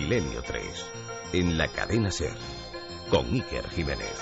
Milenio 3, en la cadena SER, con Iker Jiménez.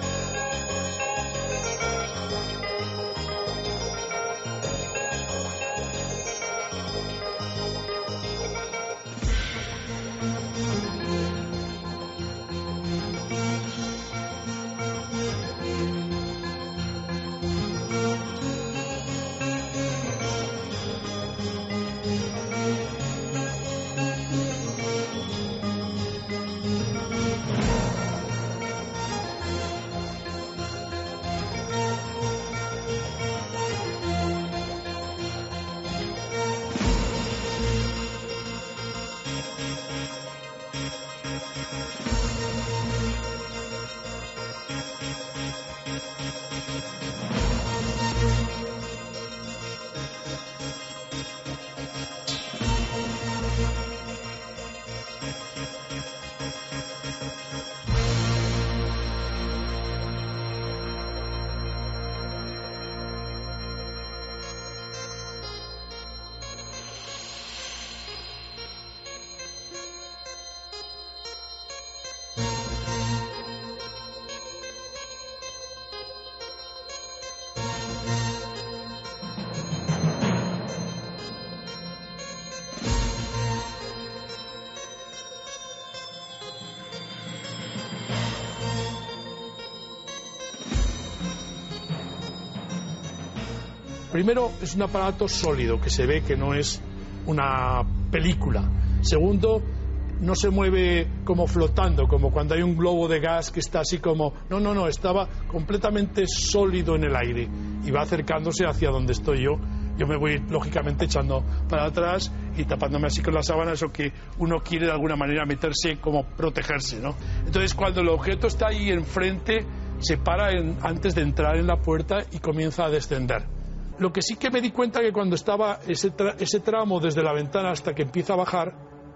Primero, es un aparato sólido, que se ve que no es una película. Segundo, no se mueve como flotando, como cuando hay un globo de gas que está así como... No, estaba completamente sólido en el aire y va acercándose hacia donde estoy yo. Yo me voy, lógicamente, echando para atrás y tapándome así con la sábana, eso que uno quiere de alguna manera meterse, como protegerse, ¿no? Entonces, cuando el objeto está ahí enfrente, se para antes de entrar en la puerta y comienza a descender. Lo que sí que me di cuenta que cuando estaba ese tramo desde la ventana hasta que empieza a bajar,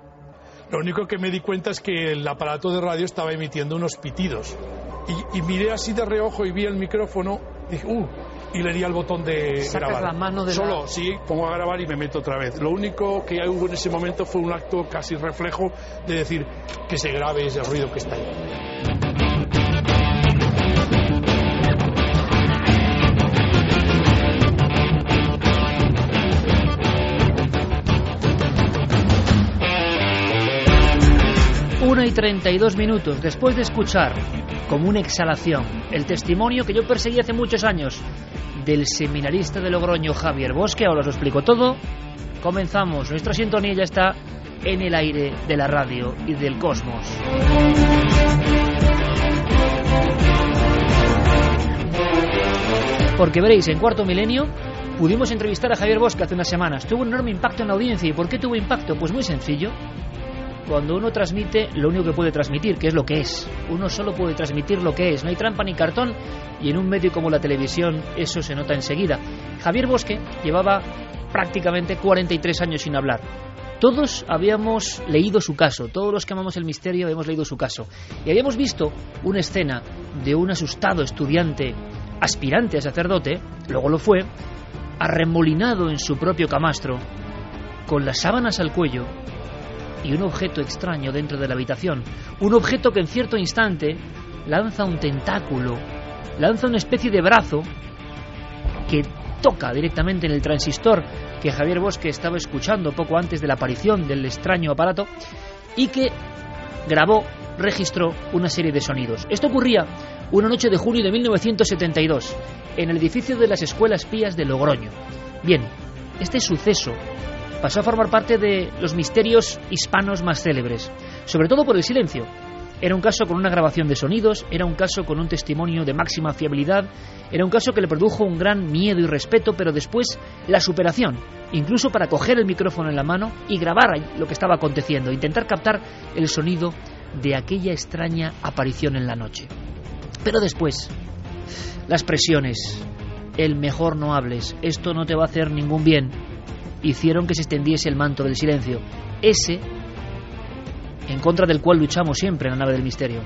lo único que me di cuenta es que el aparato de radio estaba emitiendo unos pitidos. Y miré así de reojo y vi el micrófono, dije, y le di al botón de grabar. La mano de Solo, sí, pongo a grabar y me meto otra vez. Lo único que hubo en ese momento fue un acto casi reflejo de decir que se grabe ese ruido que está ahí. 1:32 minutos después de escuchar, como una exhalación, el testimonio que yo perseguí hace muchos años del seminarista de Logroño, Javier Bosque. Ahora os lo explico todo. Comenzamos. Nuestra sintonía ya está en el aire de la radio y del cosmos. Porque veréis, en Cuarto Milenio pudimos entrevistar a Javier Bosque hace unas semanas. Tuvo un enorme impacto en la audiencia. ¿Y por qué tuvo impacto? Pues muy sencillo. Cuando uno transmite lo único que puede transmitir, que es lo que es. Uno solo puede transmitir lo que es. No hay trampa ni cartón, y en un medio como la televisión eso se nota enseguida. Javier Bosque llevaba prácticamente 43 años sin hablar. Todos habíamos leído su caso, todos los que amamos el misterio habíamos leído su caso. Y habíamos visto una escena de un asustado estudiante, aspirante a sacerdote, luego lo fue, arremolinado en su propio camastro, con las sábanas al cuello, y un objeto extraño dentro de la habitación. Un objeto que en cierto instante lanza un tentáculo, lanza una especie de brazo que toca directamente en el transistor que Javier Bosque estaba escuchando poco antes de la aparición del extraño aparato, y que grabó, registró una serie de sonidos. Esto ocurría una noche de junio de 1972 en el edificio de las Escuelas Pías de Logroño. Bien, este suceso pasó a formar parte de los misterios hispanos más célebres, sobre todo por el silencio. Era un caso con una grabación de sonidos, era un caso con un testimonio de máxima fiabilidad, era un caso que le produjo un gran miedo y respeto, pero después la superación, incluso para coger el micrófono en la mano y grabar lo que estaba aconteciendo, intentar captar el sonido de aquella extraña aparición en la noche. Pero después, las presiones, el mejor no hables, esto no te va a hacer ningún bien, hicieron que se extendiese el manto del silencio, ese en contra del cual luchamos siempre en la nave del misterio.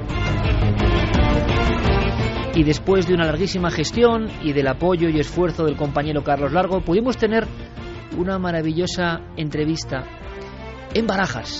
Y después de una larguísima gestión y del apoyo y esfuerzo del compañero Carlos Largo, pudimos tener una maravillosa entrevista en Barajas,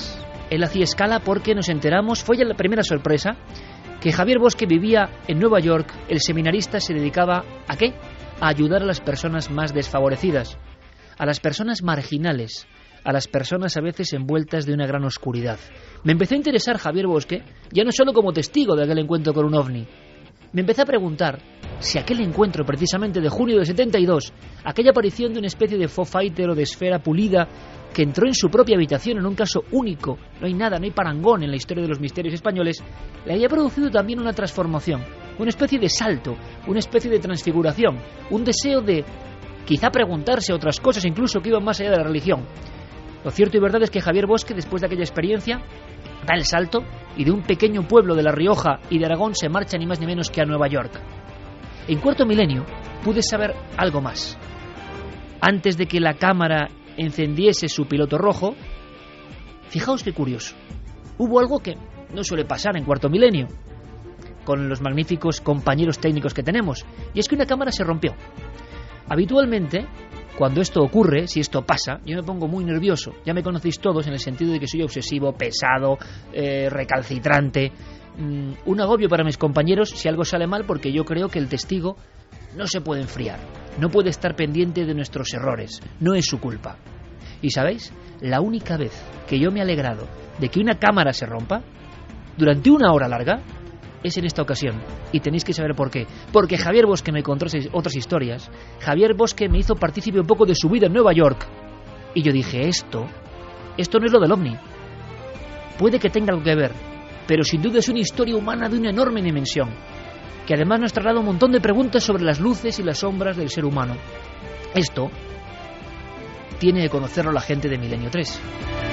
Él hacía escala porque nos enteramos, fue ya la primera sorpresa, que Javier Bosque vivía en Nueva York. El seminarista se dedicaba ¿a qué? A ayudar a las personas más desfavorecidas, a las personas marginales, a las personas a veces envueltas de una gran oscuridad. Me empezó a interesar Javier Bosque, ya no solo como testigo de aquel encuentro con un ovni. Me empecé a preguntar si aquel encuentro precisamente de junio de 72, aquella aparición de una especie de Foo Fighter o de esfera pulida que entró en su propia habitación en un caso único, no hay nada, no hay parangón en la historia de los misterios españoles, le había producido también una transformación, una especie de salto, una especie de transfiguración, un deseo de quizá preguntarse otras cosas incluso que iban más allá de la religión. Lo cierto y verdad es que Javier Bosque, después de aquella experiencia, da el salto y de un pequeño pueblo de La Rioja y de Aragón se marcha ni más ni menos que a Nueva York. En Cuarto Milenio pude saber algo más. Antes de que la cámara encendiese su piloto rojo, fijaos qué curioso, hubo algo que no suele pasar en Cuarto Milenio con los magníficos compañeros técnicos que tenemos, y es que una cámara se rompió. Habitualmente, cuando esto ocurre, si esto pasa, yo me pongo muy nervioso. Ya me conocéis todos en el sentido de que soy obsesivo, pesado, recalcitrante, un agobio para mis compañeros si algo sale mal, porque yo creo que el testigo no se puede enfriar, no puede estar pendiente de nuestros errores, no es su culpa. Y ¿sabéis? La única vez que yo me he alegrado de que una cámara se rompa, durante una hora larga, es en esta ocasión. Y tenéis que saber por qué. Porque Javier Bosque me contó otras historias. Javier Bosque me hizo partícipe un poco de su vida en Nueva York. Y yo dije, esto no es lo del ovni. Puede que tenga algo que ver, pero sin duda es una historia humana de una enorme dimensión, que además nos traslada un montón de preguntas sobre las luces y las sombras del ser humano. Esto tiene que conocerlo la gente de Milenio 3.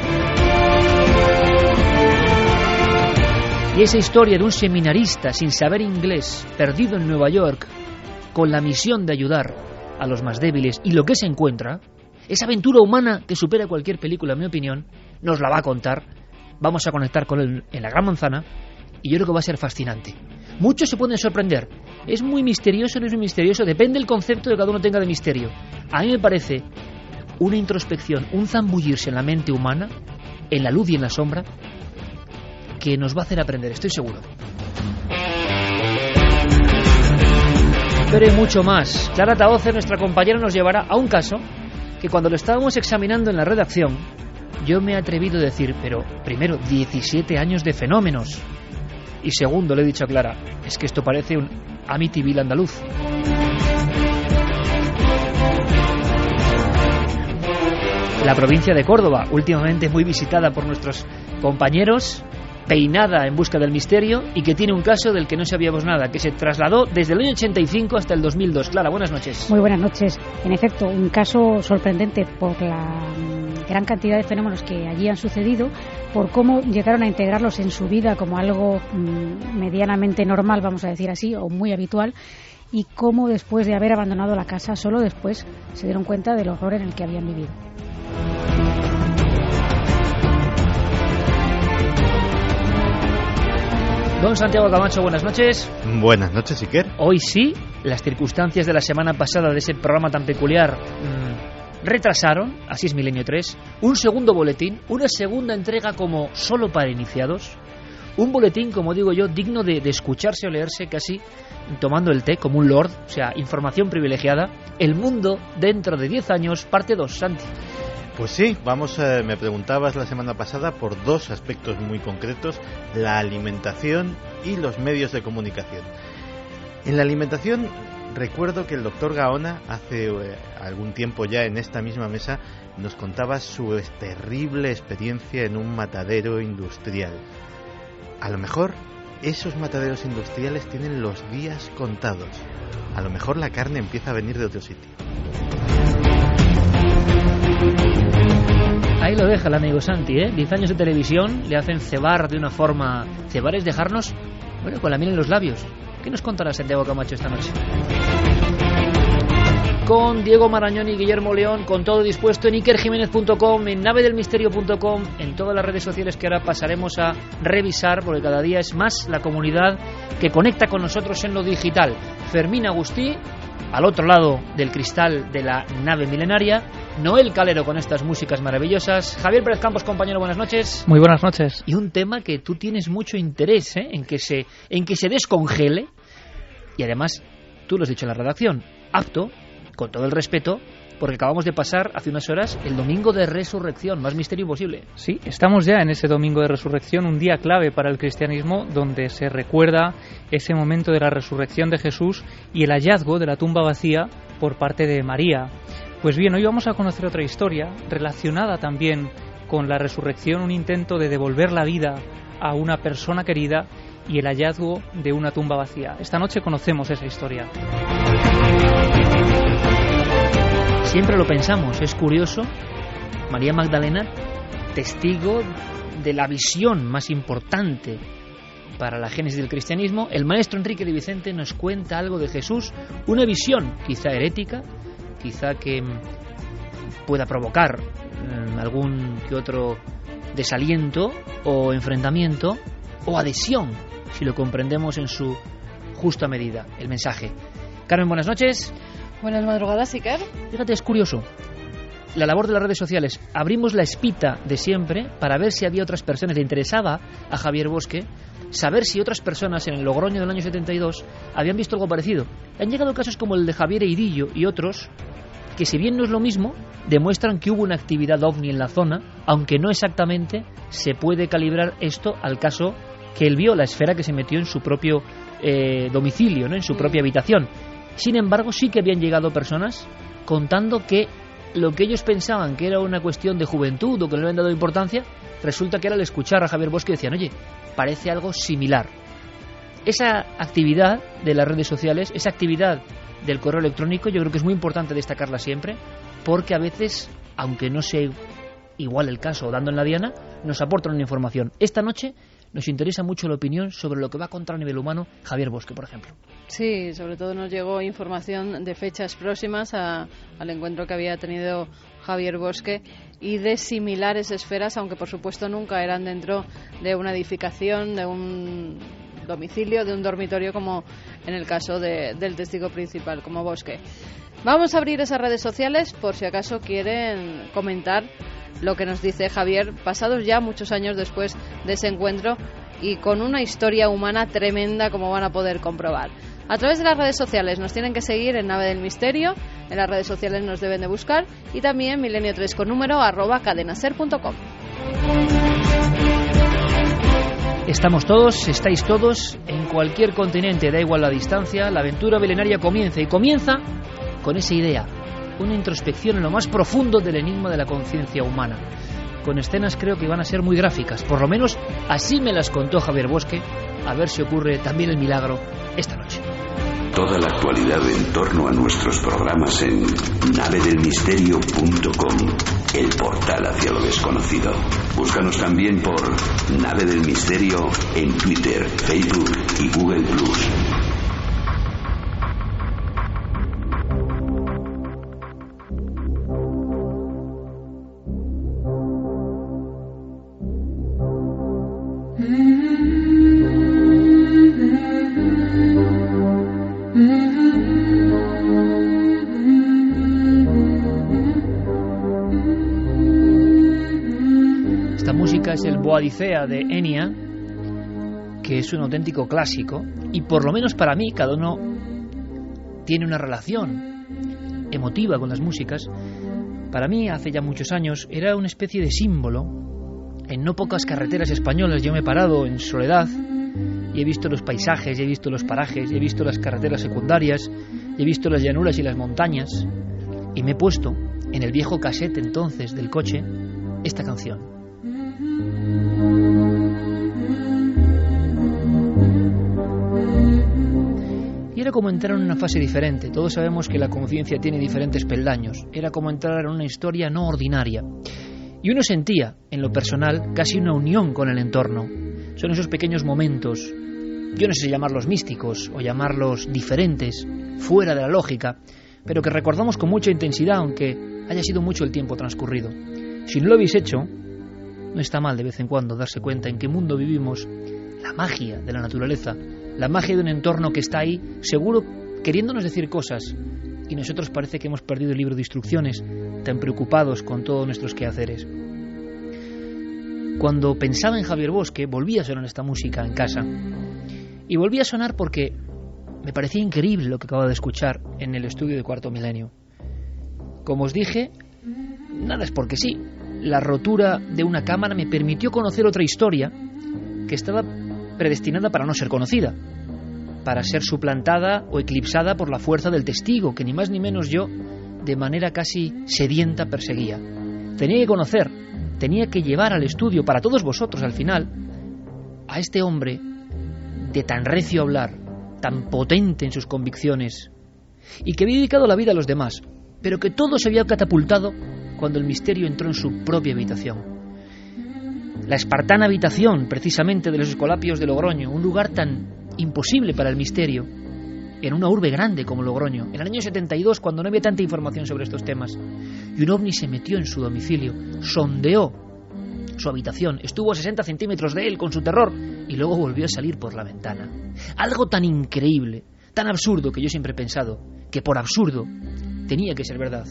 Y esa historia de un seminarista sin saber inglés, perdido en Nueva York, con la misión de ayudar a los más débiles, y lo que se encuentra, esa aventura humana que supera cualquier película, en mi opinión, nos la va a contar. Vamos a conectar con él en la Gran Manzana, y yo creo que va a ser fascinante. Muchos se pueden sorprender. ¿Es muy misterioso o no es muy misterioso? Depende del concepto que cada uno tenga de misterio. A mí me parece una introspección, un zambullirse en la mente humana, en la luz y en la sombra, que nos va a hacer aprender, estoy seguro. Pero hay mucho más. Clara Tahoce, nuestra compañera, nos llevará a un caso que cuando lo estábamos examinando en la redacción, yo me he atrevido a decir, pero primero, 17 años de fenómenos. Y segundo, le he dicho a Clara, es que esto parece un Amityville andaluz. La provincia de Córdoba, últimamente muy visitada por nuestros compañeros, peinada en busca del misterio y que tiene un caso del que no sabíamos nada, que se trasladó desde el año 85 hasta el 2002. Clara, buenas noches. Muy buenas noches. En efecto, un caso sorprendente por la gran cantidad de fenómenos que allí han sucedido, por cómo llegaron a integrarlos en su vida como algo medianamente normal, vamos a decir así, o muy habitual, y cómo después de haber abandonado la casa, solo después se dieron cuenta del horror en el que habían vivido. Don Santiago Camacho, buenas noches. Buenas noches, Iker. Hoy sí, las circunstancias de la semana pasada de ese programa tan peculiar retrasaron, así es Milenio 3, un segundo boletín, una segunda entrega como solo para iniciados, un boletín, como digo yo, digno de escucharse o leerse casi tomando el té como un lord, o sea, información privilegiada. El mundo dentro de 10 años, parte 2, Santi. Pues sí, me preguntabas la semana pasada por dos aspectos muy concretos, la alimentación y los medios de comunicación. En la alimentación, recuerdo que el doctor Gaona, hace algún tiempo ya en esta misma mesa, nos contaba su terrible experiencia en un matadero industrial. A lo mejor esos mataderos industriales tienen los días contados. A lo mejor la carne empieza a venir de otro sitio. Ahí lo deja el amigo Santi, 10 años de televisión le hacen cebar de una forma... Cebar es dejarnos, bueno, con la miel en los labios. ¿Qué nos contará Santiago Camacho esta noche? Con Diego Marañón y Guillermo León, con todo dispuesto en ikerjimenez.com, en navedelmisterio.com, en todas las redes sociales que ahora pasaremos a revisar, porque cada día es más la comunidad que conecta con nosotros en lo digital. Fermín Agustí, al otro lado del cristal de la nave milenaria, Noel Calero con estas músicas maravillosas. Javier Pérez Campos, compañero, buenas noches. Muy buenas noches. Y un tema que tú tienes mucho interés, en que se descongele, y además, tú lo has dicho en la redacción, apto, con todo el respeto, porque acabamos de pasar hace unas horas el Domingo de Resurrección, más misterio imposible. Sí, estamos ya en ese Domingo de Resurrección, un día clave para el cristianismo, donde se recuerda ese momento de la resurrección de Jesús y el hallazgo de la tumba vacía por parte de María. Pues bien, hoy vamos a conocer otra historia relacionada también con la resurrección, un intento de devolver la vida a una persona querida y el hallazgo de una tumba vacía. Esta noche conocemos esa historia. Siempre lo pensamos, es curioso, María Magdalena, testigo de la visión más importante para la génesis del cristianismo. El maestro Enrique de Vicente nos cuenta algo de Jesús, una visión quizá herética, quizá que pueda provocar algún que otro desaliento o enfrentamiento o adhesión, si lo comprendemos en su justa medida, el mensaje. Carmen, buenas noches. Buenas madrugadas, Iker. Fíjate, es curioso. La labor de las redes sociales. Abrimos la espita de siempre para ver si había otras personas. Le interesaba a Javier Bosque saber si otras personas en el Logroño del año 72 habían visto algo parecido. Han llegado casos como el de Javier Eirillo y otros que, si bien no es lo mismo, demuestran que hubo una actividad ovni en la zona, aunque no exactamente se puede calibrar esto al caso que él vio, la esfera que se metió en su propio domicilio, ¿no? En su propia habitación. Sin embargo, sí que habían llegado personas contando que lo que ellos pensaban que era una cuestión de juventud o que no le habían dado importancia, resulta que era al escuchar a Javier Bosque decían, oye, parece algo similar. Esa actividad de las redes sociales, esa actividad del correo electrónico, yo creo que es muy importante destacarla siempre, porque a veces, aunque no sea igual el caso dando en la diana, nos aportan una información. Esta noche nos interesa mucho la opinión sobre lo que va a contar a nivel humano Javier Bosque, por ejemplo. Sí, sobre todo nos llegó información de fechas próximas al encuentro que había tenido Javier Bosque y de similares esferas, aunque por supuesto nunca eran dentro de una edificación, de un domicilio, de un dormitorio, como en el caso del testigo principal, como Bosque. Vamos a abrir esas redes sociales por si acaso quieren comentar lo que nos dice Javier, pasados ya muchos años después de ese encuentro y con una historia humana tremenda, como van a poder comprobar. A través de las redes sociales nos tienen que seguir en Nave del Misterio, en las redes sociales nos deben de buscar, y también Milenio3 con número @cadenaser.com. Estamos todos, estáis todos, en cualquier continente, da igual la distancia, la aventura milenaria comienza, y comienza con esa idea, una introspección en lo más profundo del enigma de la conciencia humana, con escenas creo que van a ser muy gráficas, por lo menos así me las contó Javier Bosque, a ver si ocurre también el milagro esta noche. Toda la actualidad en torno a nuestros programas en navedelmisterio.com, el portal hacia lo desconocido. Búscanos también por Nave del Misterio en Twitter, Facebook y Google+. Es el Boadicea de Enya, que es un auténtico clásico, y por lo menos para mí cada uno tiene una relación emotiva con las músicas. Para mí, hace ya muchos años, era una especie de símbolo. En no pocas carreteras españolas yo me he parado en soledad y he visto los paisajes, he visto los parajes, he visto las carreteras secundarias, he visto las llanuras y las montañas, y me he puesto en el viejo cassette entonces del coche esta canción. Y era como entrar en una fase diferente. Todos sabemos que la conciencia tiene diferentes peldaños. Era como entrar en una historia no ordinaria. Y uno sentía, en lo personal, casi una unión con el entorno. Son esos pequeños momentos, yo no sé si llamarlos místicos o llamarlos diferentes, fuera de la lógica, pero que recordamos con mucha intensidad, aunque haya sido mucho el tiempo transcurrido. Si no lo habéis hecho, no está mal de vez en cuando darse cuenta en qué mundo vivimos, la magia de la naturaleza, la magia de un entorno que está ahí, seguro queriéndonos decir cosas, y nosotros parece que hemos perdido el libro de instrucciones, tan preocupados con todos nuestros quehaceres. Cuando pensaba en Javier Bosque, volvía a sonar esta música en casa. Y volvía a sonar porque me parecía increíble lo que acababa de escuchar en el estudio de Cuarto Milenio. Como os dije, nada es porque sí. La rotura de una cámara me permitió conocer otra historia que estaba predestinada para no ser conocida, para ser suplantada o eclipsada por la fuerza del testigo, que ni más ni menos yo, de manera casi sedienta, perseguía. Tenía que conocer, tenía que llevar al estudio, para todos vosotros al final, a este hombre de tan recio hablar, tan potente en sus convicciones, y que había dedicado la vida a los demás, pero que todo se había catapultado cuando el misterio entró en su propia habitación. La espartana habitación, precisamente, de los Escolapios de Logroño, un lugar tan imposible para el misterio, en una urbe grande como Logroño, en el año 72, cuando no había tanta información sobre estos temas. Y un ovni se metió en su domicilio, sondeó su habitación, estuvo a 60 centímetros de él con su terror, y luego volvió a salir por la ventana. Algo tan increíble, tan absurdo, que yo siempre he pensado que por absurdo tenía que ser verdad.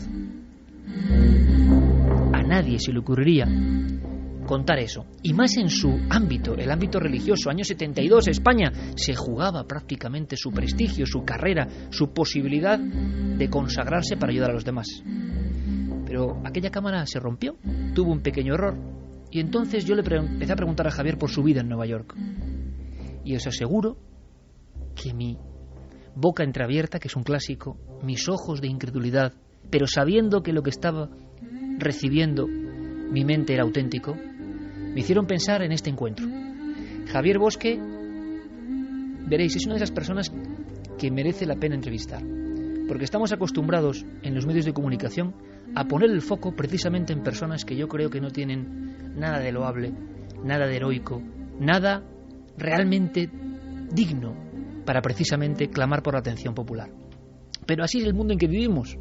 A nadie se le ocurriría contar eso, y más en su ámbito, el ámbito religioso. Año 72, España se jugaba prácticamente su prestigio, su carrera, su posibilidad de consagrarse para ayudar a los demás. Pero aquella cámara se rompió, tuvo un pequeño error, y entonces yo le empecé a preguntar a Javier por su vida en Nueva York. Y os aseguro que mi boca entreabierta, que es un clásico, mis ojos de incredulidad, pero sabiendo que lo que estaba recibiendo mi mente era auténtico, me hicieron pensar en este encuentro. Javier Bosque, veréis, es una de esas personas que merece la pena entrevistar, porque estamos acostumbrados en los medios de comunicación a poner el foco precisamente en personas que yo creo que no tienen nada de loable, nada de heroico, nada realmente digno para precisamente clamar por la atención popular. Pero así es el mundo en que vivimos.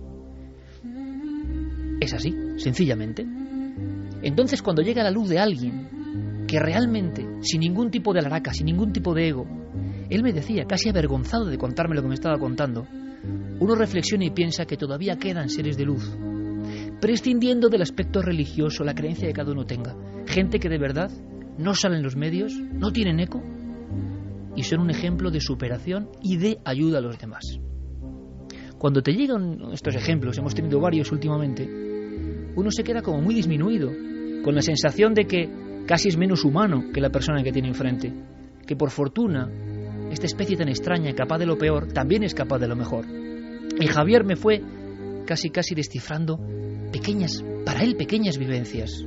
Es así, sencillamente. Entonces, cuando llega a la luz de alguien que realmente, sin ningún tipo de alaraca, sin ningún tipo de ego, él me decía, casi avergonzado de contarme lo que me estaba contando, uno reflexiona y piensa que todavía quedan seres de luz, prescindiendo del aspecto religioso, la creencia que cada uno tenga. Gente que de verdad no sale en los medios, no tienen eco, y son un ejemplo de superación y de ayuda a los demás. Cuando te llegan estos ejemplos, hemos tenido varios últimamente, uno se queda como muy disminuido, con la sensación de que casi es menos humano que la persona que tiene enfrente, que por fortuna esta especie tan extraña, capaz de lo peor, también es capaz de lo mejor. Y Javier me fue casi descifrando para él pequeñas vivencias.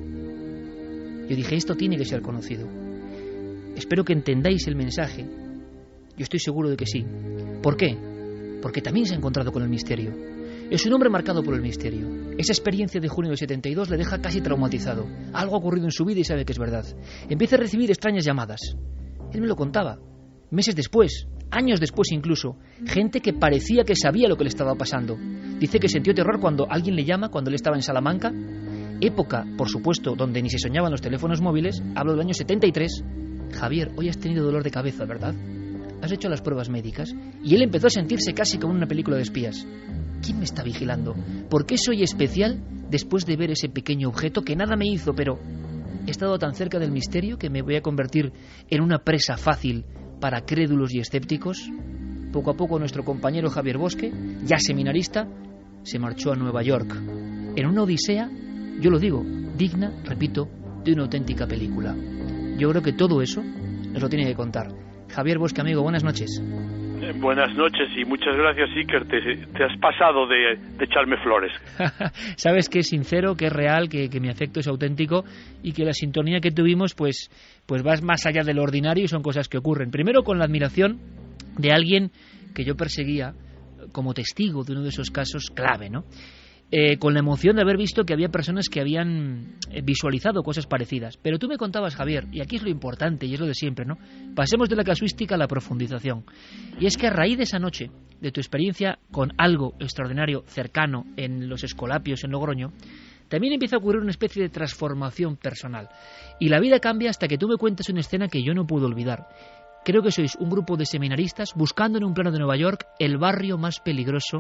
Yo dije, esto tiene que ser conocido. Espero que entendáis el mensaje. Yo estoy seguro de que sí. ¿Por qué? Porque también se ha encontrado con el misterio. Es un hombre marcado por el misterio. Esa experiencia de junio del 72 le deja casi traumatizado. Algo ha ocurrido en su vida y sabe que es verdad. Empieza a recibir extrañas llamadas. Él me lo contaba. Meses después, años después incluso, gente que parecía que sabía lo que le estaba pasando. Dice que sintió terror cuando alguien le llama, cuando él estaba en Salamanca. Época, por supuesto, donde ni se soñaban los teléfonos móviles. Hablo del año 73. Javier, hoy has tenido dolor de cabeza, ¿verdad? Has hecho las pruebas médicas. Y él empezó a sentirse casi como en una película de espías. ¿Quién me está vigilando? ¿Por qué soy especial después de ver ese pequeño objeto que nada me hizo, pero he estado tan cerca del misterio que me voy a convertir en una presa fácil para crédulos y escépticos? Poco a poco nuestro compañero Javier Bosque, ya seminarista, se marchó a Nueva York en una odisea, yo lo digo, digna, repito, de una auténtica película. Yo creo que todo eso nos lo tiene que contar. Javier Bosque, amigo, buenas noches. Buenas noches y muchas gracias, Iker. Te has pasado de echarme flores. Sabes que es sincero, que es real, que mi afecto es auténtico y que la sintonía que tuvimos pues va más allá de lo ordinario y son cosas que ocurren. Primero con la admiración de alguien que yo perseguía como testigo de uno de esos casos clave, ¿no? Con la emoción de haber visto que había personas que habían visualizado cosas parecidas. Pero tú me contabas, Javier, y aquí es lo importante y es lo de siempre, ¿no? Pasemos de la casuística a la profundización. Y es que a raíz de esa noche, de tu experiencia con algo extraordinario cercano en los Escolapios en Logroño, también empieza a ocurrir una especie de transformación personal. Y la vida cambia hasta que tú me cuentas una escena que yo no puedo olvidar. Creo que sois un grupo de seminaristas buscando en un plano de Nueva York el barrio más peligroso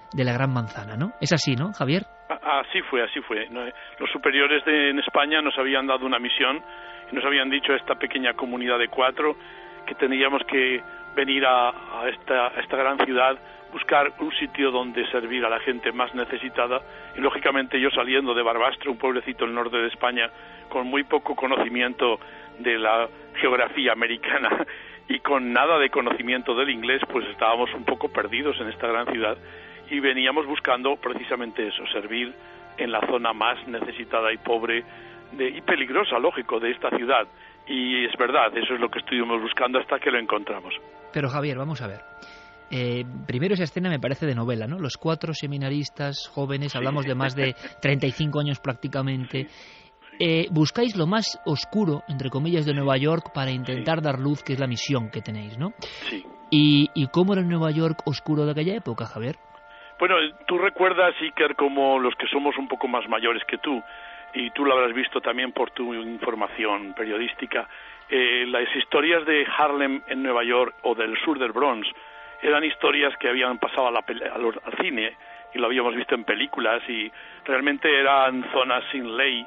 de la Gran Manzana, ¿no? Es así, ¿no, Javier? Así fue. Los superiores en España nos habían dado una misión y nos habían dicho a esta pequeña comunidad de 4 que teníamos que venir a esta gran ciudad, buscar un sitio donde servir a la gente más necesitada, y lógicamente yo, saliendo de Barbastro, un pueblecito del norte de España, con muy poco conocimiento de la geografía americana y con nada de conocimiento del inglés, pues estábamos un poco perdidos en esta gran ciudad y veníamos buscando precisamente eso, servir en la zona más necesitada y pobre y peligrosa, lógico, de esta ciudad. Y es verdad, eso es lo que estuvimos buscando hasta que lo encontramos. Pero Javier, vamos a ver. Primero, esa escena me parece de novela, ¿no? Los 4 seminaristas jóvenes, hablamos de más de 35 años prácticamente. Buscáis lo más oscuro, entre comillas, de Nueva York para intentar dar luz, que es la misión que tenéis, ¿no? Sí. ¿Y cómo era el Nueva York oscuro de aquella época, Javier? Bueno, tú recuerdas, Iker, como los que somos un poco más mayores que tú, y tú lo habrás visto también por tu información periodística, las historias de Harlem en Nueva York o del sur del Bronx eran historias que habían pasado al cine y lo habíamos visto en películas, y realmente eran zonas sin ley,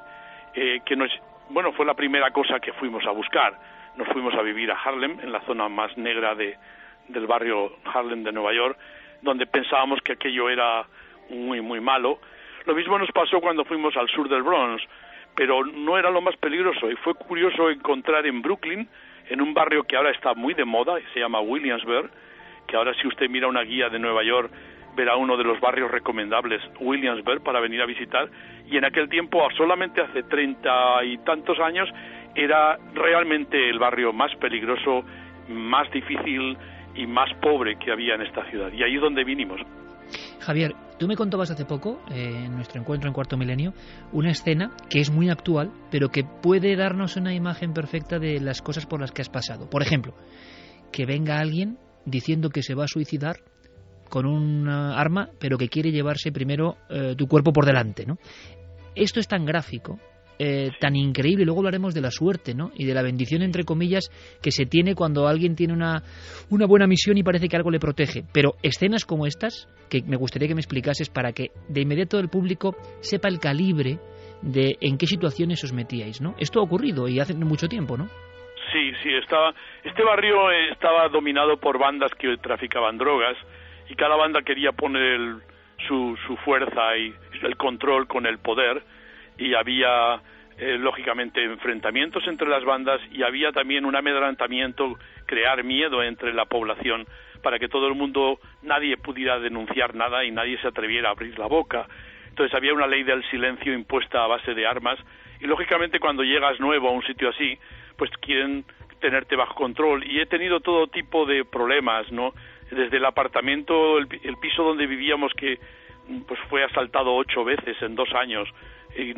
fue la primera cosa que fuimos a buscar. Nos fuimos a vivir a Harlem, en la zona más negra del barrio Harlem de Nueva York, donde pensábamos que aquello era muy, muy malo. Lo mismo nos pasó cuando fuimos al sur del Bronx, pero no era lo más peligroso, y fue curioso encontrar en Brooklyn, en un barrio que ahora está muy de moda, y se llama Williamsburg, que ahora si usted mira una guía de Nueva York, verá uno de los barrios recomendables, Williamsburg, para venir a visitar, y en aquel tiempo, solamente hace 30 y tantos años, era realmente el barrio más peligroso, más difícil y más pobre que había en esta ciudad, y ahí es donde vinimos. Javier, tú me contabas hace poco, en nuestro encuentro en Cuarto Milenio, una escena que es muy actual, pero que puede darnos una imagen perfecta de las cosas por las que has pasado. Por ejemplo, que venga alguien diciendo que se va a suicidar con un arma, pero que quiere llevarse primero tu cuerpo por delante, ¿no? Esto es tan gráfico, tan increíble. Luego hablaremos de la suerte, ¿no? Y de la bendición, entre comillas, que se tiene cuando alguien tiene una buena misión y parece que algo le protege. Pero escenas como estas, que me gustaría que me explicases para que de inmediato el público sepa el calibre de en qué situaciones os metíais, ¿no? Esto ha ocurrido y hace mucho tiempo, ¿no? Sí, este barrio estaba dominado por bandas que traficaban drogas, y cada banda quería poner su fuerza y el control con el poder, y había lógicamente enfrentamientos entre las bandas, y había también un amedrentamiento, crear miedo entre la población para que todo el mundo, nadie pudiera denunciar nada y nadie se atreviera a abrir la boca. Entonces había una ley del silencio impuesta a base de armas, y lógicamente cuando llegas nuevo a un sitio así, pues quieren tenerte bajo control, y he tenido todo tipo de problemas, ¿no? Desde el apartamento, el piso donde vivíamos, que pues fue asaltado 8 veces en 2 años, y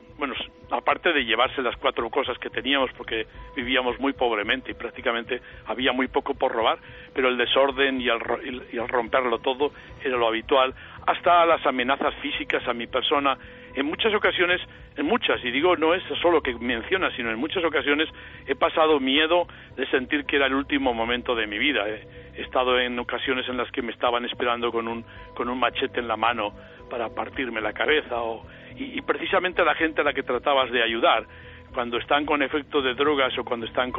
aparte de llevarse las 4 cosas que teníamos, porque vivíamos muy pobremente y prácticamente había muy poco por robar, pero el desorden y el romperlo todo era lo habitual, hasta las amenazas físicas a mi persona. En muchas ocasiones, y digo, no es solo que mencionas, sino en muchas ocasiones he pasado miedo de sentir que era el último momento de mi vida. He estado en ocasiones en las que me estaban esperando con un machete en la mano para partirme la cabeza, y precisamente la gente a la que tratabas de ayudar, cuando están con efecto de drogas o cuando están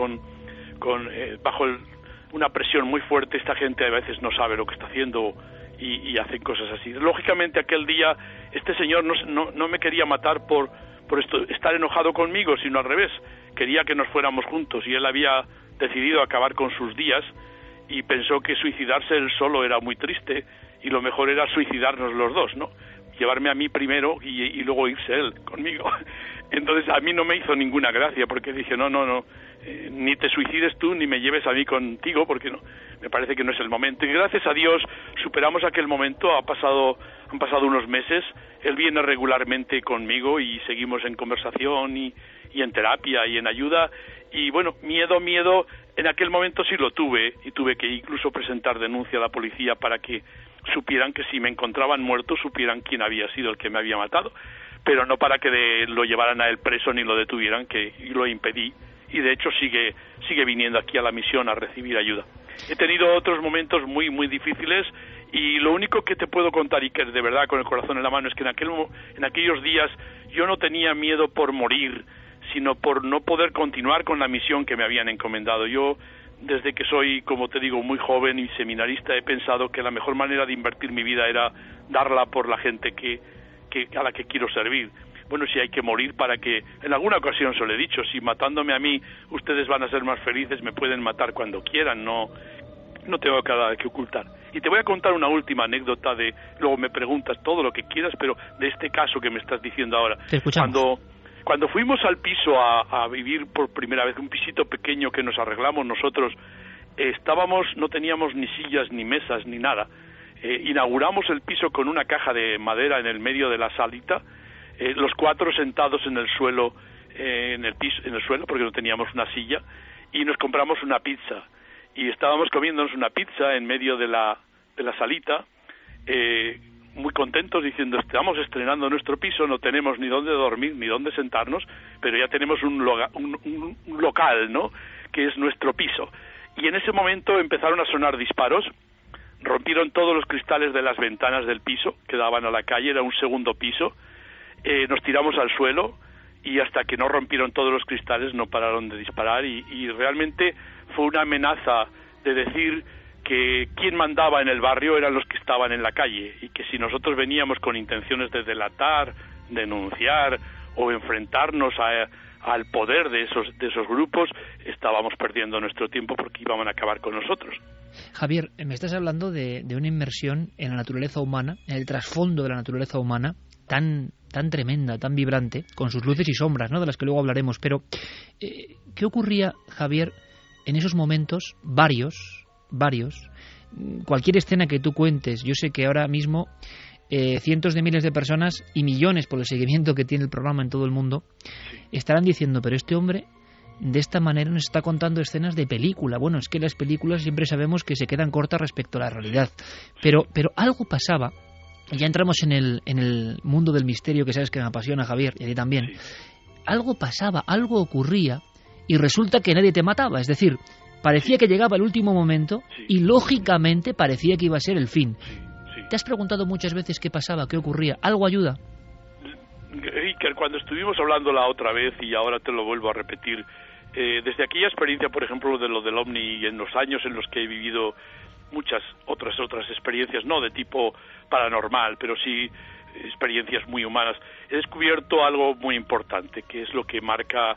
bajo una presión muy fuerte, esta gente a veces no sabe lo que está haciendo y hacen cosas así. Lógicamente aquel día este señor no me quería matar por estar enojado conmigo, sino al revés, quería que nos fuéramos juntos, y él había decidido acabar con sus días y pensó que suicidarse él solo era muy triste, y lo mejor era suicidarnos los dos, ¿no? Llevarme a mí primero y luego irse él conmigo. Entonces a mí no me hizo ninguna gracia, porque dije, no, ni te suicides tú ni me lleves a mí contigo, porque no, me parece que no es el momento. Y gracias a Dios superamos aquel momento, han pasado unos meses, él viene regularmente conmigo y seguimos en conversación y en terapia y en ayuda. Y bueno, miedo en aquel momento sí lo tuve, y tuve que incluso presentar denuncia a la policía para que supieran que si me encontraban muerto, supieran quién había sido el que me había matado, pero no para que lo llevaran a él preso ni lo detuvieran, que lo impedí, y de hecho sigue viniendo aquí a la misión a recibir ayuda. He tenido otros momentos muy, muy difíciles, Y lo único que te puedo contar, y que de verdad con el corazón en la mano, es que en aquellos días yo no tenía miedo por morir, sino por no poder continuar con la misión que me habían encomendado. Yo, desde que soy, como te digo, muy joven y seminarista, he pensado que la mejor manera de invertir mi vida era darla por la gente a la que quiero servir. Bueno, si hay que morir para que... En alguna ocasión se lo he dicho, si matándome a mí ustedes van a ser más felices, me pueden matar cuando quieran, no tengo nada que ocultar. Y te voy a contar una última anécdota luego me preguntas todo lo que quieras, pero de este caso que me estás diciendo ahora. Te escuchamos. Cuando fuimos al piso a vivir por primera vez, un pisito pequeño que nos arreglamos nosotros, no teníamos ni sillas, ni mesas, ni nada. Inauguramos el piso con una caja de madera en el medio de la salita, los 4 sentados en el suelo, en el suelo, porque no teníamos una silla, y nos compramos una pizza. Y estábamos comiéndonos una pizza en medio de la salita, muy contentos, diciendo, estamos estrenando nuestro piso, no tenemos ni dónde dormir, ni dónde sentarnos, pero ya tenemos un local, ¿no?, que es nuestro piso. Y en ese momento empezaron a sonar disparos, rompieron todos los cristales de las ventanas del piso, que daban a la calle, era un segundo piso, nos tiramos al suelo, y hasta que no rompieron todos los cristales no pararon de disparar, y realmente fue una amenaza de decir que quien mandaba en el barrio eran los que estaban en la calle, y que si nosotros veníamos con intenciones de delatar, denunciar o enfrentarnos al poder de esos grupos, estábamos perdiendo nuestro tiempo porque iban a acabar con nosotros. Javier, me estás hablando de una inmersión en la naturaleza humana, en el trasfondo de la naturaleza humana, tan tremenda, tan vibrante, con sus luces y sombras, ¿no?, de las que luego hablaremos. Pero, ¿qué ocurría, Javier, en esos momentos? Varios, cualquier escena que tú cuentes, yo sé que ahora mismo cientos de miles de personas y millones, por el seguimiento que tiene el programa en todo el mundo, estarán diciendo, pero este hombre de esta manera nos está contando escenas de película. Bueno, es que las películas siempre sabemos que se quedan cortas respecto a la realidad, pero algo pasaba. Ya entramos en el mundo del misterio, que sabes que me apasiona, Javier, y a ti también. Algo pasaba, algo ocurría, y resulta que nadie te mataba. Es decir, parecía que llegaba el último momento y lógicamente parecía que iba a ser el fin. ¿Te has preguntado muchas veces qué pasaba, qué ocurría? ¿Algo ayuda? Iker, cuando estuvimos hablando la otra vez, y ahora te lo vuelvo a repetir, desde aquella experiencia, por ejemplo, de lo del OVNI, y en los años en los que he vivido muchas otras experiencias, no de tipo paranormal, pero sí experiencias muy humanas, he descubierto algo muy importante, que es lo que marca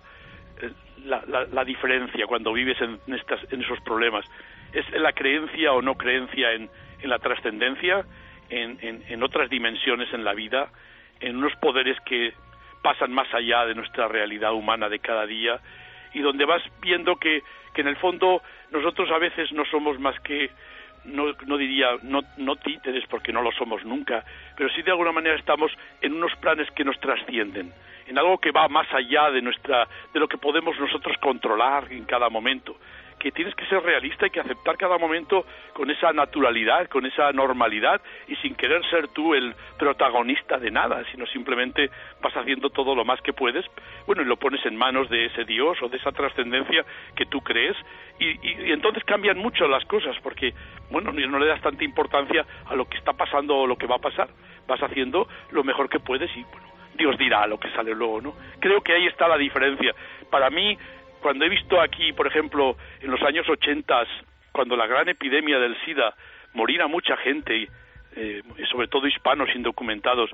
la diferencia cuando vives en esos problemas. Es la creencia o no creencia en la trascendencia, en otras dimensiones en la vida, en unos poderes que pasan más allá de nuestra realidad humana de cada día, y donde vas viendo que en el fondo nosotros a veces no somos más que, no diría no títeres, porque no lo somos nunca, pero sí de alguna manera estamos en unos planes que nos trascienden, en algo que va más allá de lo que podemos nosotros controlar en cada momento, que tienes que ser realista y que aceptar cada momento con esa naturalidad, con esa normalidad, y sin querer ser tú el protagonista de nada, sino simplemente vas haciendo todo lo más que puedes, bueno, y lo pones en manos de ese Dios o de esa trascendencia que tú crees, y entonces cambian mucho las cosas, porque, bueno, no le das tanta importancia a lo que está pasando o lo que va a pasar, vas haciendo lo mejor que puedes y, bueno, Dios dirá lo que sale luego, ¿no? Creo que ahí está la diferencia. Para mí, cuando he visto aquí, por ejemplo, en los años 80, cuando la gran epidemia del SIDA, morir a mucha gente, sobre todo hispanos indocumentados,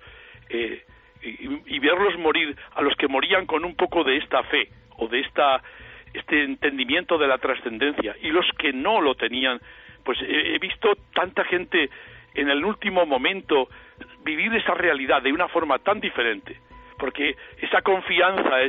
y verlos morir, a los que morían con un poco de esta fe, o de este entendimiento de la trascendencia, y los que no lo tenían, pues he visto tanta gente en el último momento vivir esa realidad de una forma tan diferente, porque esa confianza,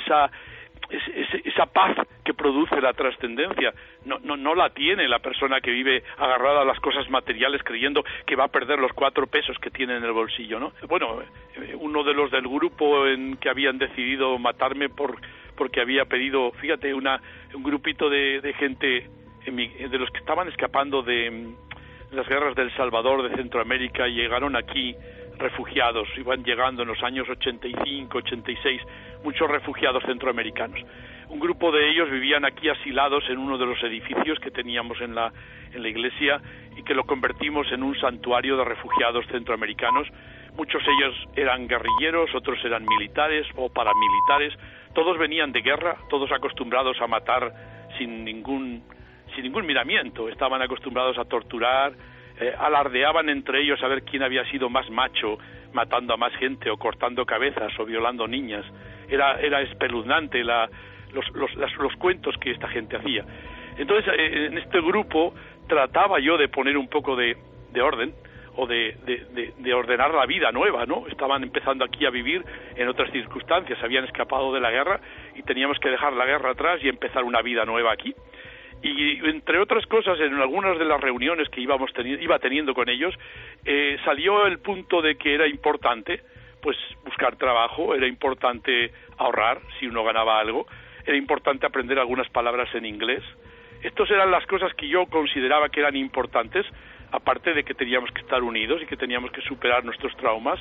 esa paz que produce la trascendencia no la tiene la persona que vive agarrada a las cosas materiales creyendo que va a perder los 4 pesos que tiene en el bolsillo, ¿no? Bueno, uno de los del grupo en que habían decidido matarme porque había pedido, fíjate, un grupito de gente de los que estaban escapando de las guerras del Salvador, de Centroamérica, y llegaron aquí refugiados, iban llegando en los años 85, 86, muchos refugiados centroamericanos. Un grupo de ellos vivían aquí asilados en uno de los edificios que teníamos en la iglesia y que lo convertimos en un santuario de refugiados centroamericanos. Muchos de ellos eran guerrilleros, otros eran militares o paramilitares, todos venían de guerra, todos acostumbrados a matar sin ningún miramiento, estaban acostumbrados a torturar, alardeaban entre ellos a ver quién había sido más macho, matando a más gente o cortando cabezas o violando niñas. Era espeluznante los cuentos que esta gente hacía. Entonces, en este grupo trataba yo de poner un poco de orden, o de ordenar la vida nueva, ¿no? Estaban empezando aquí a vivir en otras circunstancias, habían escapado de la guerra y teníamos que dejar la guerra atrás y empezar una vida nueva aquí. Y entre otras cosas, en algunas de las reuniones que iba teniendo con ellos, salió el punto de que era importante pues buscar trabajo, era importante ahorrar si uno ganaba algo, era importante aprender algunas palabras en inglés. Estas eran las cosas que yo consideraba que eran importantes, aparte de que teníamos que estar unidos y que teníamos que superar nuestros traumas.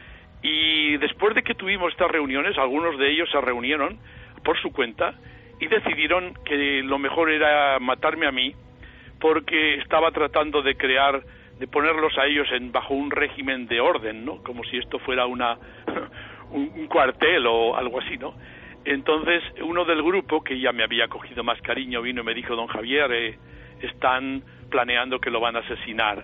Y después de que tuvimos estas reuniones, algunos de ellos se reunieron por su cuenta y decidieron que lo mejor era matarme a mí, porque estaba tratando de ponerlos a ellos bajo un régimen de orden, ¿no? Como si esto fuera un cuartel o algo así, ¿no? Entonces, uno del grupo, que ya me había cogido más cariño, vino y me dijo: don Javier, están planeando que lo van a asesinar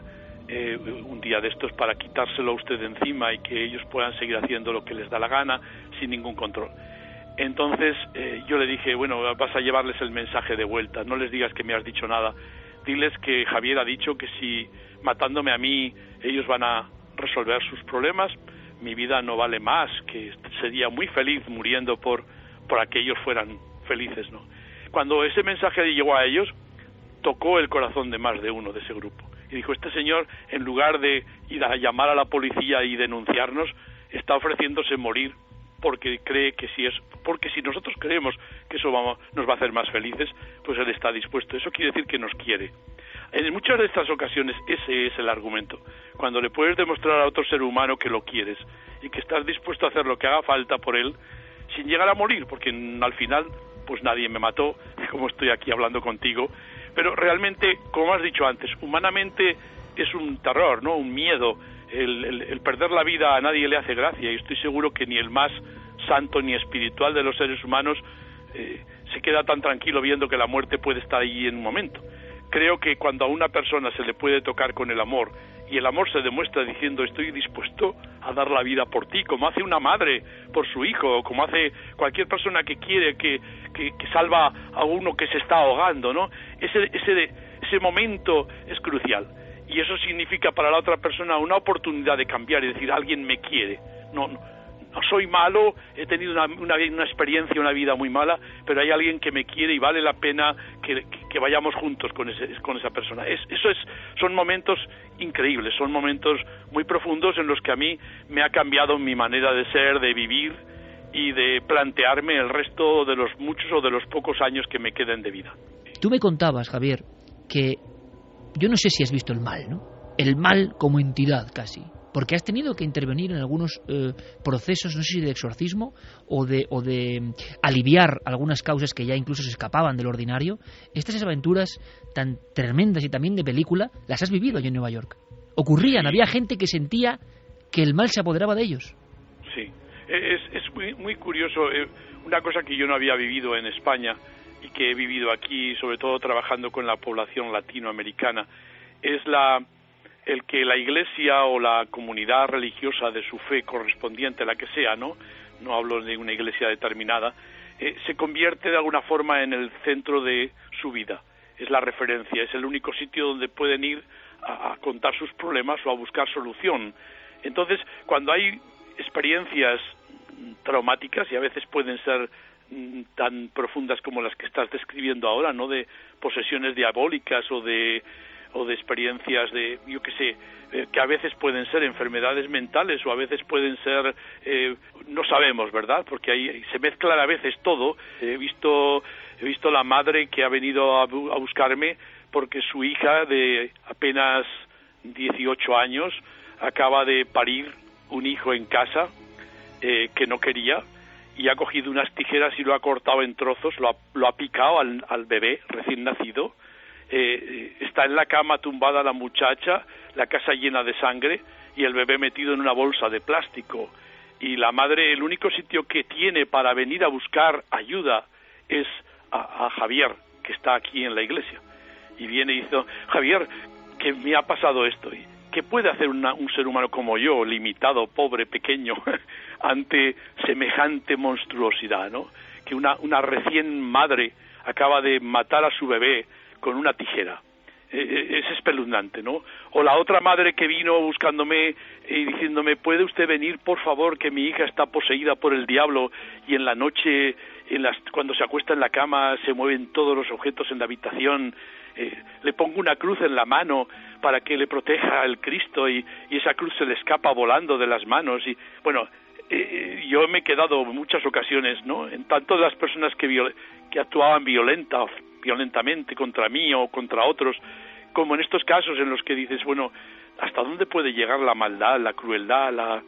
un día de estos para quitárselo a usted de encima y que ellos puedan seguir haciendo lo que les da la gana sin ningún control. Entonces yo le dije: bueno, vas a llevarles el mensaje de vuelta, no les digas que me has dicho nada, diles que Javier ha dicho que si matándome a mí ellos van a resolver sus problemas, mi vida no vale más, que sería muy feliz muriendo por que ellos fueran felices, ¿no? Cuando ese mensaje llegó a ellos, tocó el corazón de más de uno de ese grupo. Y dijo: este señor, en lugar de ir a llamar a la policía y denunciarnos, está ofreciéndose morir porque cree que porque si nosotros creemos que eso nos va a hacer más felices, pues él está dispuesto. Eso quiere decir que nos quiere. En muchas de estas ocasiones ese es el argumento. Cuando le puedes demostrar a otro ser humano que lo quieres y que estás dispuesto a hacer lo que haga falta por él, sin llegar a morir, porque al final pues nadie me mató, como estoy aquí hablando contigo, pero realmente, como has dicho antes, humanamente es un terror, ¿no? Un miedo. El perder la vida a nadie le hace gracia, y estoy seguro que ni el más santo ni espiritual de los seres humanos se queda tan tranquilo viendo que la muerte puede estar allí en un momento. Creo que cuando a una persona se le puede tocar con el amor, y el amor se demuestra diciendo: estoy dispuesto a dar la vida por ti, como hace una madre por su hijo, o como hace cualquier persona que quiere, que salva a uno que se está ahogando, ¿no? Ese momento es crucial, y eso significa para la otra persona una oportunidad de cambiar y decir: alguien me quiere. No soy malo, he tenido una experiencia, una vida muy mala, pero hay alguien que me quiere y vale la pena que vayamos juntos con esa persona. Son momentos increíbles, son momentos muy profundos en los que a mí me ha cambiado mi manera de ser, de vivir y de plantearme el resto de los muchos o de los pocos años que me queden de vida. Tú me contabas, Javier, que yo no sé si has visto el mal, ¿no? El mal como entidad casi. Porque has tenido que intervenir en algunos procesos, no sé si de exorcismo o de aliviar algunas causas que ya incluso se escapaban del ordinario. Estas aventuras tan tremendas y también de película, las has vivido allí en Nueva York. Ocurrían, sí. Había gente que sentía que el mal se apoderaba de ellos. Sí, es muy, muy curioso. Una cosa que yo no había vivido en España y que he vivido aquí, sobre todo trabajando con la población latinoamericana, es el que la iglesia o la comunidad religiosa de su fe correspondiente, la que sea, no hablo de una iglesia determinada, se convierte de alguna forma en el centro de su vida. Es la referencia, es el único sitio donde pueden ir a contar sus problemas o a buscar solución. Entonces, cuando hay experiencias traumáticas, y a veces pueden ser tan profundas como las que estás describiendo ahora, ¿no? De posesiones diabólicas o de experiencias de, yo qué sé, que a veces pueden ser enfermedades mentales o a veces pueden ser, no sabemos, ¿verdad? Porque ahí se mezcla a veces todo. He visto la madre que ha venido a buscarme porque su hija de apenas 18 años acaba de parir un hijo en casa que no quería, y ha cogido unas tijeras y lo ha cortado en trozos, lo ha picado al bebé recién nacido. Está en la cama tumbada la muchacha, la casa llena de sangre y el bebé metido en una bolsa de plástico. Y la madre, el único sitio que tiene para venir a buscar ayuda es a Javier, que está aquí en la iglesia. Y viene y dice: Javier, que me ha pasado esto. ¿Qué puede hacer un ser humano como yo, limitado, pobre, pequeño, ante semejante monstruosidad, ¿no? Que una recién madre acaba de matar a su bebé con una tijera. Es espeluznante, ¿no? O la otra madre que vino buscándome y diciéndome: ¿puede usted venir, por favor, que mi hija está poseída por el diablo y en la noche, cuando se acuesta en la cama, se mueven todos los objetos en la habitación? Le pongo una cruz en la mano para que le proteja el Cristo y esa cruz se le escapa volando de las manos. Y bueno, yo me he quedado en muchas ocasiones, ¿no?, en tanto de las personas que actuaban violentamente contra mí o contra otros, como en estos casos en los que dices: bueno, ¿hasta dónde puede llegar la maldad, la crueldad,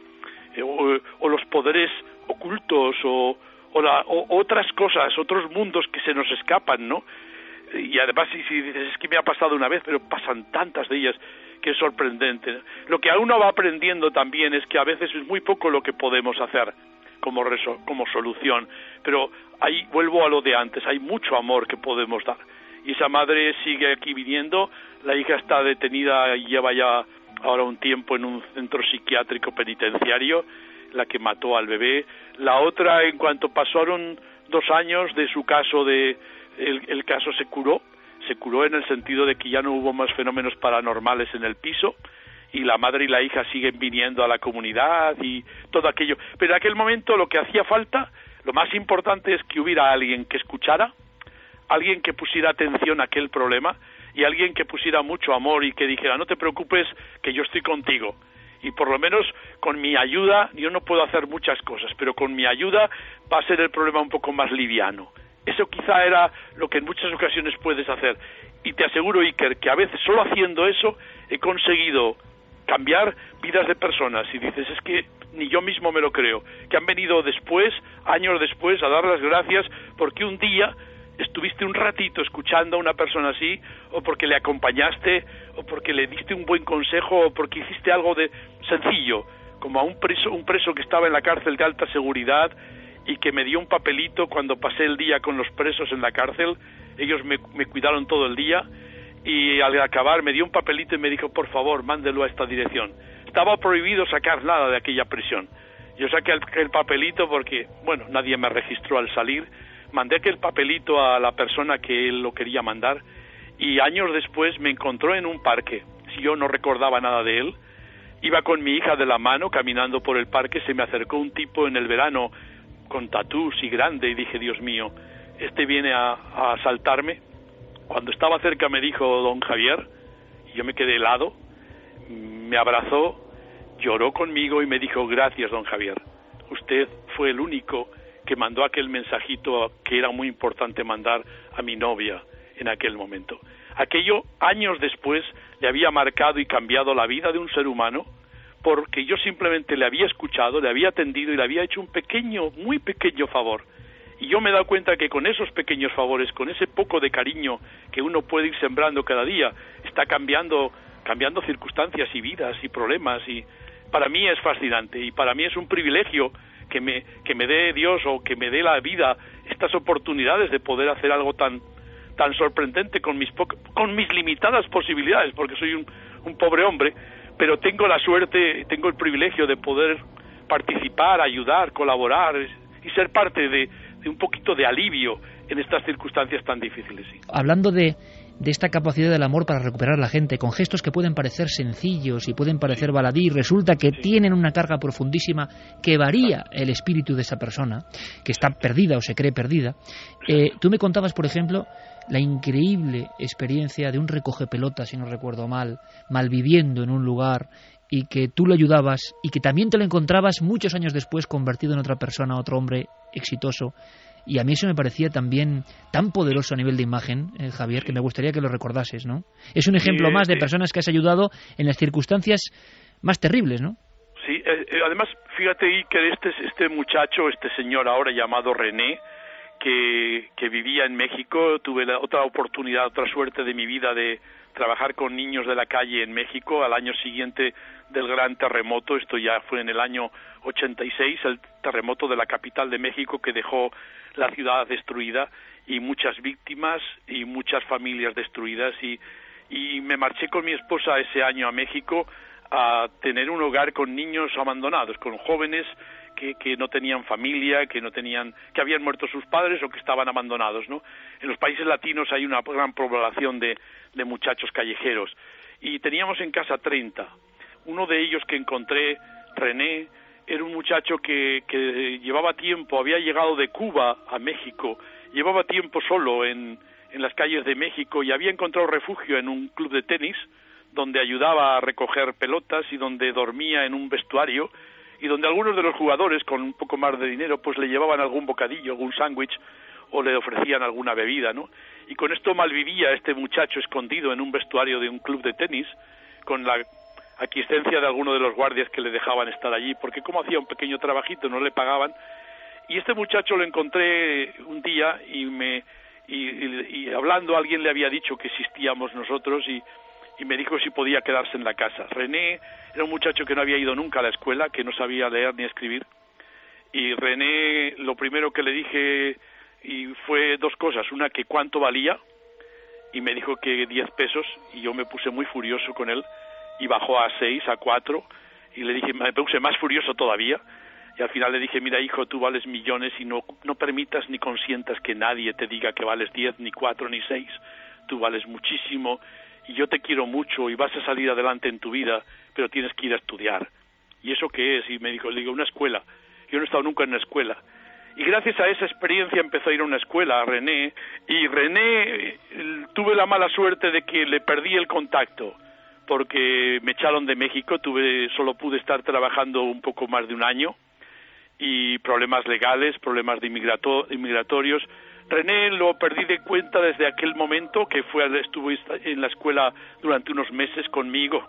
o los poderes ocultos o otras cosas, otros mundos que se nos escapan, ¿no? Y además, si dices: es que me ha pasado una vez, pero pasan tantas de ellas que es sorprendente. Lo que uno va aprendiendo también es que a veces es muy poco lo que podemos hacer como solución, pero ahí vuelvo a lo de antes, hay mucho amor que podemos dar. Y esa madre sigue aquí viniendo, la hija está detenida y lleva ya ahora un tiempo en un centro psiquiátrico penitenciario, la que mató al bebé. La otra, en cuanto pasaron 2 años de su caso, el caso se curó en el sentido de que ya no hubo más fenómenos paranormales en el piso, y la madre y la hija siguen viniendo a la comunidad y todo aquello. Pero en aquel momento lo que hacía falta, lo más importante, es que hubiera alguien que escuchara, alguien que pusiera atención a aquel problema y alguien que pusiera mucho amor y que dijera: no te preocupes, que yo estoy contigo. Y por lo menos con mi ayuda, yo no puedo hacer muchas cosas, pero con mi ayuda va a ser el problema un poco más liviano. Eso quizá era lo que en muchas ocasiones puedes hacer. Y te aseguro, Iker, que a veces solo haciendo eso he conseguido cambiar vidas de personas. Y dices: es que ni yo mismo me lo creo, que han venido después, años después, a dar las gracias porque un día estuviste un ratito escuchando a una persona así, o porque le acompañaste, o porque le diste un buen consejo, o porque hiciste algo de sencillo, como a un preso que estaba en la cárcel de alta seguridad y que me dio un papelito cuando pasé el día con los presos en la cárcel. Ellos me cuidaron todo el día, y al acabar me dio un papelito y me dijo: por favor, mándelo a esta dirección. Estaba prohibido sacar nada de aquella prisión. Yo saqué el papelito porque, bueno, nadie me registró al salir. Mandé aquel papelito a la persona que él lo quería mandar, y años después me encontró en un parque. Si yo no recordaba nada de él, iba con mi hija de la mano caminando por el parque, se me acercó un tipo en el verano con tatús y grande, y dije: Dios mío, este viene a asaltarme. Cuando estaba cerca me dijo: don Javier, y yo me quedé helado, me abrazó, lloró conmigo y me dijo: gracias, don Javier, usted fue el único que mandó aquel mensajito que era muy importante mandar a mi novia en aquel momento. Aquello, años después, le había marcado y cambiado la vida de un ser humano, porque yo simplemente le había escuchado, le había atendido y le había hecho un pequeño, muy pequeño favor. Y yo me he dado cuenta que con esos pequeños favores, con ese poco de cariño que uno puede ir sembrando cada día, está cambiando circunstancias y vidas y problemas. Y para mí es fascinante, y para mí es un privilegio que me dé Dios, o que me dé la vida, estas oportunidades de poder hacer algo tan sorprendente con mis limitadas posibilidades, porque soy un pobre hombre, pero tengo la suerte, tengo el privilegio de poder participar, ayudar, colaborar y ser parte de un poquito de alivio en estas circunstancias tan difíciles. Sí. Hablando de esta capacidad del amor para recuperar a la gente, con gestos que pueden parecer sencillos y pueden parecer baladí, resulta que tienen una carga profundísima que varía el espíritu de esa persona, que está perdida o se cree perdida. Tú me contabas, por ejemplo, la increíble experiencia de un recogepelotas, si no recuerdo mal, malviviendo en un lugar, y que tú lo ayudabas y que también te lo encontrabas muchos años después convertido en otra persona, otro hombre exitoso. Y a mí eso me parecía también tan poderoso a nivel de imagen, Javier, que me gustaría que lo recordases, ¿no? Es un ejemplo más de personas que has ayudado en las circunstancias más terribles, ¿no? Sí, además, fíjate ahí que este muchacho, este señor ahora llamado René, que vivía en México, tuve otra oportunidad, otra suerte de mi vida de trabajar con niños de la calle en México al año siguiente del gran terremoto. Esto ya fue en el año 86, el terremoto de la capital de México que dejó la ciudad destruida y muchas víctimas y muchas familias destruidas, y me marché con mi esposa ese año a México a tener un hogar con niños abandonados, con jóvenes que no tenían familia, que habían muerto sus padres o que estaban abandonados, ¿no? En los países latinos hay una gran población de muchachos callejeros, y teníamos en casa 30. Uno de ellos que encontré, René, era un muchacho que llevaba tiempo, había llegado de Cuba a México, llevaba tiempo solo en las calles de México y había encontrado refugio en un club de tenis donde ayudaba a recoger pelotas y donde dormía en un vestuario, y donde algunos de los jugadores con un poco más de dinero pues le llevaban algún bocadillo, algún sándwich, o le ofrecían alguna bebida, ¿no? Y con esto malvivía este muchacho escondido en un vestuario de un club de tenis, con la aquiescencia de alguno de los guardias que le dejaban estar allí, porque como hacía un pequeño trabajito no le pagaban. Y este muchacho lo encontré un día y hablando alguien le había dicho que existíamos nosotros y me dijo si podía quedarse en la casa. René era un muchacho que no había ido nunca a la escuela, que no sabía leer ni escribir, y René, lo primero que le dije fue dos cosas. Una, que cuánto valía, y me dijo que 10 pesos, y yo me puse muy furioso con él, y bajó a 6, a 4, y le dije, me puse más furioso todavía, y al final le dije, mira hijo, tú vales millones y no permitas ni consientas que nadie te diga que vales 10, ni 4, ni 6, tú vales muchísimo, y yo te quiero mucho y vas a salir adelante en tu vida, pero tienes que ir a estudiar. ¿Y eso qué es? Y me dijo, le digo, una escuela. Yo no he estado nunca en una escuela. Y gracias a esa experiencia empezó a ir a una escuela, a René, y René tuve la mala suerte de que le perdí el contacto, porque me echaron de México, solo pude estar trabajando un poco más de un año, y problemas legales, problemas de inmigratorios. René lo perdí de cuenta desde aquel momento, que estuvo en la escuela durante unos meses conmigo,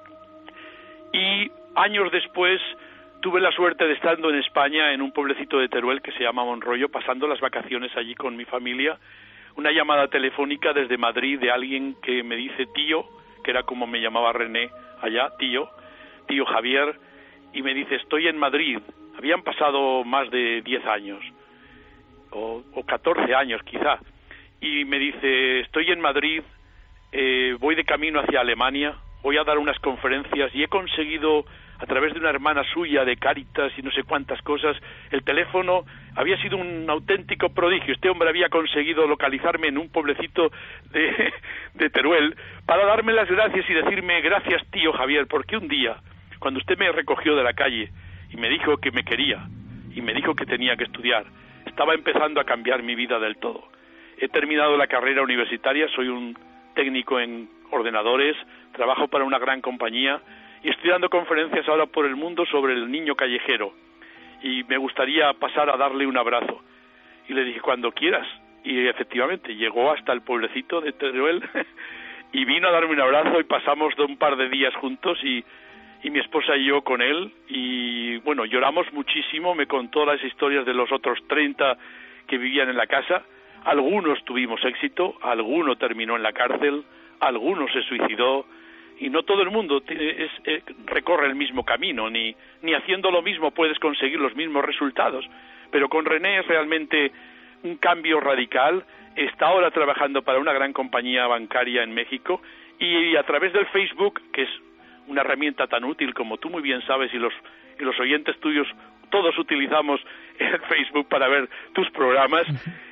y años después tuve la suerte de estando en España, en un pueblecito de Teruel que se llama Monroyo, pasando las vacaciones allí con mi familia, una llamada telefónica desde Madrid de alguien que me dice tío, que era como me llamaba René allá, tío Javier, y me dice, estoy en Madrid. Habían pasado más de 10 años, o 14 años quizá, y me dice, estoy en Madrid, voy de camino hacia Alemania, voy a dar unas conferencias y he conseguido, a través de una hermana suya de Cáritas y no sé cuántas cosas, el teléfono. Había sido un auténtico prodigio. Este hombre había conseguido localizarme en un pueblecito de Teruel para darme las gracias y decirme, gracias tío Javier, porque un día, cuando usted me recogió de la calle y me dijo que me quería y me dijo que tenía que estudiar, estaba empezando a cambiar mi vida del todo. He terminado la carrera universitaria, soy un técnico en ordenadores, trabajo para una gran compañía y estoy dando conferencias ahora por el mundo sobre el niño callejero, y me gustaría pasar a darle un abrazo. Y le dije, cuando quieras. Y efectivamente llegó hasta el pueblecito de Teruel y vino a darme un abrazo y pasamos un par de días juntos, y mi esposa y yo con él, y bueno, lloramos muchísimo. Me contó las historias de los otros 30 que vivían en la casa. Algunos tuvimos éxito, alguno terminó en la cárcel, alguno se suicidó, y no todo el mundo recorre el mismo camino, ni haciendo lo mismo puedes conseguir los mismos resultados. Pero con René es realmente un cambio radical. Está ahora trabajando para una gran compañía bancaria en México, y a través del Facebook, que es una herramienta tan útil como tú muy bien sabes, y los oyentes tuyos todos utilizamos el Facebook para ver tus programas,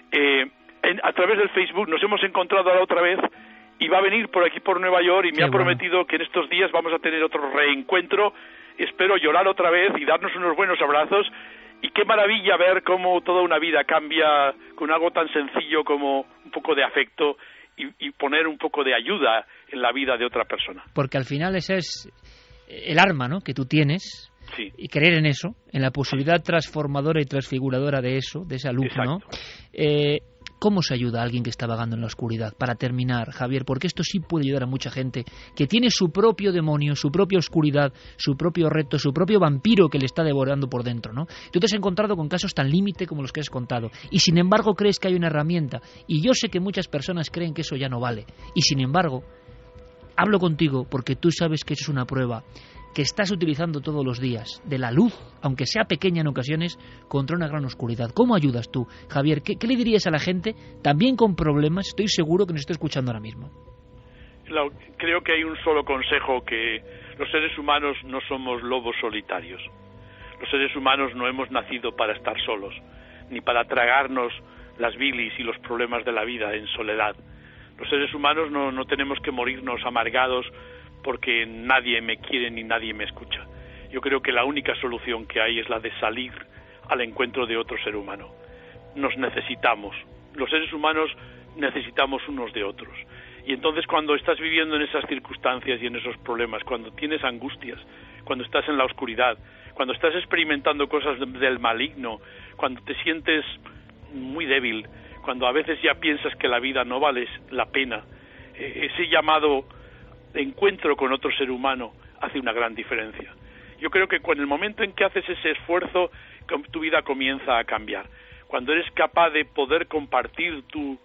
a través del Facebook nos hemos encontrado ahora otra vez, y va a venir por aquí por Nueva York, y me ha prometido que en estos días vamos a tener otro reencuentro. Espero llorar otra vez y darnos unos buenos abrazos, y qué maravilla ver cómo toda una vida cambia con algo tan sencillo como un poco de afecto y poner un poco de ayuda en la vida de otra persona. Porque al final ese es el arma, ¿no?, que tú tienes, sí, y creer en eso, en la posibilidad transformadora y transfiguradora de eso, de esa luz, ¿no? ¿Cómo se ayuda a alguien que está vagando en la oscuridad? Para terminar, Javier, porque esto sí puede ayudar a mucha gente que tiene su propio demonio, su propia oscuridad, su propio reto, su propio vampiro que le está devorando por dentro, ¿no? Tú te has encontrado con casos tan límite como los que has contado y sin embargo crees que hay una herramienta, y yo sé que muchas personas creen que eso ya no vale, y sin embargo hablo contigo porque tú sabes que eso es una prueba que estás utilizando todos los días, de la luz, aunque sea pequeña en ocasiones, contra una gran oscuridad. ¿Cómo ayudas tú, Javier? ¿Qué le dirías a la gente, también con problemas? Estoy seguro que nos está escuchando ahora mismo. Creo que hay un solo consejo, que los seres humanos no somos lobos solitarios. Los seres humanos no hemos nacido para estar solos, ni para tragarnos las bilis y los problemas de la vida en soledad. Los seres humanos no tenemos que morirnos amargados porque nadie me quiere ni nadie me escucha. Yo creo que la única solución que hay es la de salir al encuentro de otro ser humano. Nos necesitamos. Los seres humanos necesitamos unos de otros. Y entonces cuando estás viviendo en esas circunstancias y en esos problemas, cuando tienes angustias, cuando estás en la oscuridad, cuando estás experimentando cosas del maligno, cuando te sientes muy débil, cuando a veces ya piensas que la vida no vale la pena, ese llamado de encuentro con otro ser humano hace una gran diferencia. Yo creo que con el momento en que haces ese esfuerzo, tu vida comienza a cambiar. Cuando eres capaz de poder compartir tu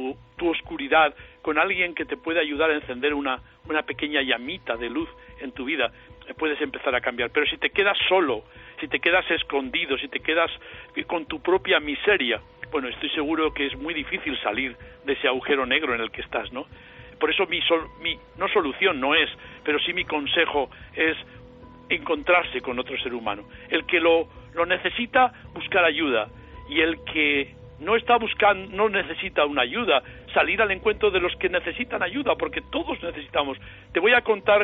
oscuridad con alguien que te puede ayudar a encender una pequeña llamita de luz en tu vida, puedes empezar a cambiar. Pero si te quedas solo, si te quedas escondido, si te quedas con tu propia miseria, bueno, estoy seguro que es muy difícil salir de ese agujero negro en el que estás, ¿no? Por eso mi no solución no es, pero sí mi consejo es encontrarse con otro ser humano. El que lo necesita, buscar ayuda, y el que no está buscando, no necesita una ayuda, salir al encuentro de los que necesitan ayuda, porque todos necesitamos. Te voy a contar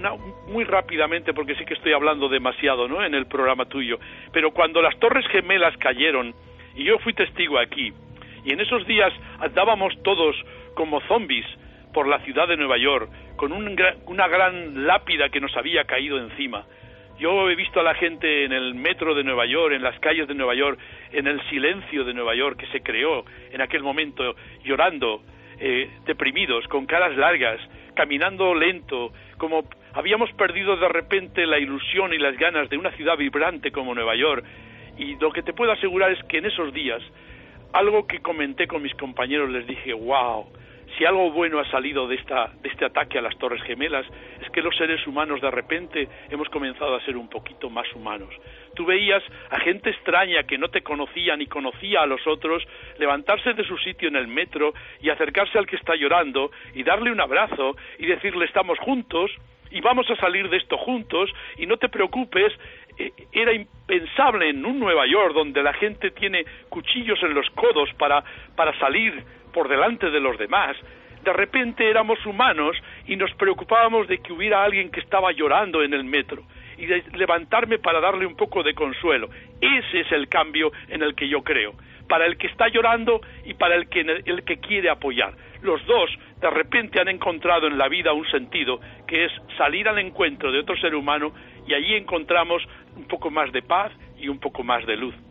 muy rápidamente, porque sí que estoy hablando demasiado, ¿no?, en el programa tuyo, pero cuando las Torres Gemelas cayeron, y yo fui testigo aquí, y en esos días andábamos todos como zombies por la ciudad de Nueva York, con una gran lápida que nos había caído encima. Yo he visto a la gente en el metro de Nueva York, en las calles de Nueva York, en el silencio de Nueva York que se creó en aquel momento, llorando, deprimidos, con caras largas, caminando lento, como habíamos perdido de repente la ilusión y las ganas de una ciudad vibrante como Nueva York. Y lo que te puedo asegurar es que en esos días, algo que comenté con mis compañeros, les dije, wow, si algo bueno ha salido de este ataque a las Torres Gemelas, es que los seres humanos de repente hemos comenzado a ser un poquito más humanos. Tú veías a gente extraña que no te conocía ni conocía a los otros levantarse de su sitio en el metro y acercarse al que está llorando y darle un abrazo y decirle estamos juntos y vamos a salir de esto juntos y no te preocupes. Era impensable en un Nueva York donde la gente tiene cuchillos en los codos para salir por delante de los demás. De repente éramos humanos y nos preocupábamos de que hubiera alguien que estaba llorando en el metro y de levantarme para darle un poco de consuelo. Ese es el cambio en el que yo creo, para el que está llorando y para el que quiere apoyar. Los dos de repente han encontrado en la vida un sentido, que es salir al encuentro de otro ser humano, y allí encontramos un poco más de paz y un poco más de luz.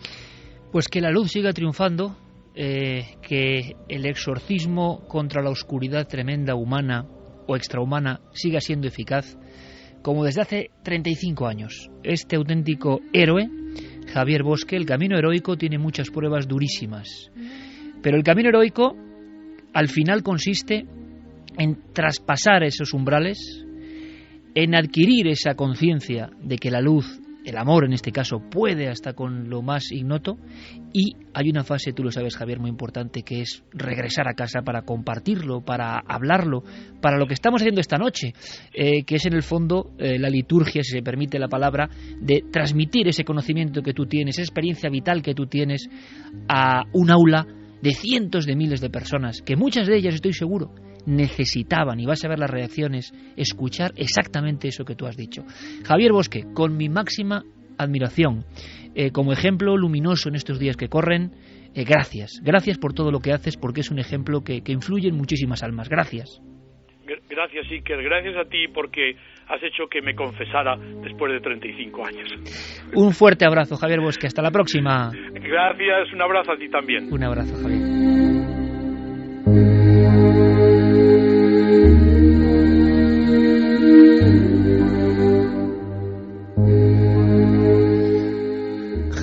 Pues que la luz siga triunfando, que el exorcismo contra la oscuridad tremenda humana o extrahumana siga siendo eficaz, como desde hace 35 años. Este auténtico héroe, Javier Bosque, el camino heroico tiene muchas pruebas durísimas, pero el camino heroico al final consiste en traspasar esos umbrales, en adquirir esa conciencia de que la luz, el amor en este caso, puede hasta con lo más ignoto, y hay una fase, tú lo sabes, Javier, muy importante, que es regresar a casa para compartirlo, para hablarlo, para lo que estamos haciendo esta noche, que es en el fondo la liturgia, si se permite la palabra, de transmitir ese conocimiento que tú tienes, esa experiencia vital que tú tienes a un aula de cientos de miles de personas, que muchas de ellas, estoy seguro, necesitaban, y vas a ver las reacciones, escuchar exactamente eso que tú has dicho. Javier Bosque, con mi máxima admiración, como ejemplo luminoso en estos días que corren, gracias por todo lo que haces, porque es un ejemplo que influye en muchísimas almas. Gracias. Gracias, Iker, gracias a ti, porque has hecho que me confesara después de 35 años. Un fuerte abrazo, Javier Bosque, hasta la próxima. Gracias, un abrazo a ti también. Un abrazo, Javier.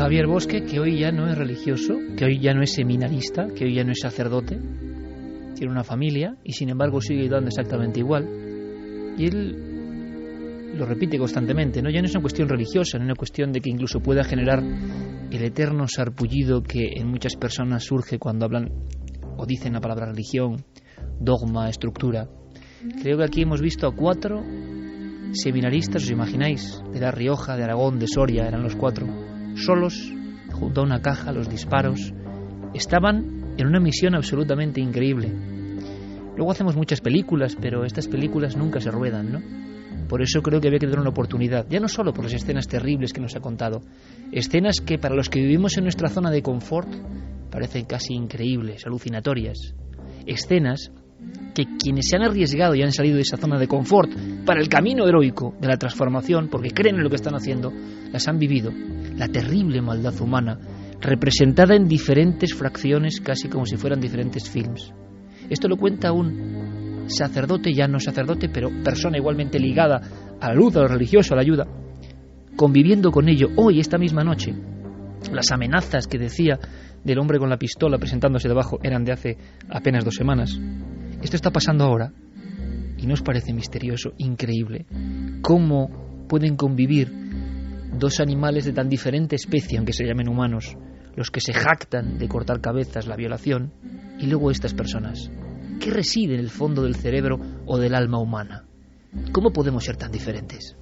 Javier Bosque, que hoy ya no es religioso, que hoy ya no es seminarista, que hoy ya no es sacerdote, tiene una familia y sin embargo sigue ayudando exactamente igual. Y él lo repite constantemente, ¿no? Ya no es una cuestión religiosa, no es una cuestión de que incluso pueda generar el eterno sarpullido que en muchas personas surge cuando hablan o dicen la palabra religión, dogma, estructura. Creo que aquí hemos visto a 4 seminaristas, ¿os imagináis? De La Rioja, de Aragón, de Soria, eran los 4, solos, junto a una caja, los disparos. Estaban en una misión absolutamente increíble. Luego hacemos muchas películas, pero estas películas nunca se ruedan, ¿no? Por eso creo que había que dar una oportunidad, ya no solo por las escenas terribles que nos ha contado, escenas que para los que vivimos en nuestra zona de confort parecen casi increíbles, alucinatorias. Escenas que quienes se han arriesgado y han salido de esa zona de confort para el camino heroico de la transformación, porque creen en lo que están haciendo, las han vivido. La terrible maldad humana, representada en diferentes fracciones, casi como si fueran diferentes films. Esto lo cuenta un sacerdote, ya no sacerdote, pero persona igualmente ligada a la luz, a lo religioso, a la ayuda, conviviendo con ello hoy, esta misma noche. Las amenazas que decía del hombre con la pistola presentándose debajo eran de hace apenas 2 semanas. Esto está pasando ahora y ¿no os parece misterioso, increíble? ¿Cómo pueden convivir 2 animales de tan diferente especie, aunque se llamen humanos, los que se jactan de cortar cabezas, la violación, y luego estas personas? ¿Qué reside en el fondo del cerebro o del alma humana? ¿Cómo podemos ser tan diferentes?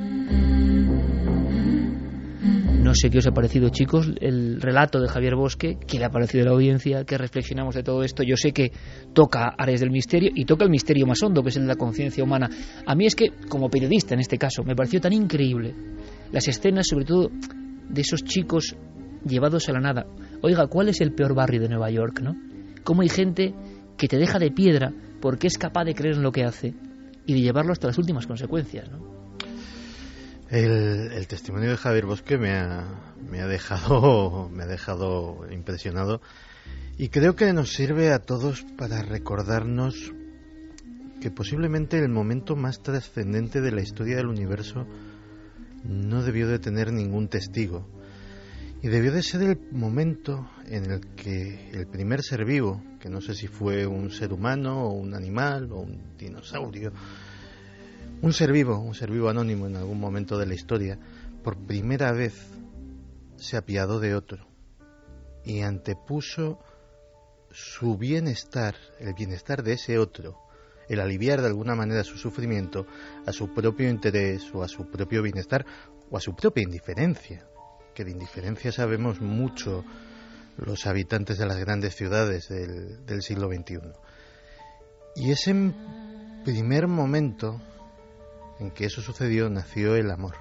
No sé qué os ha parecido, chicos, el relato de Javier Bosque, qué le ha parecido a la audiencia, qué reflexionamos de todo esto. Yo sé que toca áreas del misterio y toca el misterio más hondo, que es el de la conciencia humana. A mí es que, como periodista en este caso, me pareció tan increíble las escenas, sobre todo de esos chicos llevados a la nada. Oiga, ¿cuál es el peor barrio de Nueva York, no? Cómo hay gente que te deja de piedra porque es capaz de creer en lo que hace y de llevarlo hasta las últimas consecuencias, ¿no? El testimonio de Javier Bosque me ha dejado impresionado, y creo que nos sirve a todos para recordarnos que posiblemente el momento más trascendente de la historia del universo no debió de tener ningún testigo, y debió de ser el momento en el que el primer ser vivo, que no sé si fue un ser humano o un animal o un dinosaurio, un ser vivo anónimo en algún momento de la historia, por primera vez se apiadó de otro y antepuso su bienestar, el bienestar de ese otro, el aliviar de alguna manera su sufrimiento, a su propio interés o a su propio bienestar o a su propia indiferencia, que de indiferencia sabemos mucho los habitantes de las grandes ciudades del siglo XXI. Y ese primer momento en que eso sucedió nació el amor.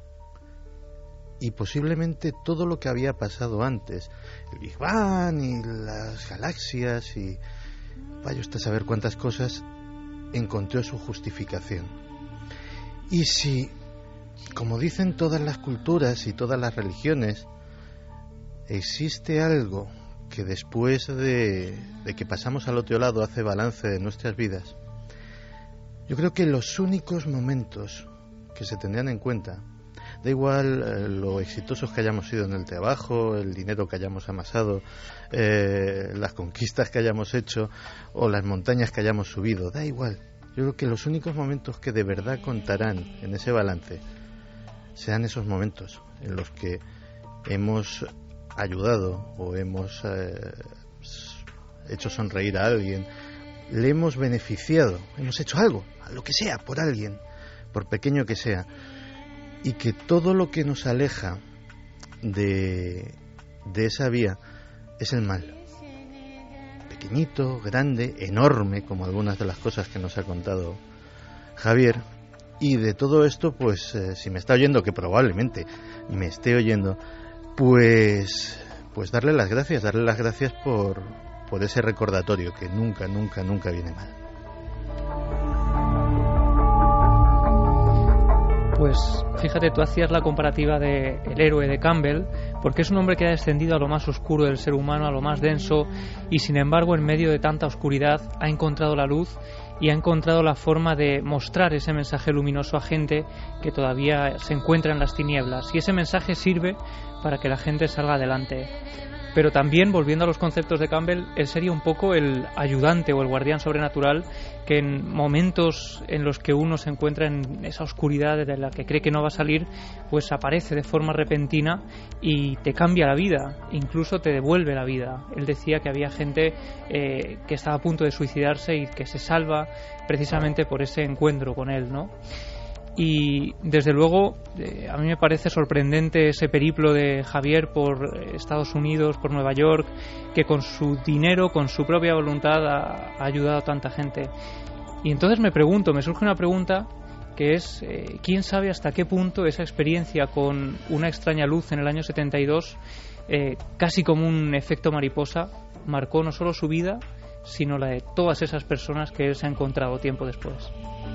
Y posiblemente todo lo que había pasado antes, el Big Bang y las galaxias y vaya usted a saber cuántas cosas, encontró su justificación. Y si, como dicen todas las culturas y todas las religiones, existe algo que después de que pasamos al otro lado hace balance de nuestras vidas, yo creo que los únicos momentos que se tendrían en cuenta, da igual lo exitosos que hayamos sido en el trabajo, el dinero que hayamos amasado, las conquistas que hayamos hecho o las montañas que hayamos subido, da igual. Yo creo que los únicos momentos que de verdad contarán en ese balance serán esos momentos en los que hemos ayudado o hemos hecho sonreír a alguien, le hemos beneficiado, hemos hecho algo, lo que sea, por alguien, por pequeño que sea, y que todo lo que nos aleja de esa vía es el mal, pequeñito, grande, enorme, como algunas de las cosas que nos ha contado Javier. Y de todo esto, pues si me está oyendo, que probablemente me esté oyendo, pues darle las gracias por ese recordatorio que nunca viene mal. Pues fíjate, tú hacías la comparativa de el héroe de Campbell, porque es un hombre que ha descendido a lo más oscuro del ser humano, a lo más denso, y sin embargo en medio de tanta oscuridad ha encontrado la luz y ha encontrado la forma de mostrar ese mensaje luminoso a gente que todavía se encuentra en las tinieblas, y ese mensaje sirve para que la gente salga adelante. Pero también, volviendo a los conceptos de Campbell, él sería un poco el ayudante o el guardián sobrenatural que en momentos en los que uno se encuentra en esa oscuridad de la que cree que no va a salir, pues aparece de forma repentina y te cambia la vida, incluso te devuelve la vida. Él decía que había gente que estaba a punto de suicidarse y que se salva precisamente por ese encuentro con él, ¿no? Y desde luego a mí me parece sorprendente ese periplo de Javier por Estados Unidos, por Nueva York, que con su dinero, con su propia voluntad ha ayudado a tanta gente. Y entonces me surge una pregunta, que es ¿quién sabe hasta qué punto esa experiencia con una extraña luz en el año 72, casi como un efecto mariposa, marcó no solo su vida, sino la de todas esas personas que él se ha encontrado tiempo después?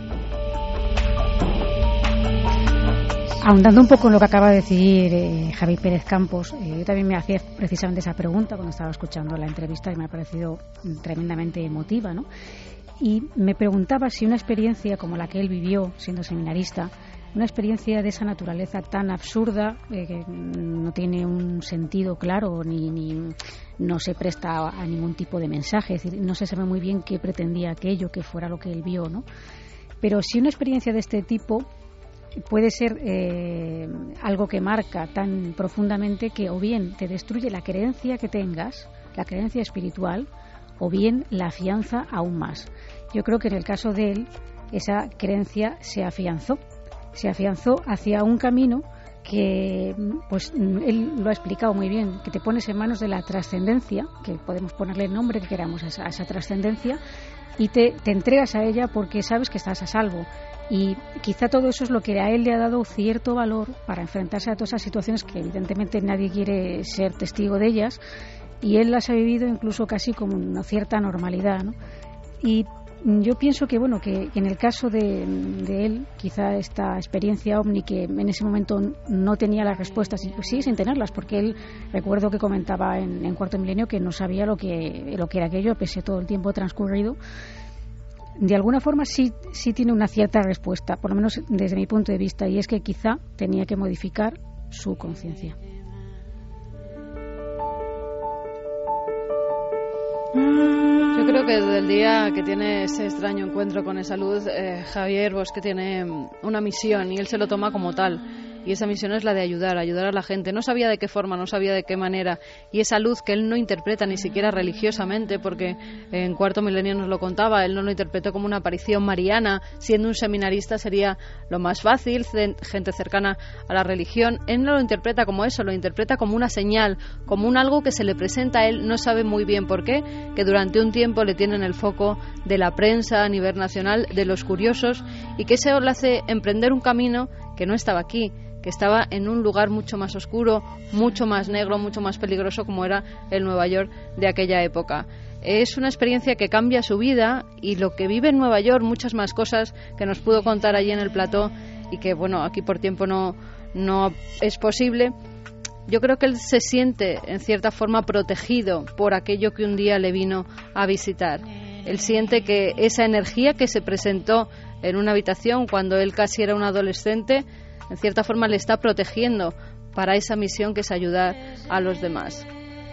Ahondando un poco en lo que acaba de decir Javi Pérez Campos, yo también me hacía precisamente esa pregunta cuando estaba escuchando la entrevista, y me ha parecido tremendamente emotiva, ¿no? Y me preguntaba si una experiencia como la que él vivió siendo seminarista, una experiencia de esa naturaleza tan absurda, que no tiene un sentido claro ni no se presta a ningún tipo de mensaje, es decir, no se sabe muy bien qué pretendía aquello, que fuera lo que él vio, ¿no? Pero si una experiencia de este tipo puede ser algo que marca tan profundamente que o bien te destruye la creencia que tengas, la creencia espiritual, o bien la afianza aún más. Yo creo que en el caso de él, esa creencia se afianzó hacia un camino que, pues él lo ha explicado muy bien, que te pones en manos de la trascendencia, que podemos ponerle el nombre que queramos a esa trascendencia, y te entregas a ella porque sabes que estás a salvo. Y quizá todo eso es lo que a él le ha dado cierto valor para enfrentarse a todas esas situaciones que evidentemente nadie quiere ser testigo de ellas, y él las ha vivido incluso casi como una cierta normalidad, ¿no? Y yo pienso que bueno, que en el caso de él, quizá esta experiencia ovni, que en ese momento no tenía las respuestas, y pues sigue sin tenerlas, porque él, recuerdo que comentaba en Cuarto Milenio que no sabía lo que era aquello, pese a todo el tiempo transcurrido. De alguna forma sí tiene una cierta respuesta, por lo menos desde mi punto de vista, y es que quizá tenía que modificar su conciencia. Yo creo que desde el día que tiene ese extraño encuentro con esa luz, Javier Bosque tiene una misión y él se lo toma como tal. Y esa misión es la de ayudar a la gente. No sabía de qué forma, no sabía de qué manera. Y esa luz que él no interpreta ni siquiera religiosamente, porque en Cuarto Milenio nos lo contaba, él no lo interpretó como una aparición mariana. Siendo un seminarista sería lo más fácil, gente cercana a la religión. Él no lo interpreta como eso, lo interpreta como una señal, como un algo que se le presenta a él, no sabe muy bien por qué, que durante un tiempo le tienen el foco de la prensa a nivel nacional, de los curiosos, y que eso le hace emprender un camino que no estaba aquí, que estaba en un lugar mucho más oscuro, mucho más negro, mucho más peligroso, como era el Nueva York de aquella época. Es una experiencia que cambia su vida, y lo que vive en Nueva York, muchas más cosas que nos pudo contar allí en el plató, y que bueno, aquí por tiempo no es posible. Yo creo que él se siente en cierta forma protegido por aquello que un día le vino a visitar. Él siente que esa energía que se presentó en una habitación cuando él casi era un adolescente, en cierta forma le está protegiendo para esa misión que es ayudar a los demás.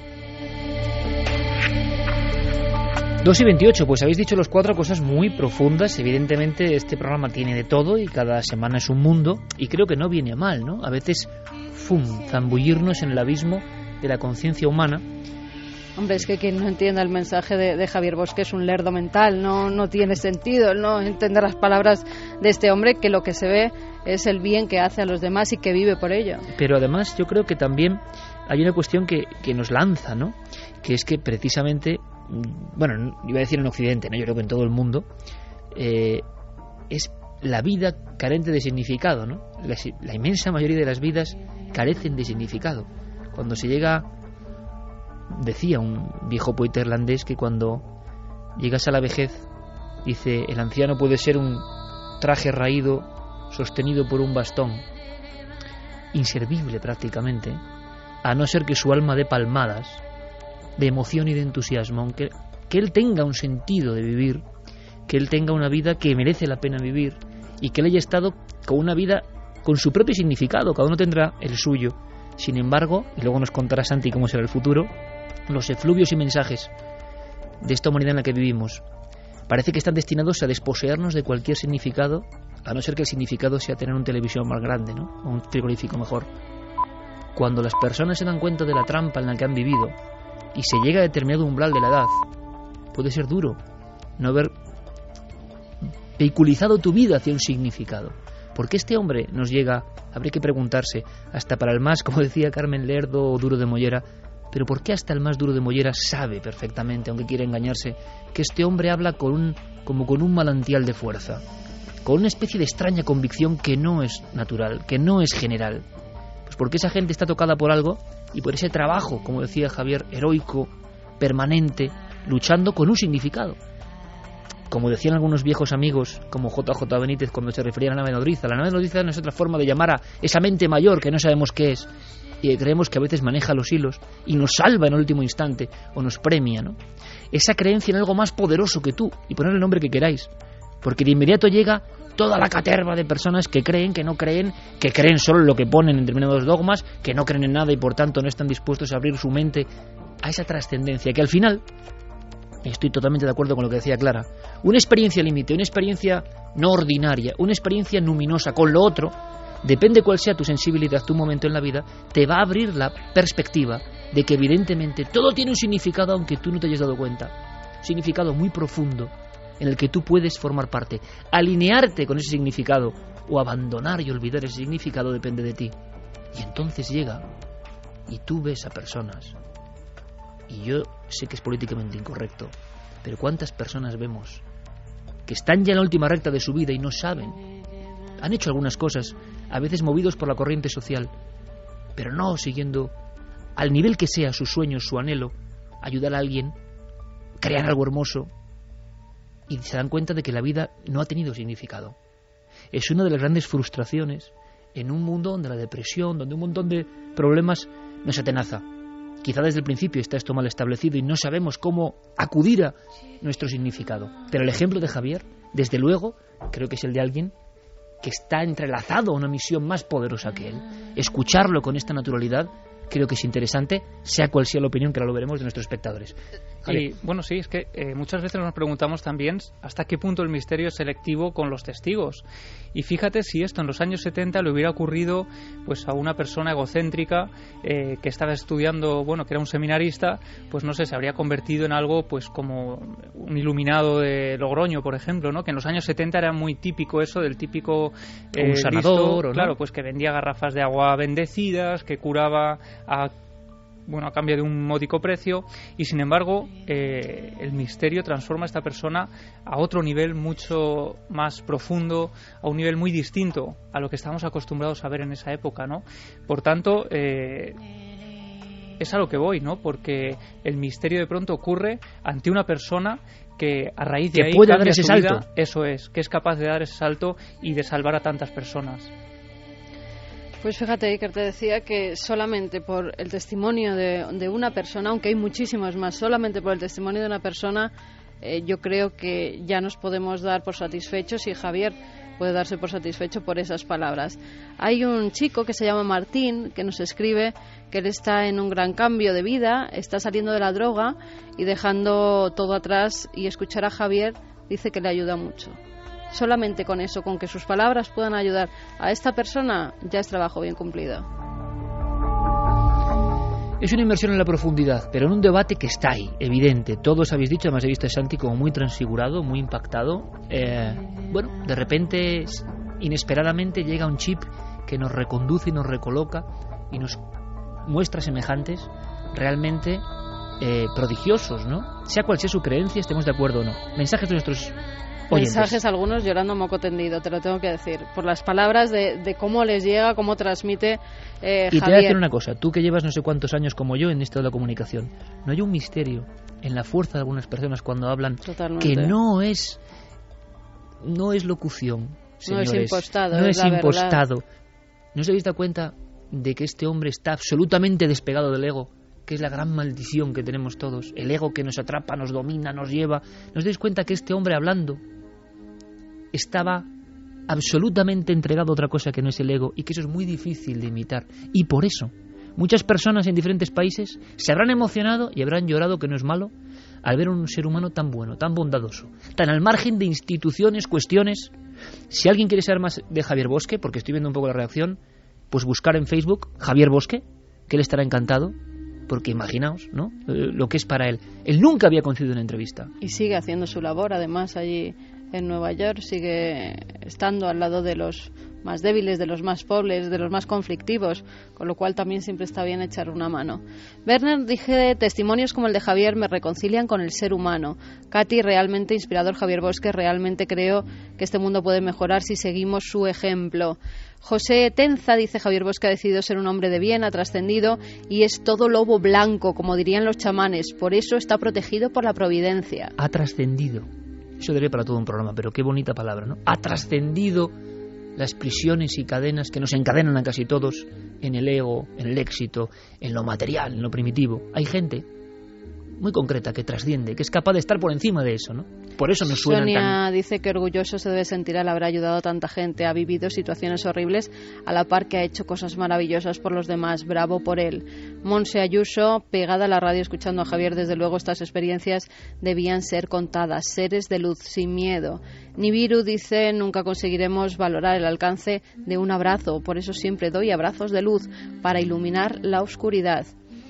2:28, pues habéis dicho los cuatro cosas muy profundas. Evidentemente este programa tiene de todo y cada semana es un mundo, y creo que no viene mal, ¿no? A veces, zambullirnos en el abismo de la conciencia humana. Hombre, es que quien no entienda el mensaje de Javier Bosque es un lerdo mental, no tiene sentido el no entender las palabras de este hombre, que lo que se ve es el bien que hace a los demás y que vive por ello. Pero además yo creo que también hay una cuestión que nos lanza, ¿no? Que es que precisamente, bueno, iba a decir en Occidente, ¿no? Yo creo que en todo el mundo, es la vida carente de significado, ¿no? La inmensa mayoría de las vidas carecen de significado. Cuando se llega, decía un viejo poeta irlandés, que cuando llegas a la vejez, dice, el anciano puede ser un traje raído sostenido por un bastón, inservible prácticamente, a no ser que su alma dé palmadas de emoción y de entusiasmo, aunque que él tenga un sentido de vivir, que él tenga una vida que merece la pena vivir y que él haya estado con una vida con su propio significado, cada uno tendrá el suyo. Sin embargo, y luego nos contará Santi cómo será el futuro, los efluvios y mensajes de esta humanidad en la que vivimos parece que están destinados a desposeernos de cualquier significado, a no ser que el significado sea tener un televisión más grande, ¿no? O un frigorífico mejor. Cuando las personas se dan cuenta de la trampa en la que han vivido y se llega a determinado umbral de la edad, puede ser duro no haber vehiculizado tu vida hacia un significado. ¿Por qué este hombre nos llega? Habría que preguntarse, hasta para el más, como decía Carmen Lerdo, o duro de mollera, pero ¿por qué hasta el más duro de mollera sabe perfectamente, aunque quiera engañarse, que este hombre habla como con un manantial de fuerza, con una especie de extraña convicción que no es natural, que no es general? Pues porque esa gente está tocada por algo y por ese trabajo, como decía Javier, heroico, permanente, luchando con un significado. Como decían algunos viejos amigos, como JJ Benítez cuando se refería a la nave nodriza. La nave nodriza no es otra forma de llamar a esa mente mayor que no sabemos qué es y que creemos que a veces maneja los hilos y nos salva en el último instante o nos premia, ¿no? Esa creencia en algo más poderoso que tú, y poner el nombre que queráis, porque de inmediato llega toda la caterva de personas que creen, que no creen, que creen solo en lo que ponen en determinados dogmas, que no creen en nada y por tanto no están dispuestos a abrir su mente a esa trascendencia que al final, estoy totalmente de acuerdo con lo que decía Clara, una experiencia límite, una experiencia no ordinaria, una experiencia luminosa con lo otro, depende cuál sea tu sensibilidad, tu momento en la vida, te va a abrir la perspectiva de que evidentemente todo tiene un significado aunque tú no te hayas dado cuenta, un significado muy profundo en el que tú puedes formar parte. Alinearte con ese significado o abandonar y olvidar ese significado depende de ti. Y entonces llega y tú ves a personas, y yo sé que es políticamente incorrecto, pero ¿cuántas personas vemos que están ya en la última recta de su vida y no saben? Han hecho algunas cosas, a veces movidos por la corriente social, pero no siguiendo al nivel que sea sus sueños, su anhelo, ayudar a alguien, crear algo hermoso, y se dan cuenta de que la vida no ha tenido significado. Es una de las grandes frustraciones en un mundo donde la depresión, donde un montón de problemas nos atenaza. Quizá desde el principio está esto mal establecido y no sabemos cómo acudir a nuestro significado. Pero el ejemplo de Javier, desde luego, creo que es el de alguien que está entrelazado a una misión más poderosa que él. Escucharlo con esta naturalidad creo que es interesante, sea cual sea la opinión, que ahora lo veremos, de nuestros espectadores. Y bueno, sí, es que muchas veces nos preguntamos también hasta qué punto el misterio es selectivo con los testigos. Y fíjate si esto en los años 70 le hubiera ocurrido pues a una persona egocéntrica que estaba estudiando, bueno, que era un seminarista, pues no sé, se habría convertido en algo pues como un iluminado de Logroño, por ejemplo, ¿no? Que en los años 70 era muy típico eso del típico un sanador, ¿o no? Claro, pues que vendía garrafas de agua bendecidas, que curaba a cambio de un módico precio, y sin embargo el misterio transforma a esta persona a otro nivel mucho más profundo, a un nivel muy distinto a lo que estábamos acostumbrados a ver en esa época, ¿no? Por tanto, es a lo que voy, ¿no? Porque el misterio de pronto ocurre ante una persona que a raíz de ahí puede dar ese salto. Vida, eso es, que es capaz de dar ese salto y de salvar a tantas personas. Pues fíjate, Iker, te decía que solamente por el testimonio de una persona, aunque hay muchísimos más, solamente por el testimonio de una persona, yo creo que ya nos podemos dar por satisfechos, y Javier puede darse por satisfecho por esas palabras. Hay un chico que se llama Martín que nos escribe que él está en un gran cambio de vida, está saliendo de la droga y dejando todo atrás, y escuchar a Javier dice que le ayuda mucho. Solamente con eso, con que sus palabras puedan ayudar a esta persona, ya es trabajo bien cumplido. Es una inmersión en la profundidad, pero en un debate que está ahí, evidente. Todos habéis dicho, además he visto a Santi como muy transfigurado, muy impactado. De repente, inesperadamente, llega un chip que nos reconduce y nos recoloca y nos muestra semejantes realmente prodigiosos, ¿no? Sea cual sea su creencia, estemos de acuerdo o no. Mensajes de nuestros oyentes. Mensajes, algunos llorando a moco tendido, te lo tengo que decir, por las palabras de cómo les llega, cómo transmite Javier. Y te voy a decir una cosa, tú que llevas no sé cuántos años como yo en esto de la comunicación, no hay un misterio en la fuerza de algunas personas cuando hablan. Totalmente. Que no es locución, señores. No es impostado. No es impostado. Verdad. ¿No os habéis dado cuenta de que este hombre está absolutamente despegado del ego? Que es la gran maldición que tenemos todos, el ego que nos atrapa, nos domina, nos lleva. ¿No os dais cuenta que este hombre hablando estaba absolutamente entregado a otra cosa que no es el ego, y que eso es muy difícil de imitar. Y por eso muchas personas en diferentes países se habrán emocionado y habrán llorado, que no es malo, al ver a un ser humano tan bueno, tan bondadoso, tan al margen de instituciones, cuestiones. Si alguien quiere saber más de Javier Bosque, porque estoy viendo un poco la reacción, pues buscar en Facebook Javier Bosque, que él estará encantado, porque imaginaos, ¿no?, lo que es para él. Él nunca había concedido una entrevista. Y sigue haciendo su labor, además, allí en Nueva York, sigue estando al lado de los más débiles, de los más pobres, de los más conflictivos, con lo cual también siempre está bien echar una mano. Werner dice: testimonios como el de Javier me reconcilian con el ser humano. Katy, realmente inspirador Javier Bosque, realmente creo que este mundo puede mejorar si seguimos su ejemplo. José Tenza dice: Javier Bosque ha decidido ser un hombre de bien, ha trascendido y es todo lobo blanco, como dirían los chamanes, por eso está protegido por la providencia. Ha trascendido. Eso daría para todo un programa, pero qué bonita palabra, ¿no? Ha trascendido las prisiones y cadenas que nos encadenan a casi todos en el ego, en el éxito, en lo material, en lo primitivo. Hay gente muy concreta que trasciende, que es capaz de estar por encima de eso, ¿no? Por eso nos suenan Sonia dice que orgulloso se debe sentir al haber ayudado a tanta gente. Ha vivido situaciones horribles a la par que ha hecho cosas maravillosas por los demás. Bravo por él. Monse Ayuso, pegada a la radio escuchando a Javier, desde luego estas experiencias debían ser contadas. Seres de luz, sin miedo. Nibiru dice: nunca conseguiremos valorar el alcance de un abrazo, por eso siempre doy abrazos de luz para iluminar la oscuridad.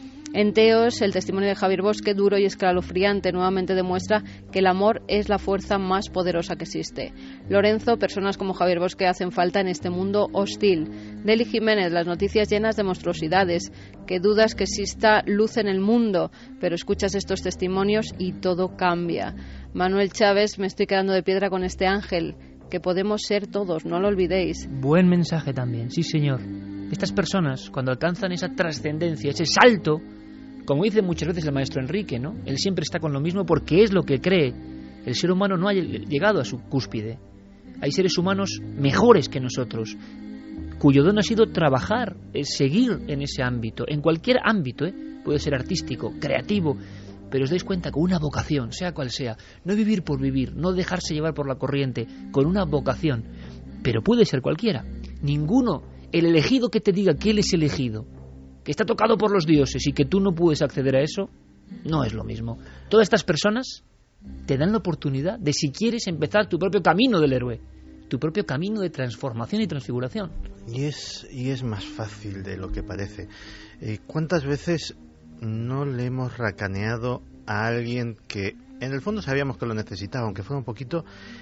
En Teos, el testimonio de Javier Bosque, duro y escalofriante, nuevamente demuestra que el amor es la fuerza más poderosa que existe. Lorenzo, personas como Javier Bosque hacen falta en este mundo hostil. Deli Jiménez, las noticias llenas de monstruosidades, que dudas que exista luz en el mundo, pero escuchas estos testimonios y todo cambia. Manuel Chávez, me estoy quedando de piedra con este ángel, que podemos ser todos, no lo olvidéis. Buen mensaje también, sí señor. Estas personas, cuando alcanzan esa trascendencia, ese salto, como dice muchas veces el maestro Enrique, ¿no?, él siempre está con lo mismo porque es lo que cree. El ser humano no ha llegado a su cúspide. Hay seres humanos mejores que nosotros, cuyo don ha sido trabajar, seguir en ese ámbito, en cualquier ámbito, puede ser artístico, creativo, pero os dais cuenta, con una vocación, sea cual sea, no vivir por vivir, no dejarse llevar por la corriente, con una vocación, pero puede ser cualquiera. Ninguno, el elegido que te diga que él es elegido, que está tocado por los dioses y que tú no puedes acceder a eso, no es lo mismo. Todas estas personas te dan la oportunidad de, si quieres, empezar tu propio camino del héroe, tu propio camino de transformación y transfiguración. Y es más fácil de lo que parece. ¿Cuántas veces no le hemos racaneado a alguien que en el fondo sabíamos que lo necesitaba, aunque fuera un poquito,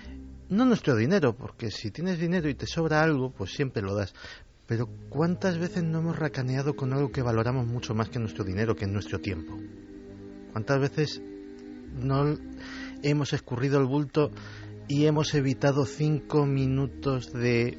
no nuestro dinero, porque si tienes dinero y te sobra algo, pues siempre lo das? Pero ¿cuántas veces no hemos racaneado con algo que valoramos mucho más que nuestro dinero, que es nuestro tiempo? ¿Cuántas veces no hemos escurrido el bulto y hemos evitado 5 minutos de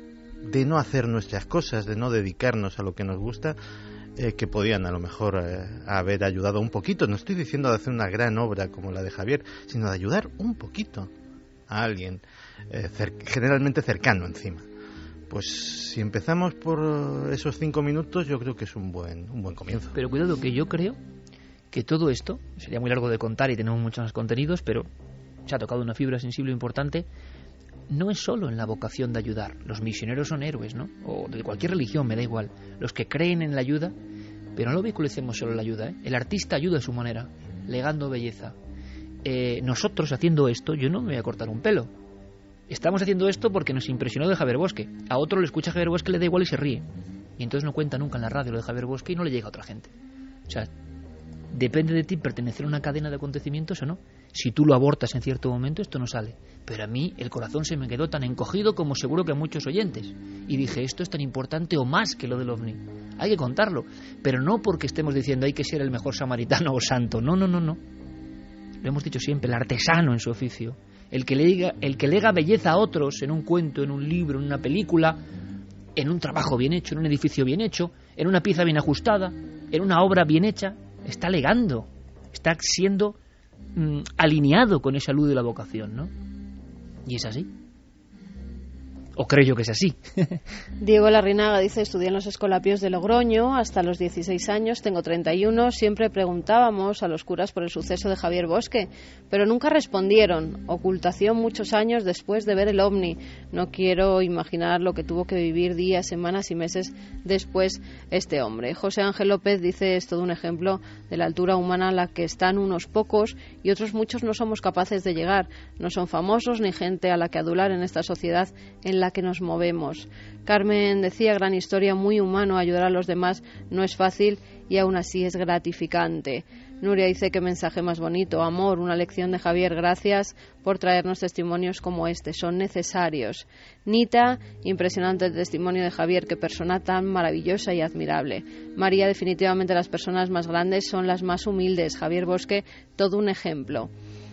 no hacer nuestras cosas, de no dedicarnos a lo que nos gusta, que podían a lo mejor haber ayudado un poquito? No estoy diciendo de hacer una gran obra como la de Javier, sino de ayudar un poquito a alguien, generalmente cercano encima. Pues si empezamos por esos 5 minutos, yo creo que es un buen comienzo. Pero cuidado, que yo creo que todo esto, sería muy largo de contar y tenemos muchos más contenidos, pero se ha tocado una fibra sensible importante, no es solo en la vocación de ayudar. Los misioneros son héroes, ¿no? O de cualquier religión, me da igual. Los que creen en la ayuda, pero no lo vinculicemos solo en la ayuda, ¿eh? El artista ayuda a su manera, legando belleza. Nosotros haciendo esto, yo no me voy a cortar un pelo. Estamos haciendo esto porque nos impresionó de Javier Bosque. A otro le escucha a Javier Bosque, le da igual y se ríe. Y entonces no cuenta nunca en la radio lo de Javier Bosque y no le llega a otra gente. O sea, depende de ti pertenecer a una cadena de acontecimientos o no. Si tú lo abortas en cierto momento, esto no sale. Pero a mí el corazón se me quedó tan encogido como seguro que a muchos oyentes. Y dije, esto es tan importante o más que lo del OVNI. Hay que contarlo. Pero no porque estemos diciendo hay que ser el mejor samaritano o santo. No. Lo hemos dicho siempre, el artesano en su oficio. El que lega belleza a otros en un cuento, en un libro, en una película, en un trabajo bien hecho, en un edificio bien hecho, en una pieza bien ajustada, en una obra bien hecha, está legando, está siendo alineado con esa luz de la vocación, ¿no? Y es así. O creo yo que es así. Diego Larrinaga dice: estudié en los Escolapios de Logroño hasta los 16 años, tengo 31, siempre preguntábamos a los curas por el suceso de Javier Bosque, pero nunca respondieron. Ocultación muchos años después de ver el ovni. No quiero imaginar lo que tuvo que vivir días, semanas y meses después este hombre. José Ángel López dice: es todo un ejemplo de la altura humana a la que están unos pocos y otros muchos no somos capaces de llegar. No son famosos ni gente a la que adular en esta sociedad en la que nos movemos. Carmen decía: gran historia, muy humano, ayudar a los demás no es fácil y aún así es gratificante. Nuria dice: qué mensaje más bonito, amor, una lección de Javier, gracias por traernos testimonios como este, son necesarios. Nita: impresionante el testimonio de Javier, qué persona tan maravillosa y admirable. María: definitivamente las personas más grandes son las más humildes. Javier Bosque, todo un ejemplo.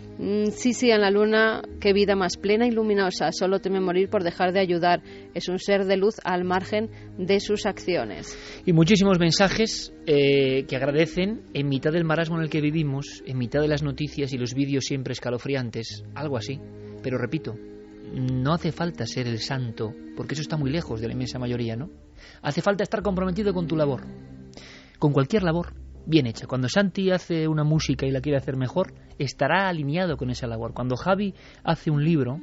Sí, en la luna, qué vida más plena y luminosa, solo teme morir por dejar de ayudar, es un ser de luz al margen de sus acciones. Y muchísimos mensajes que agradecen en mitad del marasmo en el que vivimos, en mitad de las noticias y los vídeos siempre escalofriantes, algo así. Pero repito, no hace falta ser el santo, porque eso está muy lejos de la inmensa mayoría, ¿no? Hace falta estar comprometido con tu labor, con cualquier labor bien hecha. Cuando Santi hace una música y la quiere hacer mejor, estará alineado con esa labor. Cuando Javi hace un libro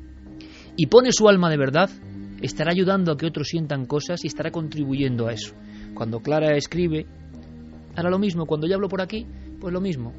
y pone su alma de verdad, estará ayudando a que otros sientan cosas y estará contribuyendo a eso. Cuando Clara escribe, hará lo mismo. Cuando yo hablo por aquí, pues lo mismo.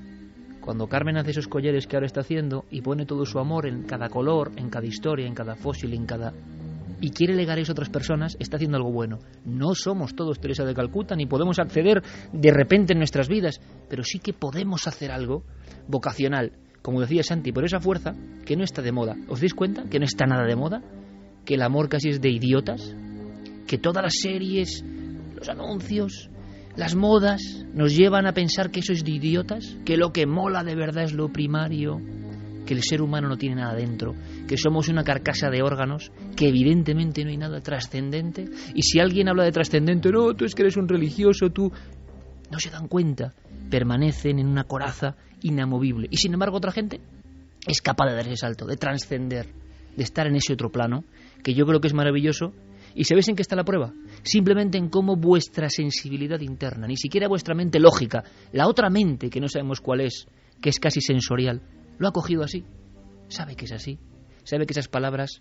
Cuando Carmen hace esos collares que ahora está haciendo y pone todo su amor en cada color, en cada historia, en cada fósil, en cada... y quiere legar eso a otras personas, está haciendo algo bueno. No somos todos Teresa de Calcuta, ni podemos acceder de repente en nuestras vidas, pero sí que podemos hacer algo vocacional, como decía Santi, por esa fuerza que no está de moda. ¿Os dais cuenta que no está nada de moda? Que el amor casi es de idiotas, que todas las series, los anuncios, las modas nos llevan a pensar que eso es de idiotas, que lo que mola de verdad es lo primario, que el ser humano no tiene nada dentro, que somos una carcasa de órganos, que evidentemente no hay nada trascendente. Y si alguien habla de trascendente, no, tú es que eres un religioso, tú... No se dan cuenta, permanecen en una coraza inamovible. Y sin embargo otra gente es capaz de dar ese salto, de trascender, de estar en ese otro plano, que yo creo que es maravilloso. ¿Y sabéis en qué está la prueba? Simplemente en cómo vuestra sensibilidad interna, ni siquiera vuestra mente lógica, la otra mente que no sabemos cuál es, que es casi sensorial, lo ha cogido así, sabe que es así, sabe que esas palabras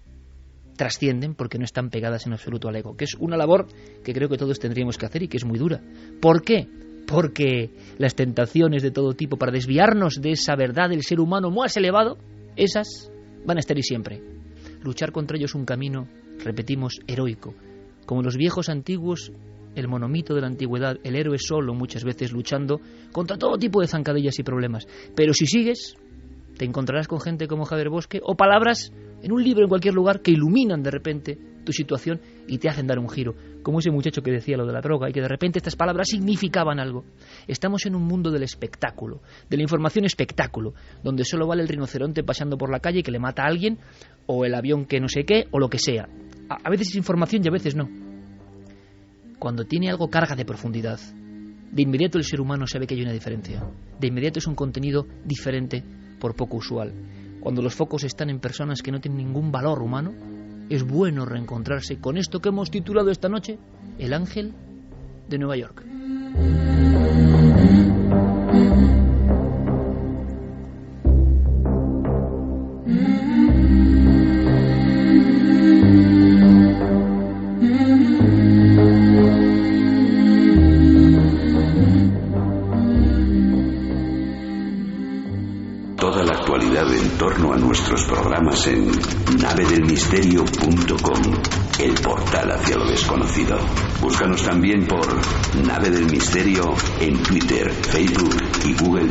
trascienden porque no están pegadas en absoluto al ego, que es una labor que creo que todos tendríamos que hacer y que es muy dura. ¿Por qué? Porque las tentaciones de todo tipo para desviarnos de esa verdad del ser humano más elevado, esas van a estar y siempre. Luchar contra ellos es un camino, repetimos, heroico. Como los viejos antiguos, el monomito de la antigüedad, el héroe solo muchas veces luchando contra todo tipo de zancadillas y problemas. Pero si sigues, te encontrarás con gente como Javier Bosque o palabras en un libro en cualquier lugar que iluminan de repente tu situación y te hacen dar un giro, como ese muchacho que decía lo de la droga y que de repente estas palabras significaban algo. Estamos en un mundo del espectáculo, de la información espectáculo, donde solo vale el rinoceronte pasando por la calle que le mata a alguien, o el avión que no sé qué, o lo que sea. A veces es información y a veces no. Cuando tiene algo carga de profundidad, de inmediato el ser humano sabe que hay una diferencia. De inmediato es un contenido diferente, por poco usual. Cuando los focos están en personas que no tienen ningún valor humano, es bueno reencontrarse con esto que hemos titulado esta noche, El Ángel de Nueva York. Toda la actualidad en torno a nuestros programas en navedelmisterio.com, el portal hacia lo desconocido. Búscanos también por Nave del Misterio en Twitter, Facebook y Google+.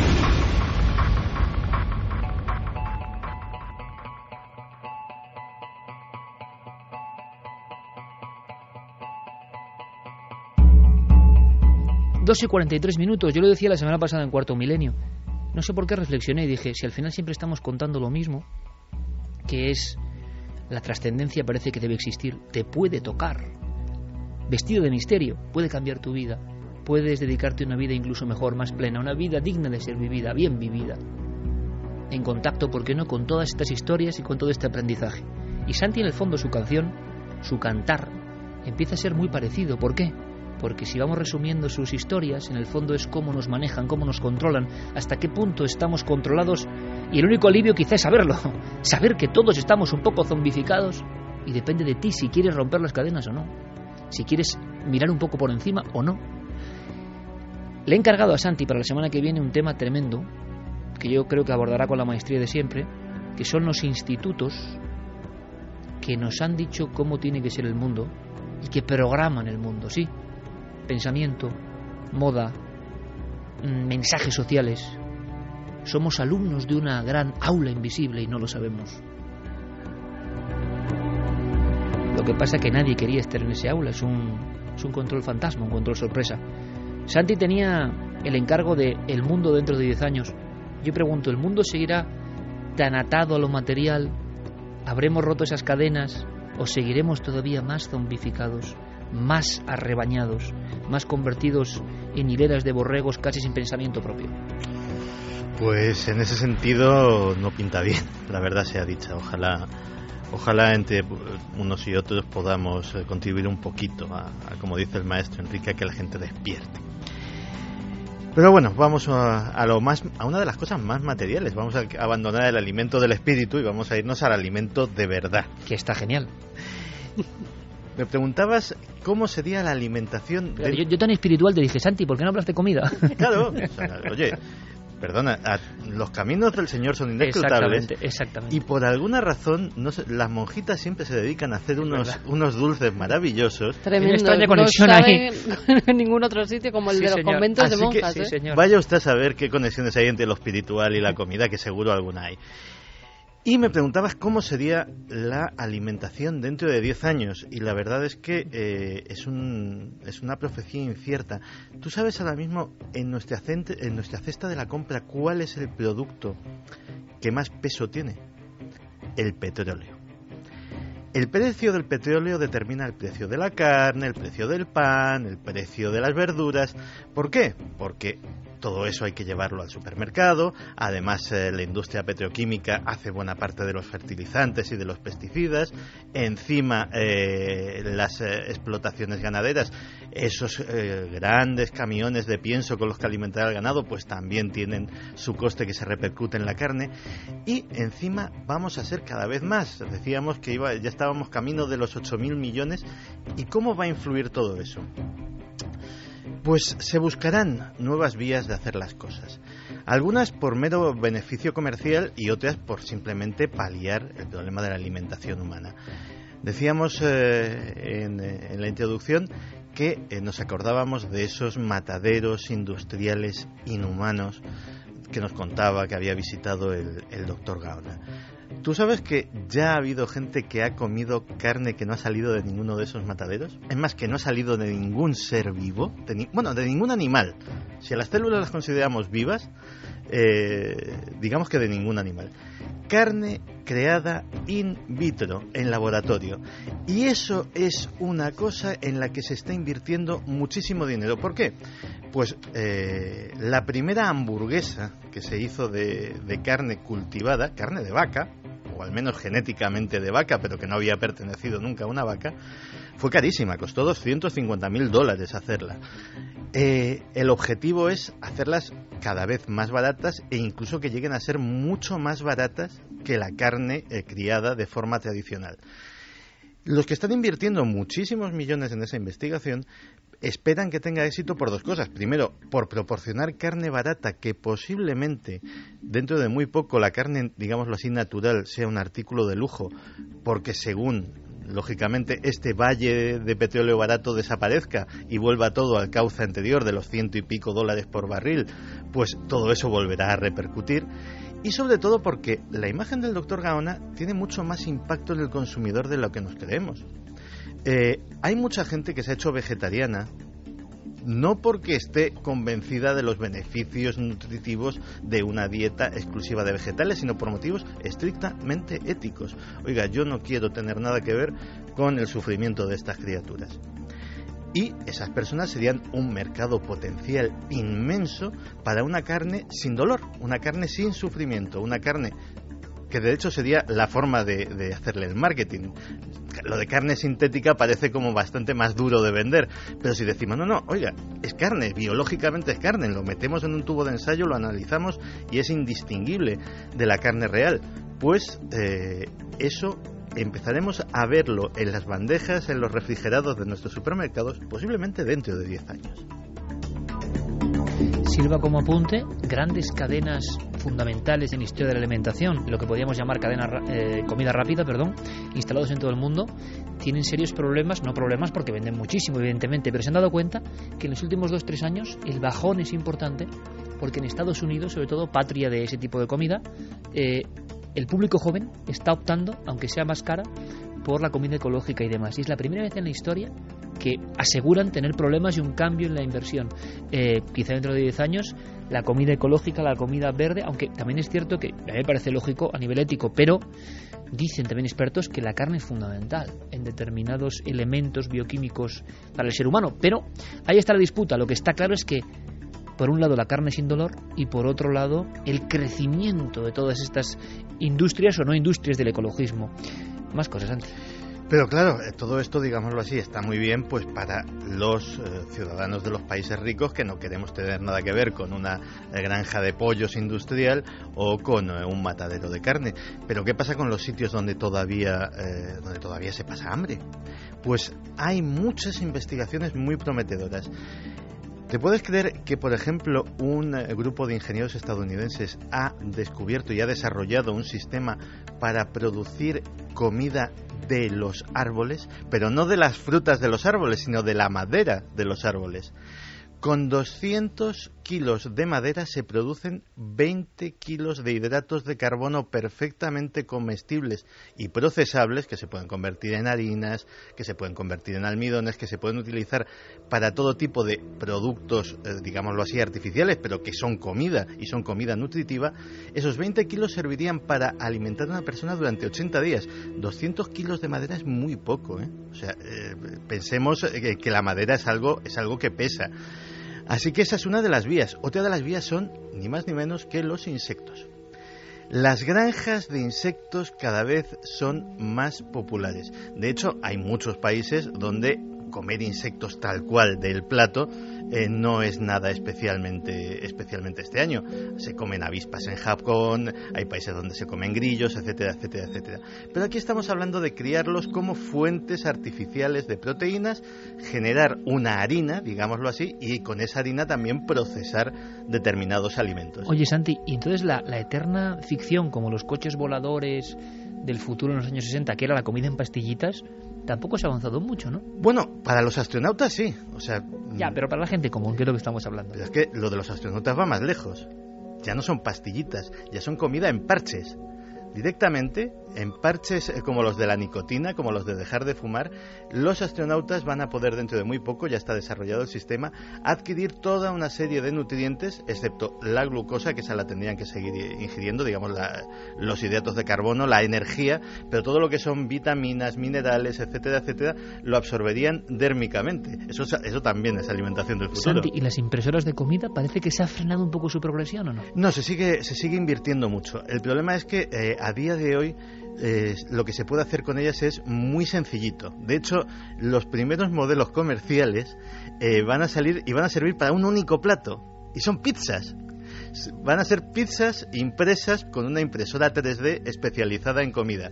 ...12:43, yo lo decía la semana pasada en Cuarto Milenio. No sé por qué reflexioné y dije, si al final siempre estamos contando lo mismo, que es la trascendencia parece que debe existir, te puede tocar, vestido de misterio, puede cambiar tu vida, puedes dedicarte a una vida incluso mejor, más plena, una vida digna de ser vivida, bien vivida, en contacto, ¿por qué no?, con todas estas historias y con todo este aprendizaje. Y Santi, en el fondo, su canción, su cantar, empieza a ser muy parecido. ¿Por qué? Porque si vamos resumiendo sus historias, en el fondo es cómo nos manejan, cómo nos controlan, hasta qué punto estamos controlados, y el único alivio quizá es saberlo, saber que todos estamos un poco zombificados, y depende de ti si quieres romper las cadenas o no, si quieres mirar un poco por encima o no. Le he encargado a Santi para la semana que viene un tema tremendo, que yo creo que abordará con la maestría de siempre, que son los institutos que nos han dicho cómo tiene que ser el mundo y que programan el mundo, sí. Pensamiento, moda, mensajes sociales. Somos alumnos de una gran aula invisible y no lo sabemos. Lo que pasa es que nadie quería estar en ese aula. Es un control fantasma, un control sorpresa. Santi tenía el encargo de el mundo dentro de 10 años. Yo pregunto, ¿el mundo seguirá tan atado a lo material? ¿Habremos roto esas cadenas? ¿O seguiremos todavía más zombificados, más arrebañados, más convertidos en hileras de borregos casi sin pensamiento propio? Pues en ese sentido no pinta bien, la verdad sea dicha. Ojalá entre unos y otros podamos contribuir un poquito a como dice el maestro Enrique, a que la gente despierte. Pero bueno, vamos a una de las cosas más materiales. Vamos a abandonar el alimento del espíritu y vamos a irnos al alimento de verdad. Que está genial. Me preguntabas cómo sería la alimentación. Yo tan espiritual te dije, Santi, ¿por qué no hablas de comida? Claro, oye, perdona, los caminos del Señor son inescrutables. Exactamente. Y por alguna razón, no sé, las monjitas siempre se dedican a hacer unos dulces maravillosos. Tremendo. Una extraña conexión no ahí. En ningún otro sitio como el de los conventos Así de monjas. Que, señor. Vaya usted a saber qué conexiones hay entre lo espiritual y la comida, que seguro alguna hay. Y me preguntabas cómo sería la alimentación dentro de 10 años. Y la verdad es que es una profecía incierta. ¿Tú sabes ahora mismo en nuestra cesta de la compra cuál es el producto que más peso tiene? El petróleo. El precio del petróleo determina el precio de la carne, el precio del pan, el precio de las verduras. ¿Por qué? Porque todo eso hay que llevarlo al supermercado. Además, la industria petroquímica hace buena parte de los fertilizantes y de los pesticidas. Encima, las explotaciones ganaderas, esos grandes camiones de pienso con los que alimentar al ganado, pues también tienen su coste que se repercute en la carne. Y encima vamos a ser cada vez más. Decíamos que ya estábamos camino de los 8.000 millones. ¿Y cómo va a influir todo eso? Pues se buscarán nuevas vías de hacer las cosas. Algunas por mero beneficio comercial y otras por simplemente paliar el problema de la alimentación humana. Decíamos en la introducción que nos acordábamos de esos mataderos industriales inhumanos que nos contaba que había visitado el doctor Gaona. ¿Tú sabes que ya ha habido gente que ha comido carne que no ha salido de ninguno de esos mataderos? Es más, que no ha salido de ningún ser vivo, de ningún animal. Si a las células las consideramos vivas, digamos que de ningún animal. Carne creada in vitro, en laboratorio. Y eso es una cosa en la que se está invirtiendo muchísimo dinero. ¿Por qué? Pues la primera hamburguesa que se hizo de carne cultivada, carne de vaca, o al menos genéticamente de vaca, pero que no había pertenecido nunca a una vaca, fue carísima, costó $250.000 hacerla. El objetivo es hacerlas cada vez más baratas e incluso que lleguen a ser mucho más baratas que la carne criada de forma tradicional. Los que están invirtiendo muchísimos millones en esa investigación esperan que tenga éxito por dos cosas. Primero, por proporcionar carne barata, que posiblemente dentro de muy poco la carne, digámoslo así, natural, sea un artículo de lujo, porque según, lógicamente, este valle de petróleo barato desaparezca y vuelva todo al cauce anterior de los $100 y pico por barril, pues todo eso volverá a repercutir. Y sobre todo porque la imagen del doctor Gaona tiene mucho más impacto en el consumidor de lo que nos creemos. Hay mucha gente que se ha hecho vegetariana, no porque esté convencida de los beneficios nutritivos de una dieta exclusiva de vegetales, sino por motivos estrictamente éticos. Oiga, yo no quiero tener nada que ver con el sufrimiento de estas criaturas. Y esas personas serían un mercado potencial inmenso para una carne sin dolor, una carne sin sufrimiento, una carne que de hecho sería la forma de hacerle el marketing. Lo de carne sintética parece como bastante más duro de vender, pero si decimos, no, oiga, es carne, biológicamente es carne, lo metemos en un tubo de ensayo, lo analizamos y es indistinguible de la carne real, pues eso empezaremos a verlo en las bandejas, en los refrigerados de nuestros supermercados, posiblemente dentro de 10 años. Sirva como apunte, grandes cadenas fundamentales en la historia de la alimentación, lo que podríamos llamar comida rápida, instalados en todo el mundo, tienen serios problemas, no problemas porque venden muchísimo, evidentemente, pero se han dado cuenta que en los últimos 2-3 años el bajón es importante, porque en Estados Unidos, sobre todo, patria de ese tipo de comida, el público joven está optando, aunque sea más cara, por la comida ecológica y demás. Y es la primera vez en la historia que aseguran tener problemas y un cambio en la inversión. Quizá dentro de 10 años la comida ecológica, la comida verde, aunque también es cierto que a mí me parece lógico a nivel ético, pero dicen también expertos que la carne es fundamental en determinados elementos bioquímicos para el ser humano. Pero ahí está la disputa. Lo que está claro es que por un lado la carne sin dolor y por otro lado el crecimiento de todas estas industrias o no industrias del ecologismo. Más cosas antes. Pero claro, todo esto, digámoslo así, está muy bien pues para los ciudadanos de los países ricos que no queremos tener nada que ver con una granja de pollos industrial o con un matadero de carne. Pero ¿qué pasa con los sitios donde todavía se pasa hambre? Pues hay muchas investigaciones muy prometedoras. ¿Te puedes creer que, por ejemplo, un grupo de ingenieros estadounidenses ha descubierto y ha desarrollado un sistema para producir comida de los árboles, pero no de las frutas de los árboles, sino de la madera de los árboles? Con 200 kilos de madera se producen 20 kilos de hidratos de carbono perfectamente comestibles y procesables, que se pueden convertir en harinas, que se pueden convertir en almidones, que se pueden utilizar para todo tipo de productos, digámoslo así, artificiales, pero que son comida y son comida nutritiva. Esos 20 kilos servirían para alimentar a una persona durante 80 días. 200 kilos de madera es muy poco, ¿eh? O sea, pensemos que la madera es algo que pesa. Así que esa es una de las vías. Otra de las vías son ni más ni menos que los insectos. Las granjas de insectos cada vez son más populares. De hecho, hay muchos países donde comer insectos tal cual del plato no es nada especialmente este año. Se comen avispas en Japón, hay países donde se comen grillos, etcétera, etcétera, etcétera. Pero aquí estamos hablando de criarlos como fuentes artificiales de proteínas, generar una harina, digámoslo así, y con esa harina también procesar determinados alimentos. Oye, Santi, y entonces la eterna ficción, como los coches voladores del futuro en los años 60, que era la comida en pastillitas, tampoco se ha avanzado mucho, ¿no? Bueno, para los astronautas sí, o sea... Ya, pero para la gente común, ¿qué es lo que estamos hablando? Pero es que lo de los astronautas va más lejos. Ya no son pastillitas, ya son comida en parches. Directamente, en parches como los de la nicotina, como los de dejar de fumar, los astronautas van a poder dentro de muy poco, ya está desarrollado el sistema, adquirir toda una serie de nutrientes, excepto la glucosa, que esa la tendrían que seguir ingiriendo, digamos los hidratos de carbono, la energía, pero todo lo que son vitaminas, minerales, etcétera, etcétera, lo absorberían dérmicamente. Eso también es alimentación del futuro. Santi, ¿y las impresoras de comida parece que se ha frenado un poco su progresión o no? No, se sigue invirtiendo mucho. El problema es que a día de hoy lo que se puede hacer con ellas es muy sencillito. De hecho, los primeros modelos comerciales van a salir y van a servir para un único plato, y son pizzas. Van a ser pizzas impresas con una impresora 3D especializada en comida,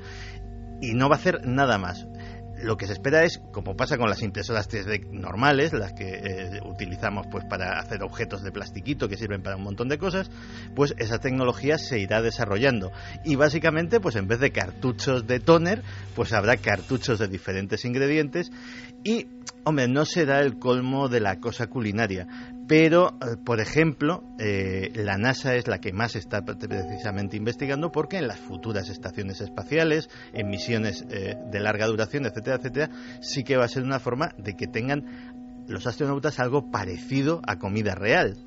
y no va a hacer nada más. Lo que se espera es, como pasa con las impresoras 3D normales, las que utilizamos pues para hacer objetos de plastiquito que sirven para un montón de cosas, pues esa tecnología se irá desarrollando. Y básicamente, pues en vez de cartuchos de tóner, pues habrá cartuchos de diferentes ingredientes. Y, hombre, no será el colmo de la cosa culinaria, pero, por ejemplo, la NASA es la que más está precisamente investigando, porque en las futuras estaciones espaciales, en misiones de larga duración, etcétera, etcétera, sí que va a ser una forma de que tengan los astronautas algo parecido a comida real.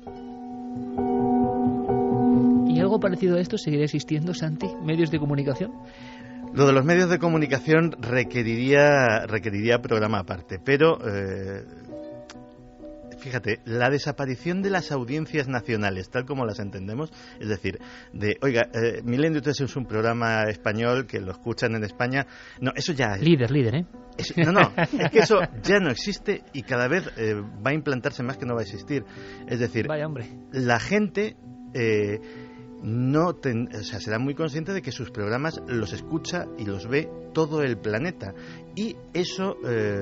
¿Y algo parecido a esto seguirá existiendo, Santi? ¿Medios de comunicación? Lo de los medios de comunicación requeriría programa aparte, pero fíjate, la desaparición de las audiencias nacionales, tal como las entendemos, es decir, oiga, Milenio 3 es un programa español que lo escuchan en España. No, eso ya... Líder, ¿eh? Es que eso ya no existe y cada vez va a implantarse más que no va a existir. Es decir, vaya hombre, la gente será muy consciente de que sus programas los escucha y los ve todo el planeta, y eso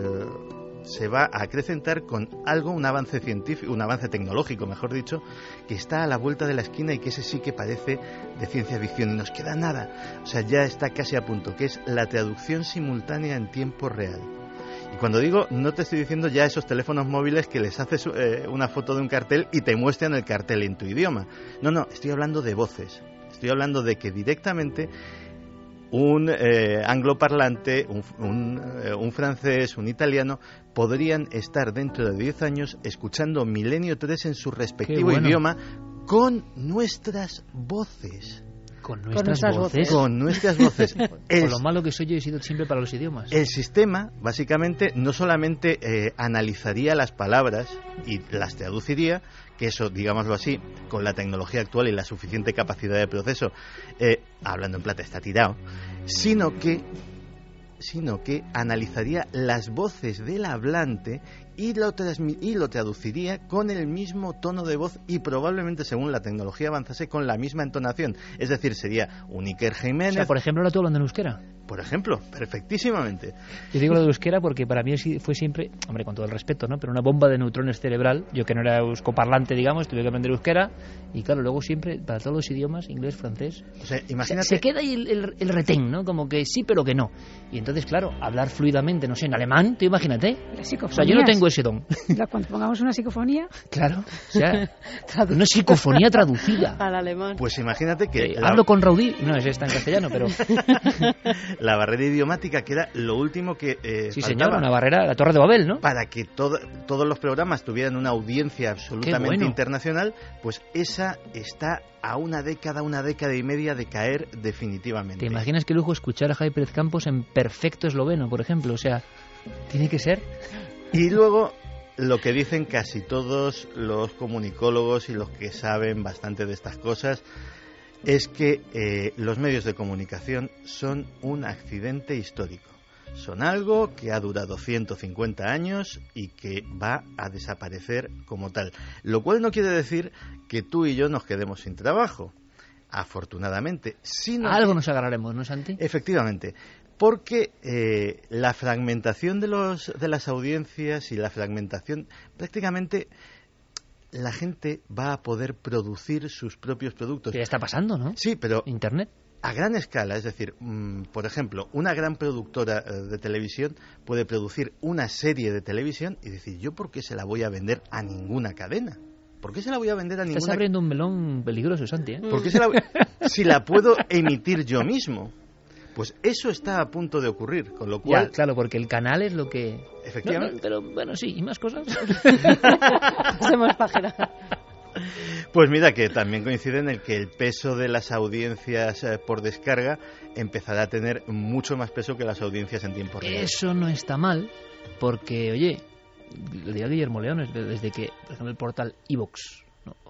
se va a acrecentar con un avance científico, un avance tecnológico, mejor dicho, que está a la vuelta de la esquina y que ese sí que parece de ciencia ficción, y nos queda nada, o sea, ya está casi a punto, que es la traducción simultánea en tiempo real. Y cuando digo, no te estoy diciendo ya esos teléfonos móviles que les haces una foto de un cartel y te muestran el cartel en tu idioma. No, estoy hablando de voces. Estoy hablando de que directamente un angloparlante, un francés, un italiano, podrían estar dentro de 10 años escuchando Milenio 3 en su respectivo idioma con nuestras voces. Con nuestras voces. Con nuestras voces. Con lo malo que soy yo, he sido siempre para los idiomas. El sistema, básicamente, no solamente analizaría las palabras y las traduciría, que eso, digámoslo así, con la tecnología actual y la suficiente capacidad de proceso, hablando en plata, está tirado, sino que analizaría las voces del hablante y lo traduciría con el mismo tono de voz y probablemente, según la tecnología avanzase, con la misma entonación. Es decir, sería un Iker Jiménez. O sea, por ejemplo, ahora tú hablando en euskera. Por ejemplo, perfectísimamente. Yo digo lo de euskera porque para mí fue siempre, hombre, con todo el respeto, ¿no? Pero una bomba de neutrones cerebral. Yo que no era euskoparlante, digamos, tuve que aprender euskera. Y claro, luego siempre, para todos los idiomas, inglés, francés, o sea, imagínate... se queda ahí el retén, ¿no? Como que sí, pero que no. Y entonces, claro, hablar fluidamente, no sé, en alemán, tú imagínate. O sea, yo no tengo ese don. Cuando pongamos una psicofonía... Claro, o sea, una psicofonía traducida. Al alemán. Pues imagínate que... Hablo con Raudí. No, ese está en castellano, pero... La barrera idiomática, que era lo último que sí, faltaba, señor, una barrera, la Torre de Babel, ¿no? Para que todos los programas tuvieran una audiencia absolutamente internacional, pues esa está a una década y media de caer definitivamente. ¿Te imaginas qué lujo escuchar a Javi Pérez Campos en perfecto esloveno, por ejemplo? O sea, tiene que ser... Y luego, lo que dicen casi todos los comunicólogos y los que saben bastante de estas cosas, es que los medios de comunicación son un accidente histórico. Son algo que ha durado 150 años y que va a desaparecer como tal. Lo cual no quiere decir que tú y yo nos quedemos sin trabajo, afortunadamente. Sino algo nos agarraremos, ¿no, Santi? Efectivamente. Porque la fragmentación de las audiencias y la fragmentación, prácticamente la gente va a poder producir sus propios productos. Que ya está pasando, ¿no? Sí, pero Internet. A gran escala, es decir, por ejemplo, una gran productora de televisión puede producir una serie de televisión y decir, ¿yo por qué se la voy a vender a ninguna cadena? ¿Por qué se la voy a vender a ninguna cadena? Estás abriendo un melón peligroso, Santi, ¿eh? ¿Por qué si la puedo emitir yo mismo? Pues eso está a punto de ocurrir, con lo cual... Ya, claro, porque el canal es lo que... Efectivamente. No, pero bueno, sí, y más cosas. Hacemos página. Pues mira, que también coincide en el que el peso de las audiencias por descarga empezará a tener mucho más peso que las audiencias en tiempo real. Eso no está mal, porque, oye, lo diría Guillermo Leones, desde que, por ejemplo, el portal iVoox,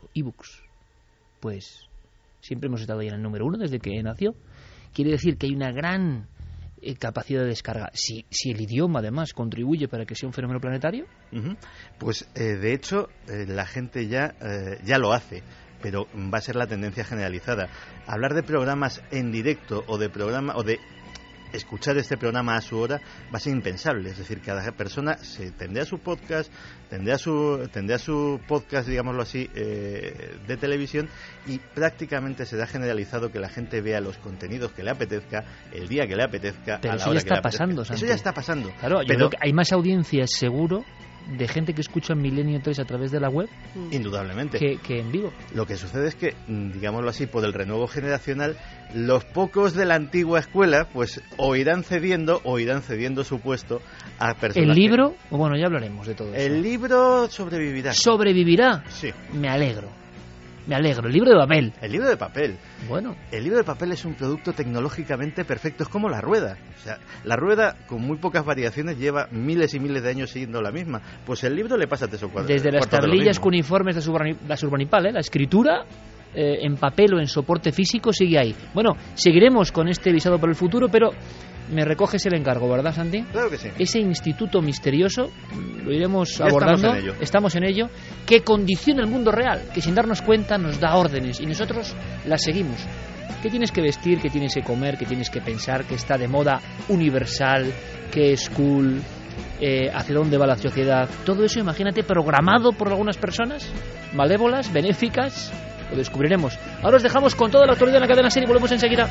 pues siempre hemos estado ahí en el número 1 desde que nació. Quiere decir que hay una gran capacidad de descarga. Si el idioma, además, contribuye para que sea un fenómeno planetario. Pues, de hecho, la gente ya lo hace, pero va a ser la tendencia generalizada. Hablar de programas en directo o de escuchar este programa a su hora va a ser impensable. Es decir, cada persona tendrá su podcast, tendrá su podcast, digámoslo así, de televisión, y prácticamente será generalizado que la gente vea los contenidos que le apetezca, el día que le apetezca, pero a la hora que le apetezca. Pasando, Santi. Eso ya está pasando. Claro, yo creo que hay más audiencias, seguro, de gente que escucha Milenio 3 a través de la web, indudablemente, que en vivo. Lo que sucede es que, digámoslo así, por el renuevo generacional, los pocos de la antigua escuela pues o irán cediendo su puesto a personas. ¿El libro? Bueno, ya hablaremos de todo eso. El libro sobrevivirá. ¿Sobrevivirá? Sí. Me alegro. Me alegro. El libro de papel. El libro de papel. Bueno. El libro de papel es un producto tecnológicamente perfecto. Es como la rueda. O sea, la rueda, con muy pocas variaciones, lleva miles y miles de años siguiendo la misma. Pues el libro le pasa 3 o 4. Desde las tablillas cuneiformes de la Surbanipal, la escritura en papel o en soporte físico sigue ahí. Bueno, seguiremos con este visado por el futuro, pero me recoges el encargo, ¿verdad, Santi? Claro que sí. Ese instituto misterioso lo iremos abordando. Estamos en ello. Que condiciona el mundo real, que sin darnos cuenta nos da órdenes y nosotros las seguimos. ¿Qué tienes que vestir? ¿Qué tienes que comer? ¿Qué tienes que pensar? ¿Qué está de moda universal? ¿Qué es cool? ¿Hacia dónde va la sociedad? Todo eso, imagínate, programado por algunas personas malévolas, benéficas. Lo descubriremos. Ahora os dejamos con toda la actualidad en la cadena SER y volvemos enseguida.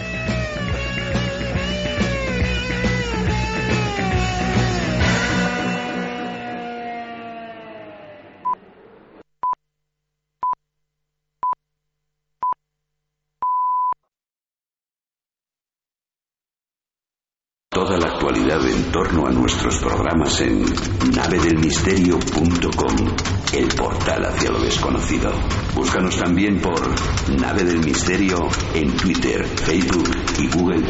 Toda la actualidad en torno a nuestros programas en navedelmisterio.com, el portal hacia lo desconocido. Búscanos también por Nave del Misterio en Twitter, Facebook y Google+.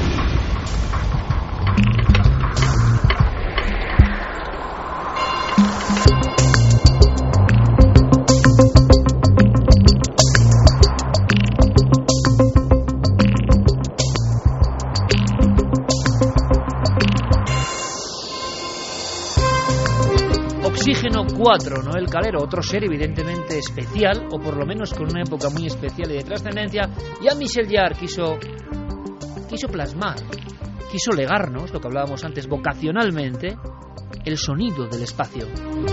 Oxígeno 4, Noel Calero, otro ser evidentemente especial, o por lo menos con una época muy especial y de trascendencia. Jean-Michel Jarre quiso plasmar, quiso legarnos, lo que hablábamos antes, vocacionalmente, el sonido del espacio.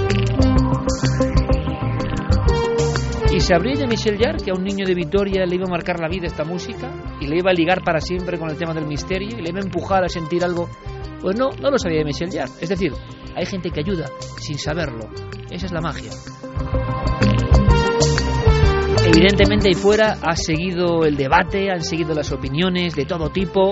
Y sabría Jean-Michel Jarre que a un niño de Vitoria le iba a marcar la vida esta música, y le iba a ligar para siempre con el tema del misterio, y le iba a empujar a sentir algo. Pues no lo sabía Jean-Michel Jarre. Es decir, hay gente que ayuda sin saberlo. Esa es la magia. Evidentemente ahí fuera ha seguido el debate, han seguido las opiniones de todo tipo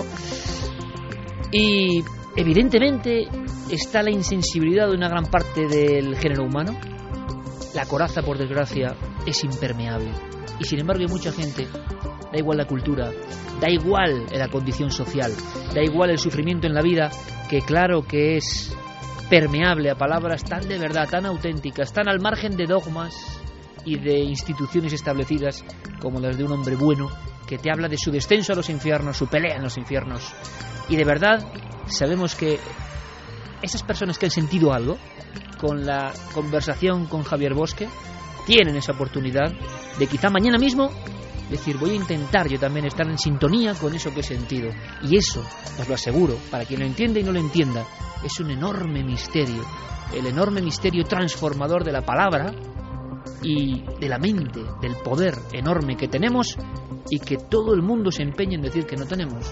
y evidentemente está la insensibilidad de una gran parte del género humano. La coraza, por desgracia, es impermeable y sin embargo hay mucha gente, da igual la cultura, da igual la condición social, da igual el sufrimiento en la vida, que claro que es permeable a palabras tan de verdad, tan auténticas, tan al margen de dogmas y de instituciones establecidas como las de un hombre bueno que te habla de su descenso a los infiernos, su pelea en los infiernos. Y de verdad sabemos que esas personas que han sentido algo con la conversación con Javier Bosque tienen esa oportunidad de quizá mañana mismo decir, voy a intentar yo también estar en sintonía con eso que he sentido. Y eso, os lo aseguro, para quien lo entienda y no lo entienda, es un enorme misterio, el enorme misterio transformador de la palabra y de la mente, del poder enorme que tenemos y que todo el mundo se empeña en decir que no tenemos.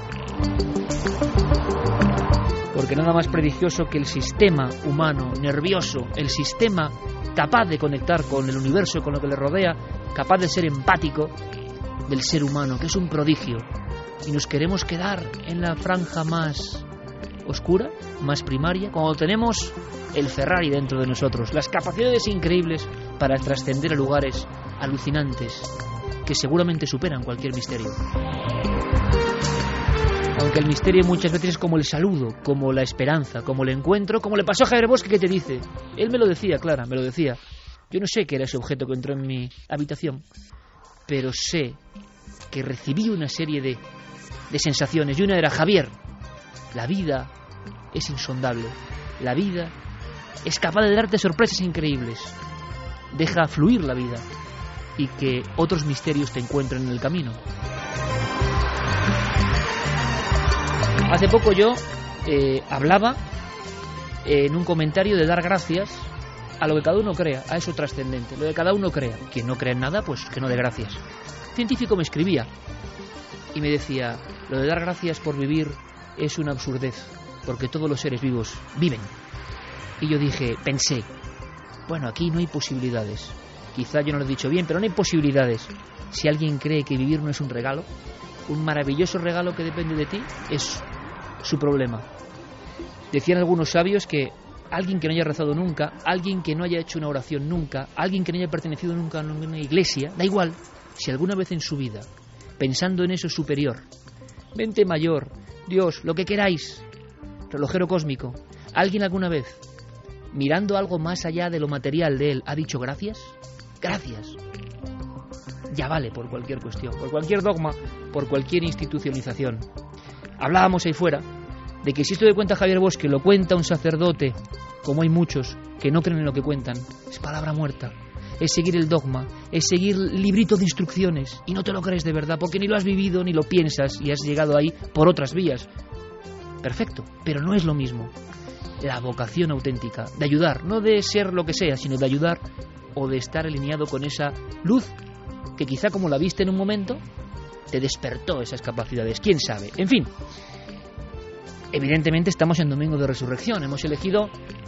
Porque nada más prodigioso que el sistema humano, nervioso, el sistema capaz de conectar con el universo, con lo que le rodea, capaz de ser empático del ser humano, que es un prodigio. Y nos queremos quedar en la franja más oscura, más primaria, cuando tenemos el Ferrari dentro de nosotros, las capacidades increíbles para trascender a lugares alucinantes que seguramente superan cualquier misterio. Aunque el misterio muchas veces es como el saludo, como la esperanza, como el encuentro, como le pasó a Javier Bosque, que te dice. Él me lo decía, Clara, me lo decía. Yo no sé qué era ese objeto que entró en mi habitación, pero sé que recibí una serie de sensaciones. Y una era, Javier, la vida es insondable. La vida es capaz de darte sorpresas increíbles. Deja fluir la vida y que otros misterios te encuentren en el camino. Hace poco yo hablaba en un comentario de dar gracias a lo que cada uno crea, a eso trascendente, lo que cada uno crea. Quien no cree en nada, pues que no dé gracias. Un científico me escribía y me decía, lo de dar gracias por vivir es una absurdez, porque todos los seres vivos viven. Y yo pensé, bueno, aquí no hay posibilidades. Quizá yo no lo he dicho bien, pero no hay posibilidades. Si alguien cree que vivir no es un regalo, un maravilloso regalo que depende de ti, es su problema. Decían algunos sabios que alguien que no haya rezado nunca, alguien que no haya hecho una oración nunca, alguien que no haya pertenecido nunca a una iglesia, da igual, si alguna vez en su vida, pensando en eso superior, mente mayor, Dios, lo que queráis, relojero cósmico, alguien alguna vez, mirando algo más allá de lo material de él, ha dicho gracias, gracias, ya vale por cualquier cuestión, por cualquier dogma, por cualquier institucionalización. Hablábamos ahí fuera de que si esto que cuenta Javier Bosque lo cuenta un sacerdote, como hay muchos que no creen en lo que cuentan, es palabra muerta, es seguir el dogma, es seguir librito de instrucciones y no te lo crees de verdad porque ni lo has vivido ni lo piensas y has llegado ahí por otras vías. Perfecto, pero no es lo mismo. La vocación auténtica de ayudar, no de ser lo que sea, sino de ayudar o de estar alineado con esa luz que quizá como la viste en un momento te despertó esas capacidades, quién sabe. En fin, evidentemente estamos en Domingo de Resurrección, hemos elegido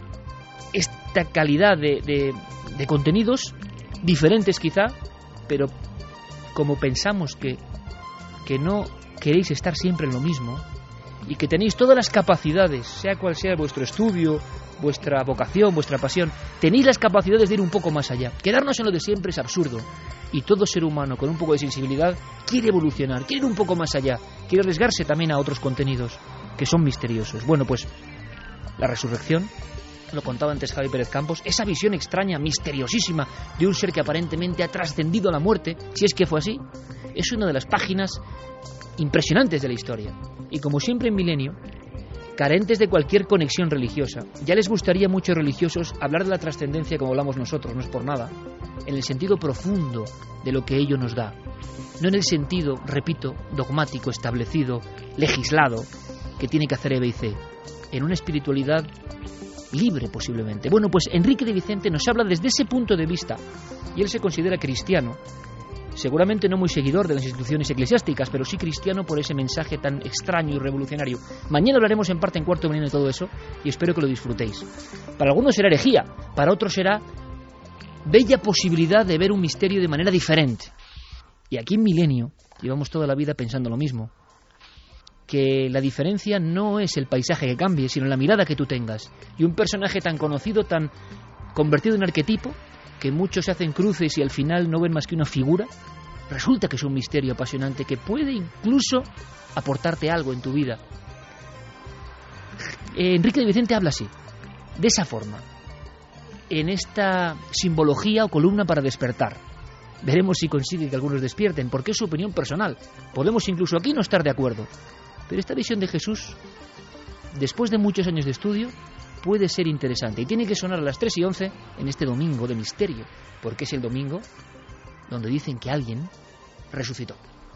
esta calidad de contenidos diferentes quizá, pero como pensamos que no queréis estar siempre en lo mismo y que tenéis todas las capacidades, sea cual sea vuestro estudio, vuestra vocación, vuestra pasión, tenéis las capacidades de ir un poco más allá. Quedarnos en lo de siempre es absurdo y todo ser humano con un poco de sensibilidad quiere evolucionar, quiere ir un poco más allá, quiere arriesgarse también a otros contenidos que son misteriosos. Bueno, pues la resurrección, lo contaba antes Javi Pérez Campos, esa visión extraña, misteriosísima de un ser que aparentemente ha trascendido a la muerte, si es que fue así, es una de las páginas impresionantes de la historia. Y como siempre en Milenio, carentes de cualquier conexión religiosa, ya les gustaría a muchos religiosos hablar de la trascendencia como hablamos nosotros, no es por nada, en el sentido profundo de lo que ello nos da, no en el sentido, repito, dogmático, establecido, legislado, que tiene que hacer EBC, en una espiritualidad libre posiblemente. Bueno, pues Enrique de Vicente nos habla desde ese punto de vista, y él se considera cristiano, seguramente no muy seguidor de las instituciones eclesiásticas, pero sí cristiano por ese mensaje tan extraño y revolucionario. Mañana hablaremos en parte en Cuarto Milenio de todo eso, y espero que lo disfrutéis. Para algunos será herejía, para otros será bella posibilidad de ver un misterio de manera diferente. Y aquí en Milenio llevamos toda la vida pensando lo mismo, que la diferencia no es el paisaje que cambie, sino la mirada que tú tengas. Y un personaje tan conocido, tan convertido en arquetipo, que muchos hacen cruces y al final no ven más que una figura, resulta que es un misterio apasionante que puede incluso aportarte algo en tu vida. Enrique de Vicente habla así, de esa forma, en esta simbología o columna para despertar. Veremos si consigue que algunos despierten, porque es su opinión personal. Podemos incluso aquí no estar de acuerdo. Pero esta visión de Jesús, después de muchos años de estudio, puede ser interesante. Y tiene que sonar a las 3:11 en este domingo de misterio, porque es el domingo donde dicen que alguien resucitó.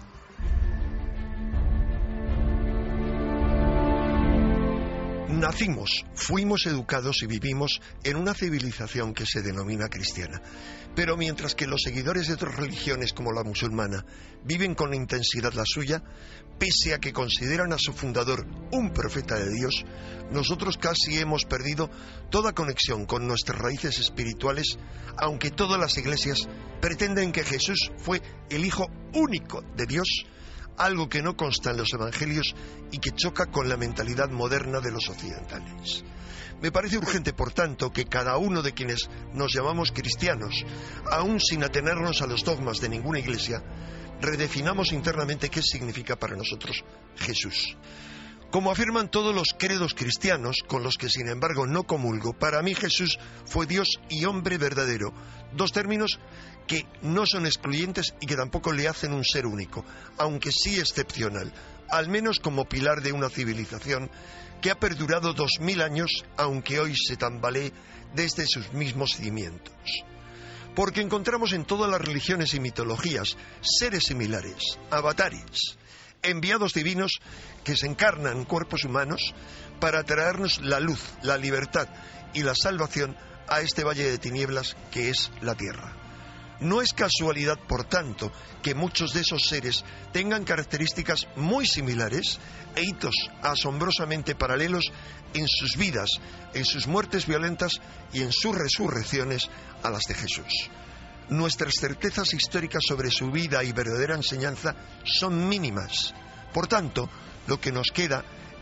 Nacimos, fuimos educados y vivimos en una civilización que se denomina cristiana. Pero mientras que los seguidores de otras religiones como la musulmana viven con intensidad la suya, pese a que consideran a su fundador un profeta de Dios, nosotros casi hemos perdido toda conexión con nuestras raíces espirituales, aunque todas las iglesias pretenden que Jesús fue el Hijo único de Dios, algo que no consta en los evangelios y que choca con la mentalidad moderna de los occidentales. Me parece urgente, por tanto, que cada uno de quienes nos llamamos cristianos, aún sin atenernos a los dogmas de ninguna iglesia, redefinamos internamente qué significa para nosotros Jesús. Como afirman todos los credos cristianos, con los que sin embargo no comulgo, para mí Jesús fue Dios y hombre verdadero, dos términos que no son excluyentes y que tampoco le hacen un ser único, aunque sí excepcional, al menos como pilar de una civilización que ha perdurado 2000 años, aunque hoy se tambalee desde sus mismos cimientos. Porque encontramos en todas las religiones y mitologías seres similares, avatares, enviados divinos que se encarnan en cuerpos humanos para traernos la luz, la libertad y la salvación a este valle de tinieblas que es la tierra. No es casualidad, por tanto, que muchos de esos seres tengan características muy similares e hitos asombrosamente paralelos en sus vidas, en sus muertes violentas y en sus resurrecciones a las de Jesús. Nuestras certezas históricas sobre su vida y verdadera enseñanza son mínimas. Por tanto, lo que nos queda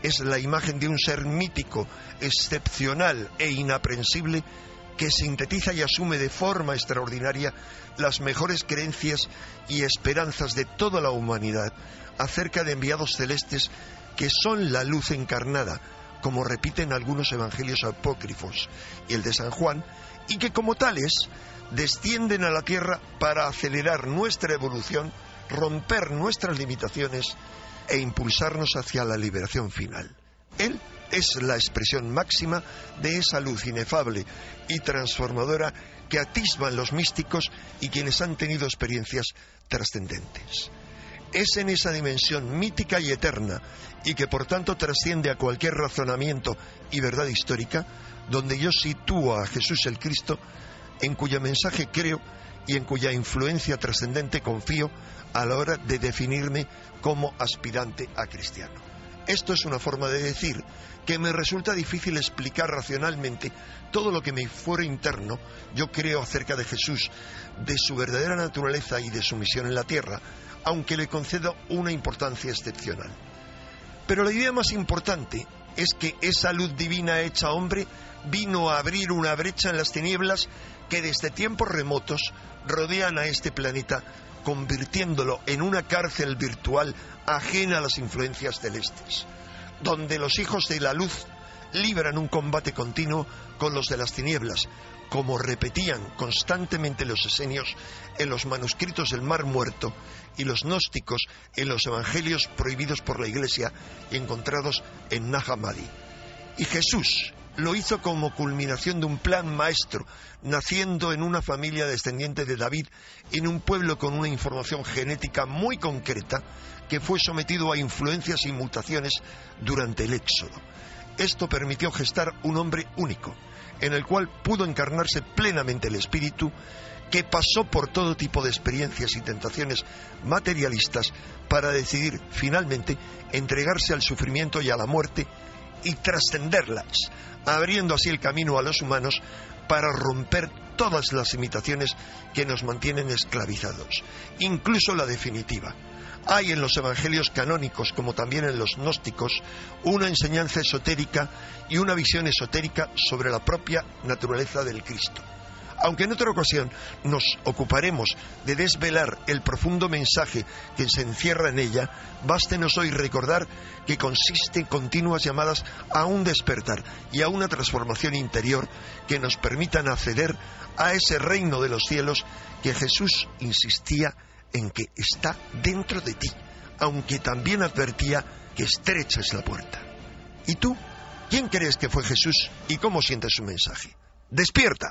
es la imagen de un ser mítico, excepcional e inaprensible que sintetiza y asume de forma extraordinaria las mejores creencias y esperanzas de toda la humanidad acerca de enviados celestes que son la luz encarnada, como repiten algunos evangelios apócrifos y el de San Juan, y que como tales descienden a la tierra para acelerar nuestra evolución, romper nuestras limitaciones e impulsarnos hacia la liberación final. Él es la expresión máxima de esa luz inefable y transformadora que atisban los místicos y quienes han tenido experiencias trascendentes. Es en esa dimensión mítica y eterna, y que por tanto trasciende a cualquier razonamiento y verdad histórica, donde yo sitúo a Jesús el Cristo, en cuyo mensaje creo y en cuya influencia trascendente confío a la hora de definirme como aspirante a cristiano. Esto es una forma de decir que me resulta difícil explicar racionalmente todo lo que mi fuero interno yo creo acerca de Jesús, de su verdadera naturaleza y de su misión en la tierra, aunque le concedo una importancia excepcional. Pero la idea más importante es que esa luz divina hecha hombre vino a abrir una brecha en las tinieblas que desde tiempos remotos rodean a este planeta, convirtiéndolo en una cárcel virtual ajena a las influencias celestes, donde los hijos de la luz libran un combate continuo con los de las tinieblas, como repetían constantemente los esenios en los manuscritos del Mar Muerto y los gnósticos en los evangelios prohibidos por la Iglesia y encontrados en Nag Hammadi. Y Jesús lo hizo como culminación de un plan maestro, naciendo en una familia descendiente de David, en un pueblo con una información genética muy concreta, que fue sometido a influencias y mutaciones durante el Éxodo. Esto permitió gestar un hombre único, en el cual pudo encarnarse plenamente el Espíritu, que pasó por todo tipo de experiencias y tentaciones materialistas para decidir finalmente entregarse al sufrimiento y a la muerte y trascenderlas, abriendo así el camino a los humanos para romper todas las limitaciones que nos mantienen esclavizados, incluso la definitiva. Hay en los evangelios canónicos, como también en los gnósticos, una enseñanza esotérica y una visión esotérica sobre la propia naturaleza del Cristo. Aunque en otra ocasión nos ocuparemos de desvelar el profundo mensaje que se encierra en ella, bástenos hoy recordar que consiste en continuas llamadas a un despertar y a una transformación interior que nos permitan acceder a ese reino de los cielos que Jesús insistía en que está dentro de ti, aunque también advertía que estrecha es la puerta. ¿Y tú? ¿Quién crees que fue Jesús y cómo sientes su mensaje? ¡Despierta!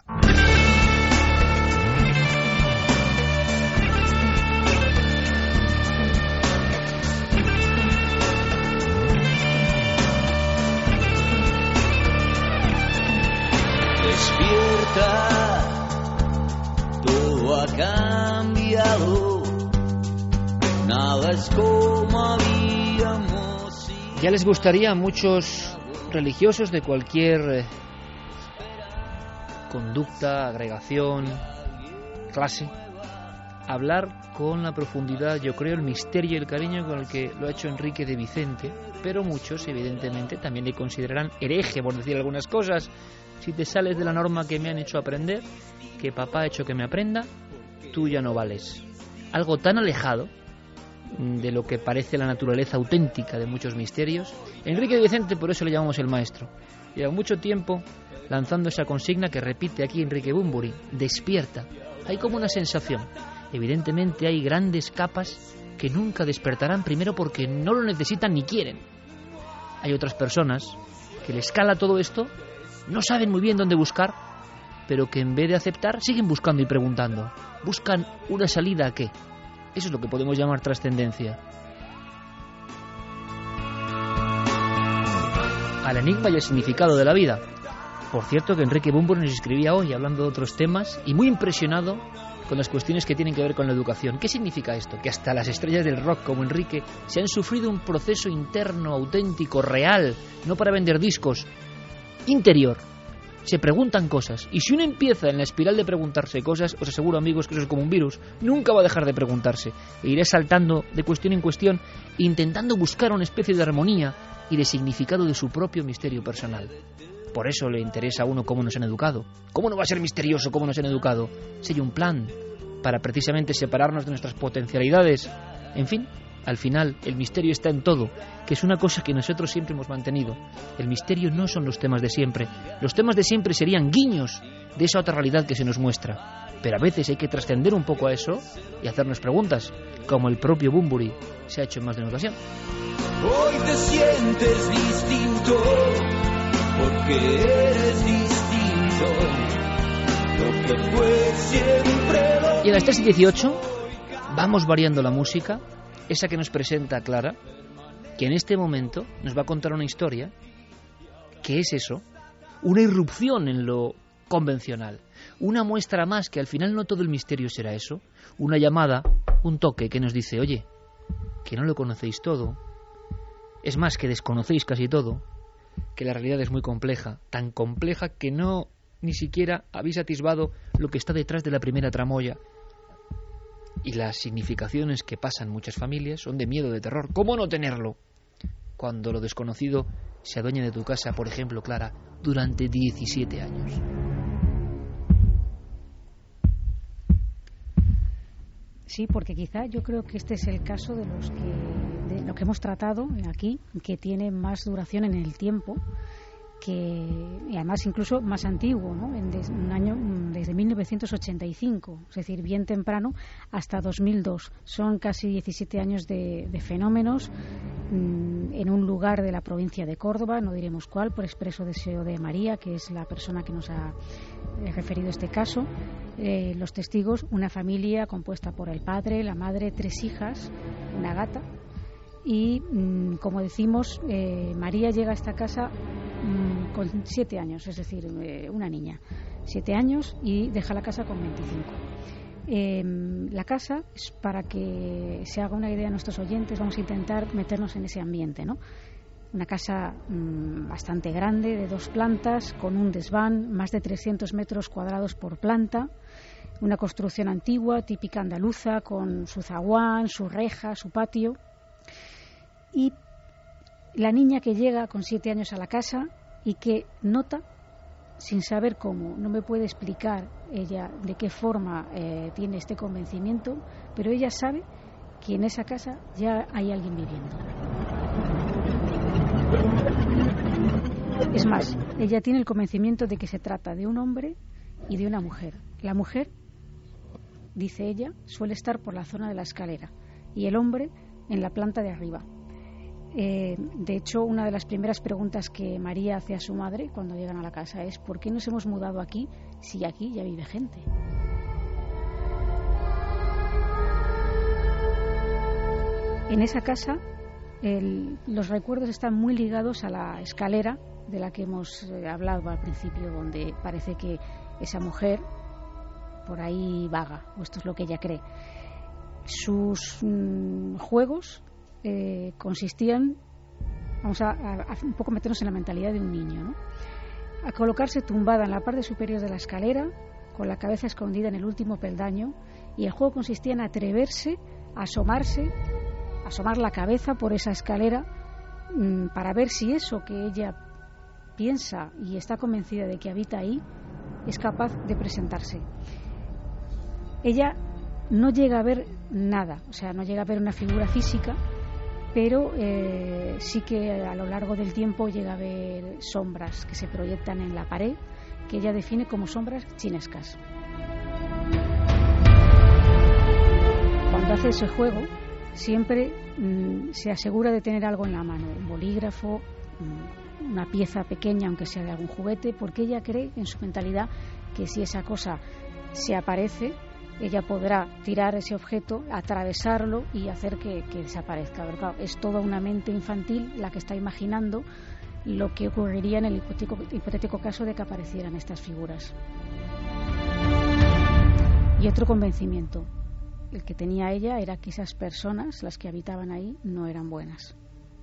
Despierta, todo ha cambiado, nada es como habíamos. Ya les gustaría a muchos religiosos de cualquier conducta, agregación, clase, hablar con la profundidad, yo creo, el misterio y el cariño con el que lo ha hecho Enrique de Vicente, pero muchos evidentemente también le considerarán hereje por decir algunas cosas. Si te sales de la norma que me han hecho aprender, que papá ha hecho que me aprenda, tú ya no vales. Algo tan alejado de lo que parece la naturaleza auténtica de muchos misterios. Enrique de Vicente, por eso le llamamos el maestro. Lleva mucho tiempo lanzando esa consigna que repite aquí Enrique Bunbury: despierta. Hay como una sensación. Evidentemente hay grandes capas que nunca despertarán, primero porque no lo necesitan ni quieren. Hay otras personas que les cala todo esto, no saben muy bien dónde buscar, pero que en vez de aceptar siguen buscando y preguntando. Buscan una salida a qué. Eso es lo que podemos llamar trascendencia. Al enigma y el significado de la vida. Por cierto, que Enrique Bunbury nos escribía hoy hablando de otros temas y muy impresionado con las cuestiones que tienen que ver con la educación. ¿Qué significa esto? Que hasta las estrellas del rock como Enrique se han sufrido un proceso interno, auténtico, real, no para vender discos, interior. Se preguntan cosas, y si uno empieza en la espiral de preguntarse cosas, os aseguro, amigos, que eso es como un virus, nunca va a dejar de preguntarse, e iré saltando de cuestión en cuestión, intentando buscar una especie de armonía y de significado de su propio misterio personal. Por eso le interesa a uno cómo nos han educado. ¿Cómo no va a ser misterioso cómo nos han educado? Sería un plan para precisamente separarnos de nuestras potencialidades. En fin, al final, el misterio está en todo, que es una cosa que nosotros siempre hemos mantenido. El misterio no son los temas de siempre. Los temas de siempre serían guiños de esa otra realidad que se nos muestra. Pero a veces hay que trascender un poco a eso y hacernos preguntas, como el propio Bunbury se ha hecho en más de una ocasión. Hoy te sientes distinto, porque eres distinto. Lo que fue siempre lo... Y a las 3:18 vamos variando la música, esa que nos presenta Clara, que en este momento nos va a contar una historia, que es eso, una irrupción en lo convencional, una muestra más que al final no todo el misterio será eso, una llamada, un toque que nos dice, oye, que no lo conocéis todo, es más que desconocéis casi todo, que la realidad es muy compleja, tan compleja que no ni siquiera habéis atisbado lo que está detrás de la primera tramoya. Y las significaciones que pasan muchas familias son de miedo, de terror. ¿Cómo no tenerlo? Cuando lo desconocido se adueña de tu casa, por ejemplo, Clara, durante 17 años. Sí, porque quizá yo creo que este es el caso de lo que hemos tratado aquí, que tiene más duración en el tiempo, y además incluso más antiguo, ¿no? Desde 1985, es decir, bien temprano, hasta 2002. Son casi 17 años de fenómenos en un lugar de la provincia de Córdoba, no diremos cuál, por expreso deseo de María, que es la persona que nos ha referido este caso. Los testigos, una familia compuesta por el padre, la madre, 3 hijas, una gata. Y, como decimos, María llega a esta casa con 7 años, es decir, una niña, 7 años, y deja la casa con 25. La casa, es para que se haga una idea a nuestros oyentes, vamos a intentar meternos en ese ambiente, ¿no? Una casa bastante grande, de 2 plantas, con un desván, más de 300 metros cuadrados por planta, una construcción antigua, típica andaluza, con su zaguán, su reja, su patio. Y la niña que llega con 7 años a la casa y que nota, sin saber cómo, no me puede explicar ella de qué forma tiene este convencimiento, pero ella sabe que en esa casa ya hay alguien viviendo. Es más, ella tiene el convencimiento de que se trata de un hombre y de una mujer. La mujer, dice ella, suele estar por la zona de la escalera y el hombre en la planta de arriba. De hecho, una de las primeras preguntas que María hace a su madre cuando llegan a la casa es: ¿por qué nos hemos mudado aquí si aquí ya vive gente? En esa casa los recuerdos están muy ligados a la escalera de la que hemos hablado al principio, donde parece que esa mujer por ahí vaga, o esto es lo que ella cree. Sus juegos consistían, vamos a un poco meternos en la mentalidad de un niño, ¿no? A colocarse tumbada en la parte superior de la escalera, con la cabeza escondida en el último peldaño, y el juego consistía en atreverse a asomar la cabeza por esa escalera para ver si eso que ella piensa y está convencida de que habita ahí es capaz de presentarse. Ella no llega a ver nada, o sea, no llega a ver una figura física, pero sí que a lo largo del tiempo llega a ver sombras que se proyectan en la pared, que ella define como sombras chinescas. Cuando hace ese juego, siempre se asegura de tener algo en la mano, un bolígrafo, una pieza pequeña, aunque sea de algún juguete, porque ella cree en su mentalidad que si esa cosa se aparece, ella podrá tirar ese objeto, atravesarlo y hacer que desaparezca. Pero claro, es toda una mente infantil la que está imaginando lo que ocurriría en el hipotético caso de que aparecieran estas figuras. Y otro convencimiento, el que tenía ella, era que esas personas, las que habitaban ahí, no eran buenas.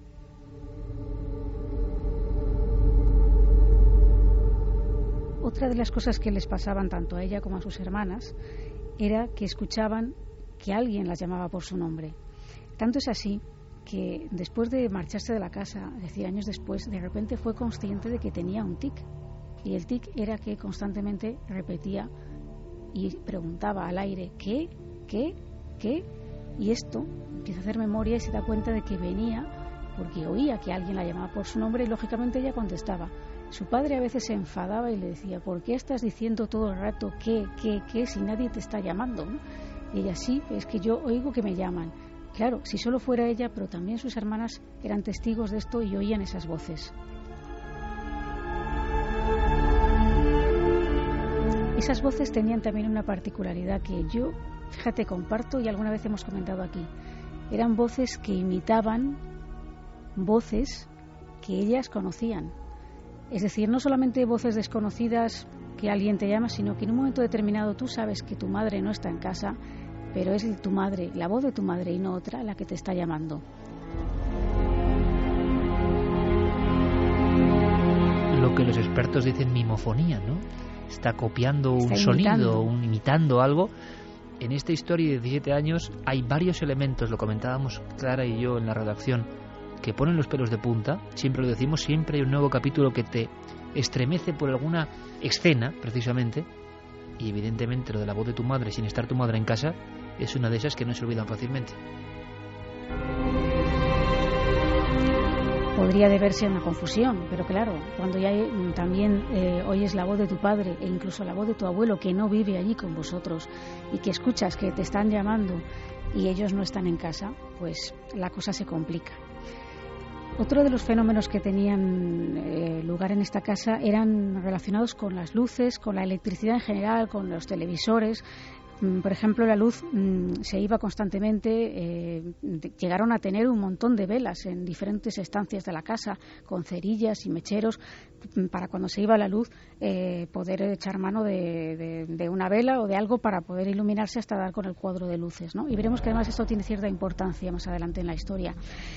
Otra de las cosas que les pasaban tanto a ella como a sus hermanas era que escuchaban que alguien las llamaba por su nombre. Tanto es así que después de marcharse de la casa, es decir, años después, de repente fue consciente de que tenía un tic. Y el tic era que constantemente repetía y preguntaba al aire, ¿qué? ¿Qué? ¿Qué? Y esto empieza a hacer memoria y se da cuenta de que venía porque oía que alguien la llamaba por su nombre y lógicamente ella contestaba. Su padre a veces se enfadaba y le decía, ¿por qué estás diciendo todo el rato qué, si nadie te está llamando? ¿No? Y ella, sí, es que yo oigo que me llaman. Claro, si solo fuera ella, pero también sus hermanas eran testigos de esto y oían esas voces. Esas voces tenían también una particularidad que yo, fíjate, comparto y alguna vez hemos comentado aquí. Eran voces que imitaban voces que ellas conocían. Es decir, no solamente voces desconocidas que alguien te llama, sino que en un momento determinado tú sabes que tu madre no está en casa, pero es tu madre, la voz de tu madre y no otra, la que te está llamando. Lo que los expertos dicen mimofonía, ¿no? Está copiando un sonido, imitando algo. En esta historia de 17 años hay varios elementos, lo comentábamos Clara y yo en la redacción, que ponen los pelos de punta. Siempre lo decimos, siempre hay un nuevo capítulo que te estremece por alguna escena, precisamente, y evidentemente lo de la voz de tu madre sin estar tu madre en casa es una de esas que no se olvidan fácilmente. Podría deberse a una confusión, pero claro, cuando ya también oyes la voz de tu padre e incluso la voz de tu abuelo que no vive allí con vosotros y que escuchas que te están llamando y ellos no están en casa, pues la cosa se complica. Otro de los fenómenos que tenían lugar en esta casa eran relacionados con las luces, con la electricidad en general, con los televisores. Por ejemplo, la luz se iba constantemente, llegaron a tener un montón de velas en diferentes estancias de la casa, con cerillas y mecheros, para cuando se iba la luz poder echar mano de una vela o de algo para poder iluminarse hasta dar con el cuadro de luces, ¿no? Y veremos que además esto tiene cierta importancia más adelante en la historia.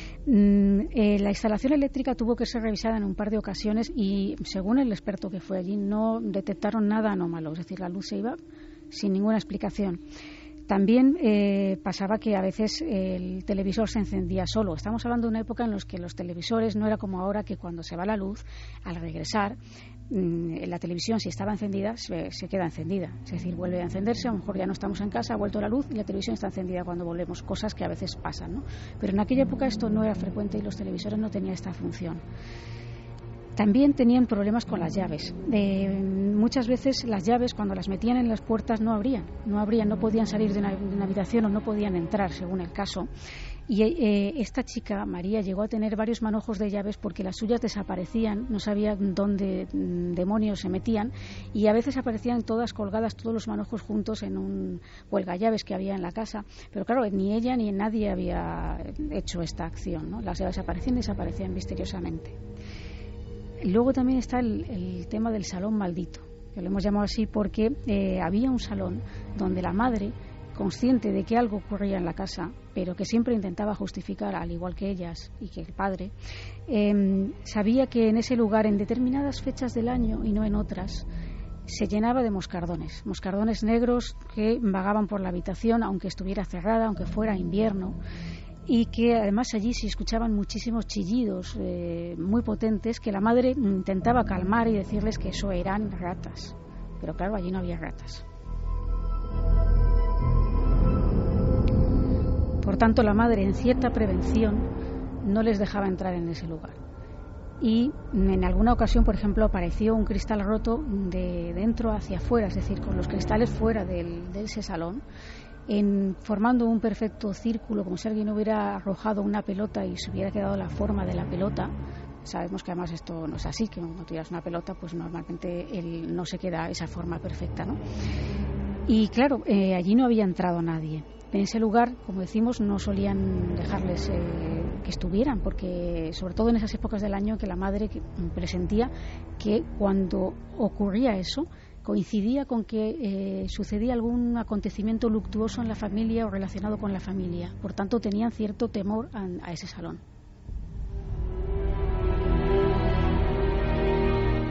La instalación eléctrica tuvo que ser revisada en un par de ocasiones y, según el experto que fue allí, no detectaron nada anómalo, es decir, la luz se iba sin ninguna explicación. También pasaba que a veces el televisor se encendía solo. Estamos hablando de una época en la que los televisores no era como ahora, que cuando se va la luz, al regresar, la televisión, si estaba encendida, se queda encendida. Es decir, vuelve a encenderse, a lo mejor ya no estamos en casa, ha vuelto la luz y la televisión está encendida cuando volvemos, cosas que a veces pasan, ¿no? Pero en aquella época esto no era frecuente y los televisores no tenían esta función. También tenían problemas con las llaves. Muchas veces las llaves, cuando las metían en las puertas, no abrían, no podían salir de una habitación o no podían entrar, según el caso. Y esta chica, María, llegó a tener varios manojos de llaves porque las suyas desaparecían, no sabía dónde demonios se metían, y a veces aparecían todas colgadas, todos los manojos juntos en un cuelgallaves que había en la casa. Pero claro, ni ella ni nadie había hecho esta acción, ¿no? Las llaves aparecían y desaparecían misteriosamente. Luego también está el tema del salón maldito, que lo hemos llamado así porque había un salón donde la madre, consciente de que algo ocurría en la casa, pero que siempre intentaba justificar, al igual que ellas y que el padre, sabía que en ese lugar, en determinadas fechas del año y no en otras, se llenaba de moscardones negros que vagaban por la habitación, aunque estuviera cerrada, aunque fuera invierno, y que además allí se escuchaban muchísimos chillidos muy potentes que la madre intentaba calmar y decirles que eso eran ratas, pero claro, allí no había ratas. Por tanto, la madre, en cierta prevención, no les dejaba entrar en ese lugar. Y en alguna ocasión, por ejemplo, apareció un cristal roto de dentro hacia afuera, es decir, con los cristales fuera de ese salón, formando un perfecto círculo, como si alguien hubiera arrojado una pelota y se hubiera quedado la forma de la pelota. Sabemos que además esto no es así, que cuando tiras una pelota, pues normalmente no se queda esa forma perfecta, ¿no? Y claro, allí no había entrado nadie. En ese lugar, como decimos, no solían dejarles que estuvieran, porque sobre todo en esas épocas del año que la madre presentía que cuando ocurría eso, coincidía con que sucedía algún acontecimiento luctuoso en la familia o relacionado con la familia. Por tanto, tenían cierto temor a ese salón.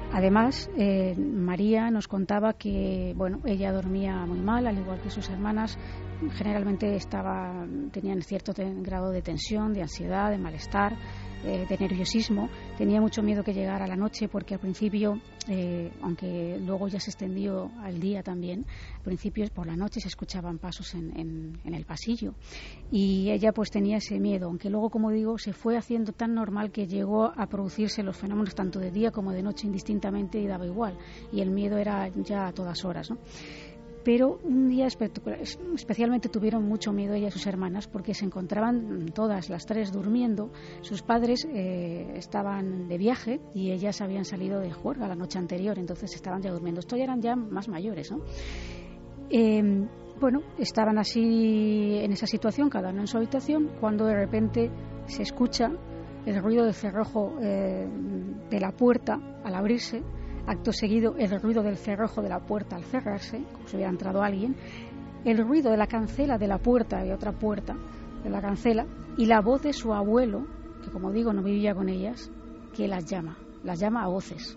Además, María nos contaba que, bueno, ella dormía muy mal, al igual que sus hermanas. Generalmente tenían cierto grado de tensión, de ansiedad, de malestar, de nerviosismo. Tenía mucho miedo que llegara la noche porque al principio, aunque luego ya se extendió al día también, al principio por la noche se escuchaban pasos en el pasillo y ella pues tenía ese miedo, aunque luego, como digo, se fue haciendo tan normal que llegó a producirse los fenómenos tanto de día como de noche indistintamente y daba igual, y el miedo era ya a todas horas, ¿no? Pero un día especialmente tuvieron mucho miedo ella y sus hermanas porque se encontraban todas las tres durmiendo. Sus padres estaban de viaje y ellas habían salido de juerga la noche anterior, entonces estaban ya durmiendo. Estos ya eran ya más mayores, ¿no? Bueno, estaban así en esa situación, cada uno en su habitación, cuando de repente se escucha el ruido del cerrojo de la puerta al abrirse. Acto seguido, el ruido del cerrojo de la puerta al cerrarse, como si hubiera entrado alguien, el ruido de la cancela de la puerta y otra puerta de la cancela, y la voz de su abuelo, que como digo no vivía con ellas, que las llama a voces.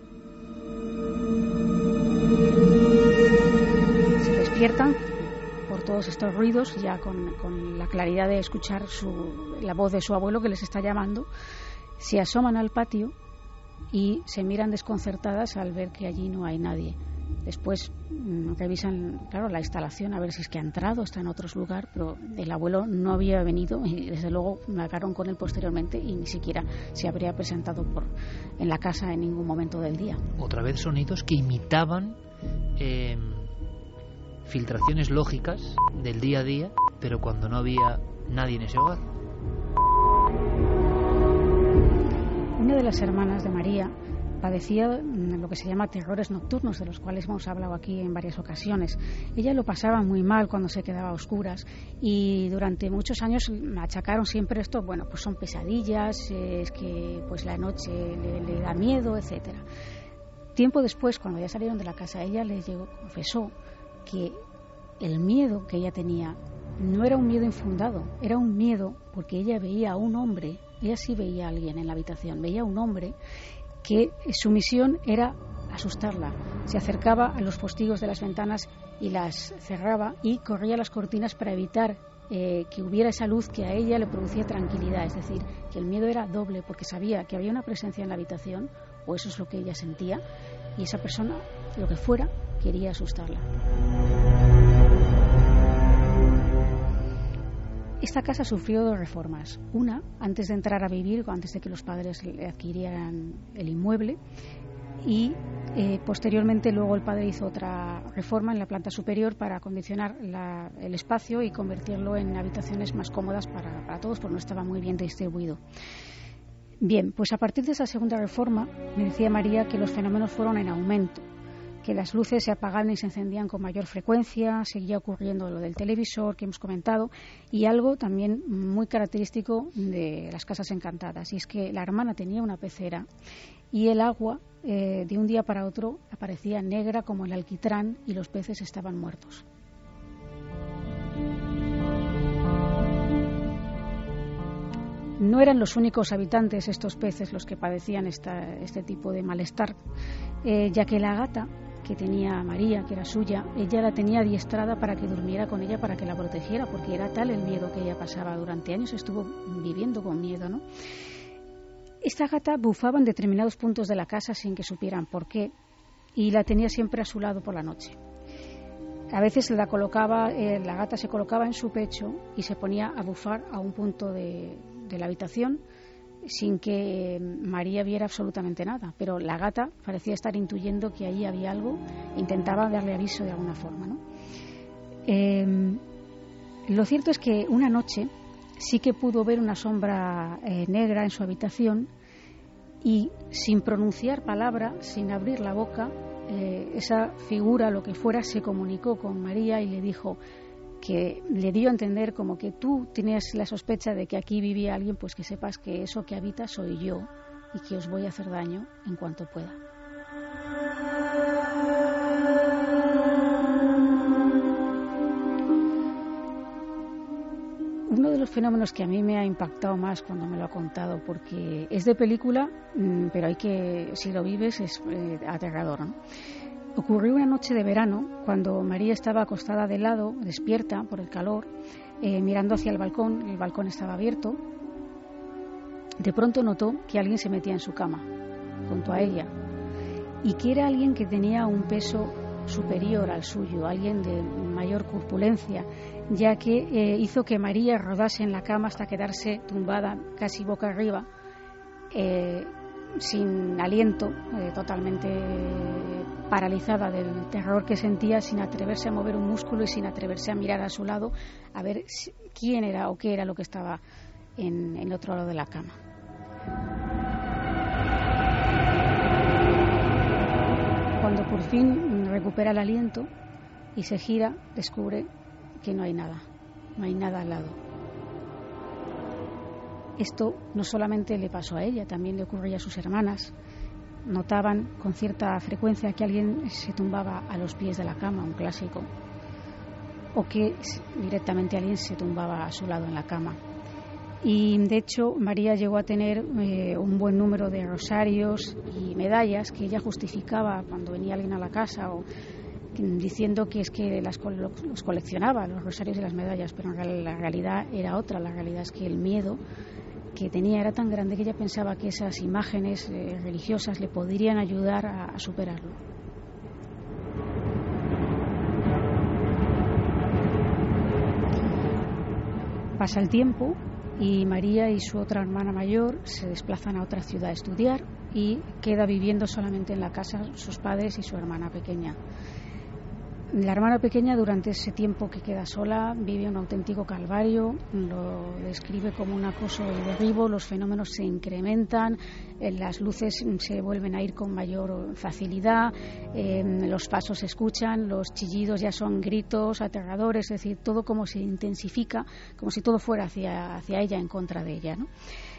Se despiertan por todos estos ruidos, ya con la claridad de escuchar la voz de su abuelo que les está llamando. Se asoman al patio y se miran desconcertadas al ver que allí no hay nadie. Después revisan, claro, la instalación a ver si es que ha entrado, está en otro lugar, pero el abuelo no había venido y desde luego me hablaron con él posteriormente y ni siquiera se habría presentado en la casa en ningún momento del día. Otra vez sonidos que imitaban filtraciones lógicas del día a día, pero cuando no había nadie en ese hogar. Una de las hermanas de María padecía lo que se llama terrores nocturnos, de los cuales hemos hablado aquí en varias ocasiones. Ella lo pasaba muy mal cuando se quedaba a oscuras y durante muchos años me achacaron siempre esto, bueno, pues son pesadillas, es que pues la noche le da miedo, etcétera. Tiempo después, cuando ya salieron de la casa, ella les confesó que el miedo que ella tenía no era un miedo infundado, era un miedo porque ella veía a un hombre. Ella sí veía a alguien en la habitación, veía a un hombre que su misión era asustarla. Se acercaba a los postigos de las ventanas y las cerraba y corría las cortinas para evitar que hubiera esa luz que a ella le producía tranquilidad. Es decir, que el miedo era doble porque sabía que había una presencia en la habitación, o eso es lo que ella sentía, y esa persona, lo que fuera, quería asustarla. Esta casa sufrió 2 reformas. Una, antes de entrar a vivir, antes de que los padres adquirieran el inmueble, y posteriormente luego el padre hizo otra reforma en la planta superior para acondicionar el espacio y convertirlo en habitaciones más cómodas para todos, porque no estaba muy bien distribuido. Bien, pues a partir de esa segunda reforma, me decía María que los fenómenos fueron en aumento, que las luces se apagaban y se encendían con mayor frecuencia, seguía ocurriendo lo del televisor que hemos comentado, y algo también muy característico de las casas encantadas, y es que la hermana tenía una pecera y el agua de un día para otro aparecía negra como el alquitrán y los peces estaban muertos. No eran los únicos habitantes, estos peces, los que padecían este tipo de malestar, ya que la gata que tenía María, que era suya, ella la tenía adiestrada para que durmiera con ella, para que la protegiera, porque era tal el miedo que ella pasaba. Durante años estuvo viviendo con miedo, ¿no? Esta gata bufaba en determinados puntos de la casa sin que supieran por qué, y la tenía siempre a su lado por la noche. A veces la gata se colocaba en su pecho y se ponía a bufar a un punto de la habitación sin que María viera absolutamente nada, pero la gata parecía estar intuyendo que ahí había algo, intentaba darle aviso de alguna forma, ¿no? Lo cierto es que una noche sí que pudo ver una sombra negra en su habitación y sin pronunciar palabra, sin abrir la boca, esa figura, lo que fuera, se comunicó con María y le dijo, que le dio a entender como que tú tenías la sospecha de que aquí vivía alguien, pues que sepas que eso que habita soy yo y que os voy a hacer daño en cuanto pueda. uno de los fenómenos que a mí me ha impactado más cuando me lo ha contado, porque es de película, pero si lo vives es aterrador, ¿no? Ocurrió una noche de verano cuando María estaba acostada de lado, despierta por el calor, mirando hacia el balcón estaba abierto. De pronto notó que alguien se metía en su cama, junto a ella, y que era alguien que tenía un peso superior al suyo, alguien de mayor corpulencia, ya que hizo que María rodase en la cama hasta quedarse tumbada casi boca arriba, sin aliento, totalmente paralizada del terror que sentía, sin atreverse a mover un músculo y sin atreverse a mirar a su lado a ver quién era o qué era lo que estaba en el otro lado de la cama. Cuando por fin recupera el aliento y se gira, descubre que no hay nada al lado. Esto no solamente le pasó a ella, también le ocurría a sus hermanas. Notaban con cierta frecuencia que alguien se tumbaba a los pies de la cama, un clásico, o que directamente alguien se tumbaba a su lado en la cama. Y de hecho María llegó a tener un buen número de rosarios y medallas que ella justificaba cuando venía alguien a la casa, o diciendo que es que los coleccionaba, los rosarios y las medallas, pero la realidad era otra. La realidad es que el miedo que tenía era tan grande que ella pensaba que esas imágenes religiosas le podrían ayudar a superarlo. Pasa el tiempo y María y su otra hermana mayor se desplazan a otra ciudad a estudiar, y queda viviendo solamente en la casa sus padres y su hermana pequeña. La hermana pequeña, durante ese tiempo que queda sola, vive un auténtico calvario, lo describe como un acoso y derribo, los fenómenos se incrementan, las luces se vuelven a ir con mayor facilidad, los pasos se escuchan, los chillidos ya son gritos aterradores, es decir, todo como se intensifica, como si todo fuera hacia ella, en contra de ella, ¿no?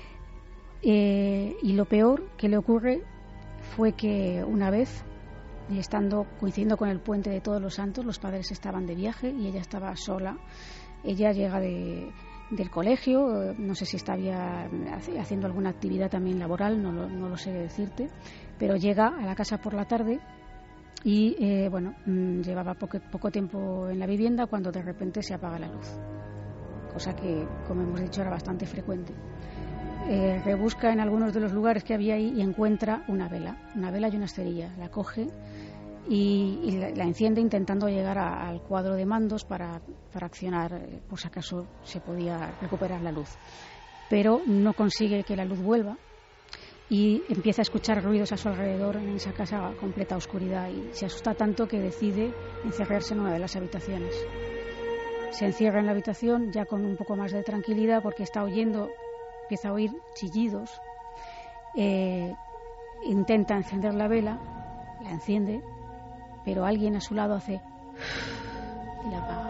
Y lo peor que le ocurre fue que una vez, y coincidiendo con el puente de Todos los Santos, los padres estaban de viaje y ella estaba sola. Ella llega del colegio, no sé si estaba haciendo alguna actividad también laboral, no lo sé decirte, pero llega a la casa por la tarde y llevaba poco tiempo en la vivienda cuando de repente se apaga la luz, cosa que, como hemos dicho, era bastante frecuente. Rebusca en algunos de los lugares que había ahí y encuentra una vela y una esterilla. La coge y la enciende, intentando llegar al cuadro de mandos para accionar, por si acaso se podía recuperar la luz. Pero no consigue que la luz vuelva y empieza a escuchar ruidos a su alrededor en esa casa, completa oscuridad, y se asusta tanto que decide encerrarse en una de las habitaciones. Se encierra en la habitación ya con un poco más de tranquilidad, porque empieza a oír chillidos, intenta encender la vela, la enciende, pero alguien a su lado hace y la apaga.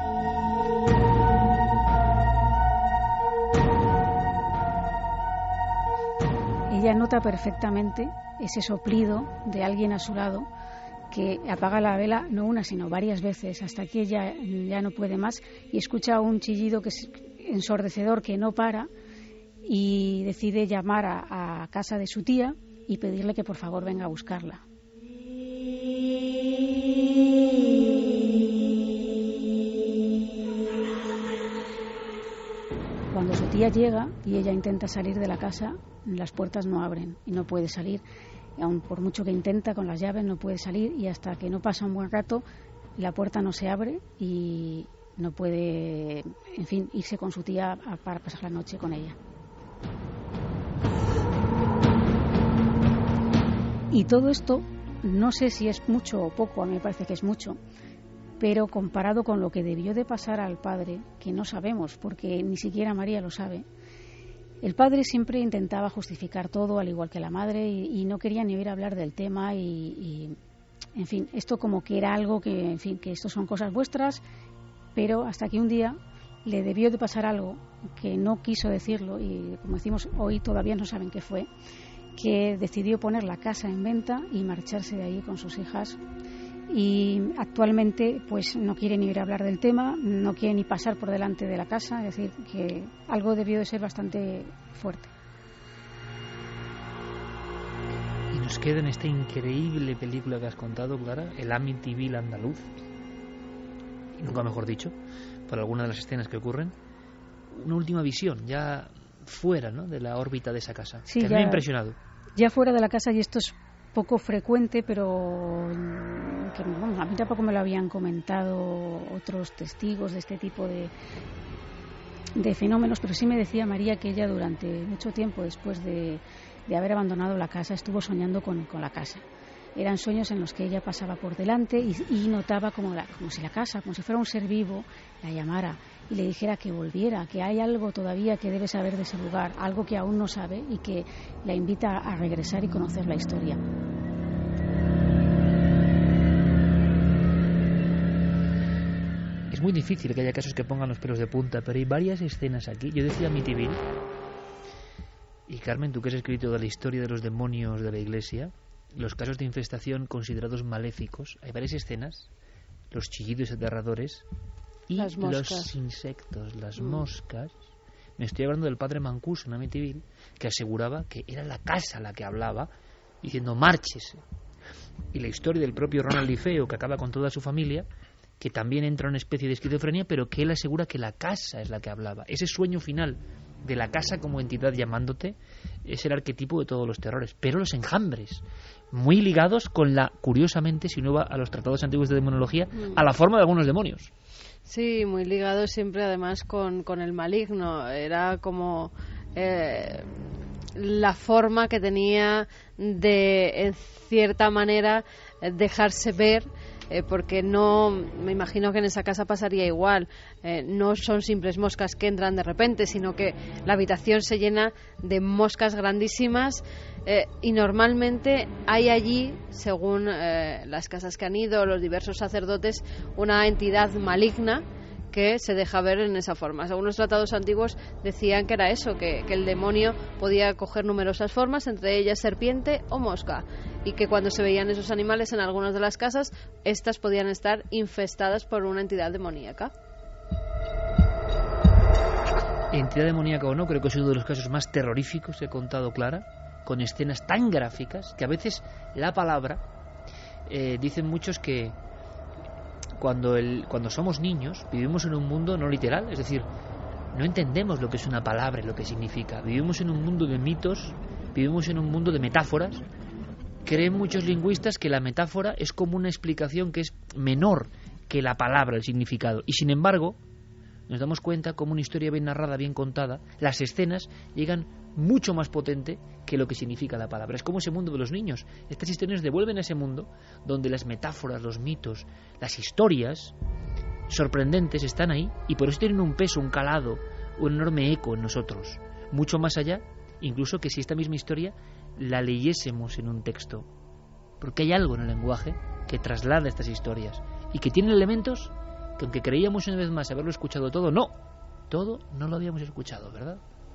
Ella nota perfectamente ese soplido de alguien a su lado que apaga la vela no una sino varias veces, hasta que ella ya no puede más y escucha un chillido que es ensordecedor, que no para, y decide llamar a casa de su tía y pedirle que por favor venga a buscarla. Cuando su tía llega y ella intenta salir de la casa, las puertas no abren y no puede salir. Aun por mucho que intenta con las llaves no puede salir, y hasta que no pasa un buen rato la puerta no se abre y no puede, en fin, irse con su tía para pasar la noche con ella. Y todo esto, no sé si es mucho o poco, a mí me parece que es mucho, pero comparado con lo que debió de pasar al padre, que no sabemos, porque ni siquiera María lo sabe, el padre siempre intentaba justificar todo, al igual que la madre, y no quería ni oír hablar del tema, y en fin, esto como que era algo que, en fin, que esto son cosas vuestras, pero hasta que un día le debió de pasar algo que no quiso decirlo, y como decimos hoy todavía no saben qué fue, que decidió poner la casa en venta y marcharse de ahí con sus hijas y actualmente pues no quiere ni ir a hablar del tema, no quiere ni pasar por delante de la casa, es decir, que algo debió de ser bastante fuerte. Y nos queda en esta increíble película que has contado, Clara, el Amityville andaluz, y nunca mejor dicho, por alguna de las escenas que ocurren, una última visión, ya fuera, ¿no?, de la órbita de esa casa, sí, que me ha impresionado. Ya fuera de la casa, y esto es poco frecuente, pero que, bueno, a mí tampoco me lo habían comentado otros testigos de este tipo de fenómenos, pero sí me decía María que ella durante mucho tiempo después de haber abandonado la casa estuvo soñando con la casa. Eran sueños en los que ella pasaba por delante y notaba como si la casa, como si fuera un ser vivo, la llamara y le dijera que volviera, que hay algo todavía que debe saber de ese lugar, algo que aún no sabe y que la invita a regresar y conocer la historia. Es muy difícil que haya casos que pongan los pelos de punta, pero hay varias escenas aquí. Yo decía Amityville, y Carmen, tú que has escrito de la historia de los demonios de la Iglesia, los casos de infestación considerados maléficos, hay varias escenas, los chillidos aterradores y los insectos, las moscas. Me estoy hablando del padre Mancuso en Amityville, que aseguraba que era la casa la que hablaba, diciendo márchese. Y la historia del propio Ronald Lifeo, que acaba con toda su familia, que también entra en una especie de esquizofrenia, pero que él asegura que la casa es la que hablaba. Ese sueño final de la casa como entidad llamándote es el arquetipo de todos los terrores. Pero los enjambres, muy ligados con la, curiosamente, si uno va a los tratados antiguos de demonología, a la forma de algunos demonios. Sí, muy ligado siempre además con el maligno. Era como la forma que tenía de, en cierta manera, dejarse ver, porque no, me imagino que en esa casa pasaría igual. No son simples moscas que entran de repente, sino que la habitación se llena de moscas grandísimas, y normalmente hay allí, según las casas que han ido, los diversos sacerdotes, una entidad maligna que se deja ver en esa forma. Algunos tratados antiguos decían que era eso, que el demonio podía coger numerosas formas, entre ellas serpiente o mosca, y que cuando se veían esos animales en algunas de las casas, estas podían estar infestadas por una entidad demoníaca. Entidad demoníaca o no, creo que es uno de los casos más terroríficos que he contado, Clara, con escenas tan gráficas que a veces la palabra, dicen muchos que cuando somos niños vivimos en un mundo no literal, es decir, no entendemos lo que es una palabra y lo que significa. Vivimos en un mundo de mitos, vivimos en un mundo de metáforas. Creen muchos lingüistas que la metáfora es como una explicación que es menor que la palabra, el significado. Y sin embargo, nos damos cuenta como una historia bien narrada, bien contada, las escenas llegan mucho más potente que lo que significa la palabra. Es como ese mundo de los niños. Estas historias devuelven a ese mundo donde las metáforas, los mitos, las historias sorprendentes están ahí y por eso tienen un peso, un calado, un enorme eco en nosotros. Mucho más allá, incluso que si esta misma historia la leyésemos en un texto. Porque hay algo en el lenguaje que traslada estas historias y que tiene elementos que, aunque creíamos una vez más haberlo escuchado todo no lo habíamos escuchado, ¿verdad?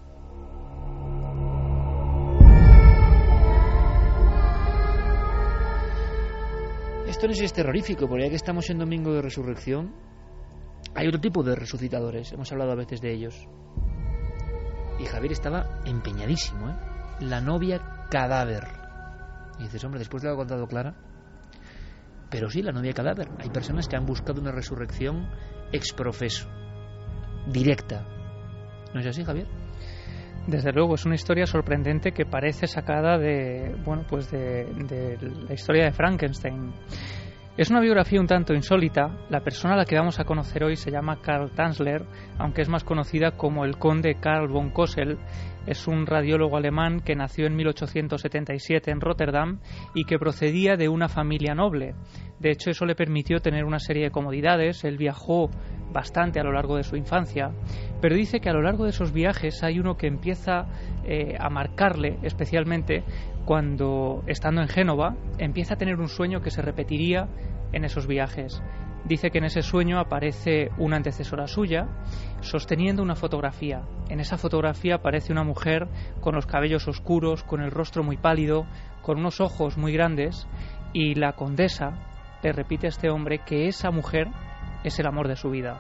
Esto no es terrorífico, porque ya que estamos en Domingo de Resurrección, hay otro tipo de resucitadores, hemos hablado a veces de ellos. Y Javier estaba empeñadísimo, ¿eh? La novia cadáver. Y dices, hombre, después de lo que ha contado Clara, pero sí, la novia cadáver. Hay personas que han buscado una resurrección ex profeso, directa. ¿No es así, Javier? Desde luego, es una historia sorprendente que parece sacada de la historia de Frankenstein. Es una biografía un tanto insólita. La persona a la que vamos a conocer hoy se llama Karl Tanzler, aunque es más conocida como el conde Karl von Cosel. Es un radiólogo alemán que nació en 1877 en Rotterdam y que procedía de una familia noble. De hecho, eso le permitió tener una serie de comodidades. Él viajó bastante a lo largo de su infancia, pero dice que a lo largo de esos viajes hay uno que empieza a marcarle especialmente cuando, estando en Génova, empieza a tener un sueño que se repetiría en esos viajes. Dice que en ese sueño aparece una antecesora suya sosteniendo una fotografía. En esa fotografía aparece una mujer con los cabellos oscuros, con el rostro muy pálido, con unos ojos muy grandes, y la condesa le repite a este hombre que esa mujer es el amor de su vida.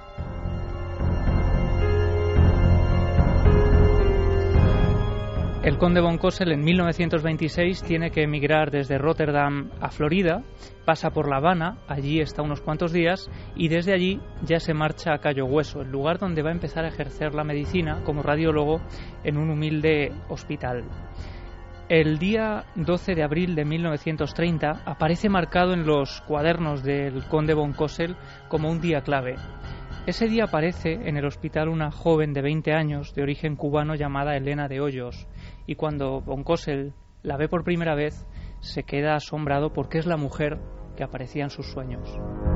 El conde von Cosel en 1926 tiene que emigrar desde Rotterdam a Florida, pasa por La Habana, allí está unos cuantos días y desde allí ya se marcha a Cayo Hueso, el lugar donde va a empezar a ejercer la medicina como radiólogo en un humilde hospital. El día 12 de abril de 1930 aparece marcado en los cuadernos del conde von Cosel como un día clave. Ese día aparece en el hospital una joven de 20 años de origen cubano llamada Elena de Hoyos, y cuando von Cosel la ve por primera vez se queda asombrado porque es la mujer que aparecía en sus sueños.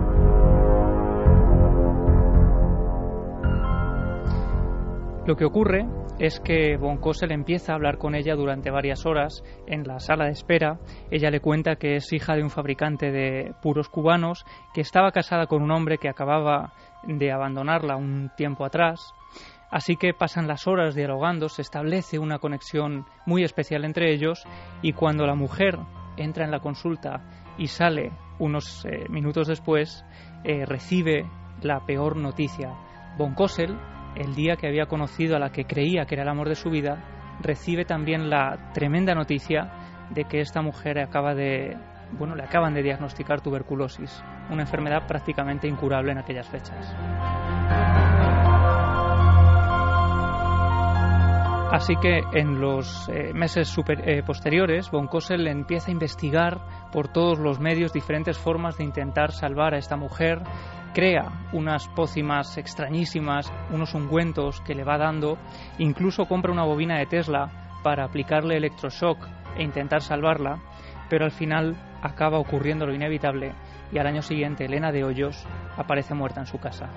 Lo que ocurre es que von Cosel empieza a hablar con ella durante varias horas en la sala de espera. Ella le cuenta que es hija de un fabricante de puros cubanos, que estaba casada con un hombre que acababa de abandonarla un tiempo atrás. Así que pasan las horas dialogando, se establece una conexión muy especial entre ellos y cuando la mujer entra en la consulta y sale unos minutos después, recibe la peor noticia. Von Cosel, el día que había conocido a la que creía que era el amor de su vida, recibe también la tremenda noticia de que esta mujer le acaban de diagnosticar tuberculosis, una enfermedad prácticamente incurable en aquellas fechas. Así que en los meses posteriores, von Cosel empieza a investigar por todos los medios diferentes formas de intentar salvar a esta mujer, crea unas pócimas extrañísimas, unos ungüentos que le va dando, incluso compra una bobina de Tesla para aplicarle electroshock e intentar salvarla, pero al final acaba ocurriendo lo inevitable y al año siguiente Elena de Hoyos aparece muerta en su casa.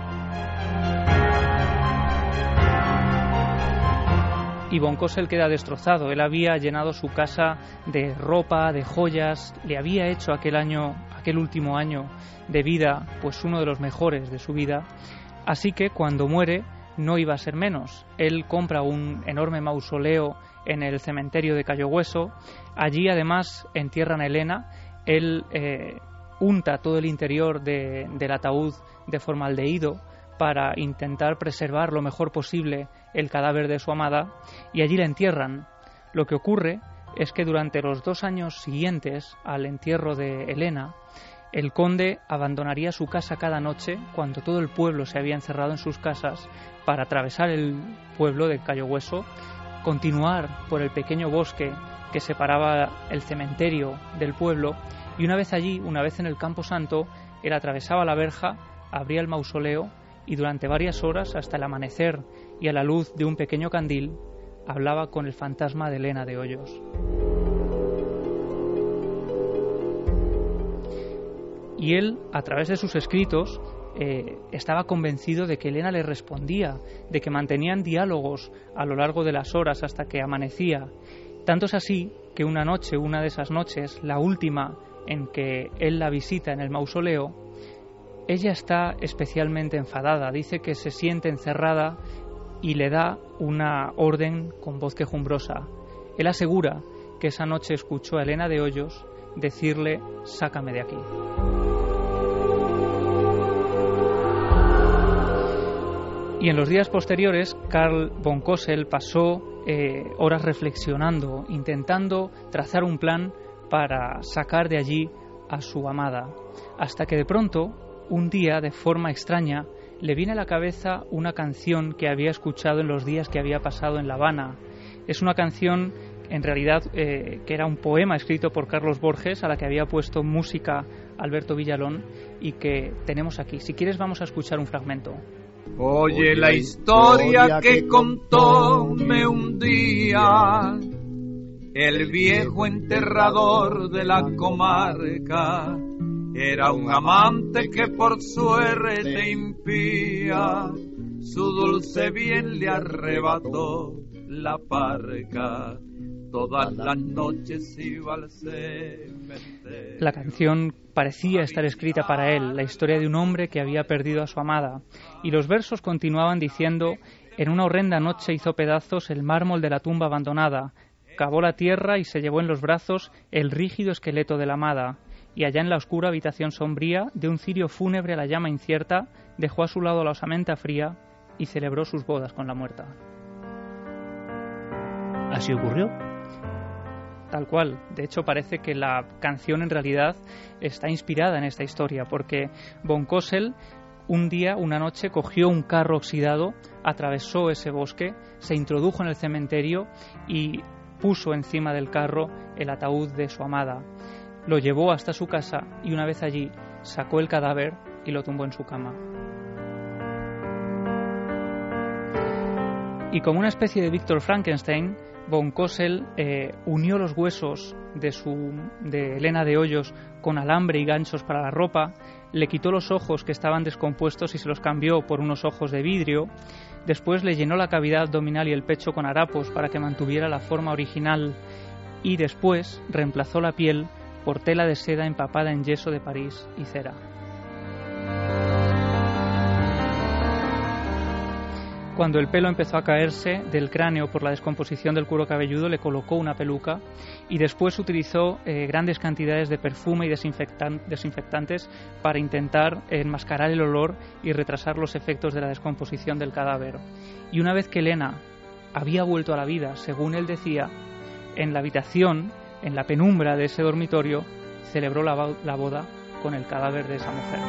Y von Cosel queda destrozado. Él había llenado su casa de ropa, de joyas, le había hecho aquel último año de vida, pues uno de los mejores de su vida. Así que cuando muere no iba a ser menos. Él compra un enorme mausoleo en el cementerio de Cayo Hueso. Allí además entierran a Elena. Él unta todo el interior del ataúd de formaldehído para intentar preservar lo mejor posible el cadáver de su amada, y allí la entierran. Lo que ocurre es que durante los 2 años siguientes al entierro de Elena, el conde abandonaría su casa cada noche cuando todo el pueblo se había encerrado en sus casas para atravesar el pueblo de Cayo Hueso, continuar por el pequeño bosque que separaba el cementerio del pueblo, y una vez allí, una vez en el Campo Santo, él atravesaba la verja, abría el mausoleo y durante varias horas, hasta el amanecer y a la luz de un pequeño candil, hablaba con el fantasma de Elena de Hoyos. Y él, a través de sus escritos, estaba convencido de que Elena le respondía, de que mantenían diálogos a lo largo de las horas hasta que amanecía. Tanto es así que una de esas noches, la última en que él la visita en el mausoleo, ella está especialmente enfadada, dice que se siente encerrada y le da una orden con voz quejumbrosa. Él asegura que esa noche escuchó a Elena de Hoyos decirle: «Sácame de aquí». Y en los días posteriores, Carl von Cosel pasó horas reflexionando, intentando trazar un plan para sacar de allí a su amada, hasta que de pronto, un día, de forma extraña, le viene a la cabeza una canción que había escuchado en los días que había pasado en La Habana. Es una canción, en realidad, que era un poema escrito por Carlos Borges, a la que había puesto música Alberto Villalón, y que tenemos aquí. Si quieres, vamos a escuchar un fragmento. Oye la historia que contóme un día el viejo enterrador de la comarca. Era un amante que por suerte impía su dulce bien le arrebató la parca. Todas las noches iba al cementerio. La canción parecía estar escrita para él, la historia de un hombre que había perdido a su amada, y los versos continuaban diciendo: en una horrenda noche hizo pedazos el mármol de la tumba abandonada, cavó la tierra y se llevó en los brazos el rígido esqueleto de la amada, y allá en la oscura habitación sombría de un cirio fúnebre a la llama incierta, dejó a su lado la osamenta fría y celebró sus bodas con la muerta. ¿Así ocurrió? Tal cual. De hecho, parece que la canción en realidad está inspirada en esta historia, porque von Cosel un día, una noche, cogió un carro oxidado, atravesó ese bosque, se introdujo en el cementerio y puso encima del carro el ataúd de su amada. Lo llevó hasta su casa y una vez allí sacó el cadáver y lo tumbó en su cama. Y como una especie de Víctor Frankenstein, von Cosel unió los huesos de Helena de Hoyos con alambre y ganchos para la ropa, le quitó los ojos que estaban descompuestos y se los cambió por unos ojos de vidrio, después le llenó la cavidad abdominal y el pecho con harapos para que mantuviera la forma original y después reemplazó la piel por tela de seda empapada en yeso de París y cera. Cuando el pelo empezó a caerse del cráneo por la descomposición del cuero cabelludo, le colocó una peluca y después utilizó grandes cantidades de perfume y desinfectantes para intentar enmascarar el olor y retrasar los efectos de la descomposición del cadáver. Y una vez que Helena había vuelto a la vida, según él decía, en la habitación, en la penumbra de ese dormitorio, celebró la boda con el cadáver de esa mujer.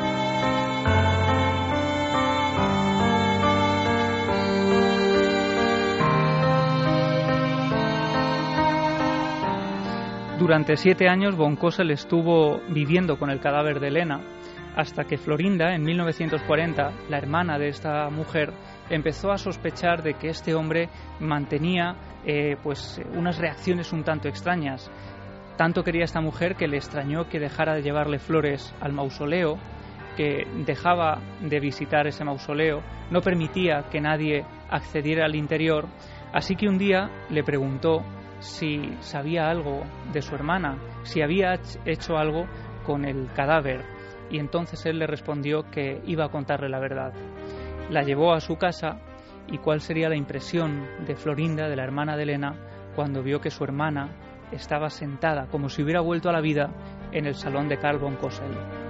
Durante 7 años von Cosel estuvo viviendo con el cadáver de Helena, hasta que Florinda, en 1940, la hermana de esta mujer, empezó a sospechar de que este hombre mantenía unas reacciones un tanto extrañas. Tanto quería esta mujer que le extrañó que dejara de llevarle flores al mausoleo, que dejaba de visitar ese mausoleo, no permitía que nadie accediera al interior, así que un día le preguntó si sabía algo de su hermana, si había hecho algo con el cadáver, y entonces él le respondió que iba a contarle la verdad. La llevó a su casa y cuál sería la impresión de Florinda, de la hermana de Helena, cuando vio que su hermana estaba sentada como si hubiera vuelto a la vida en el salón de Carl von Cosel.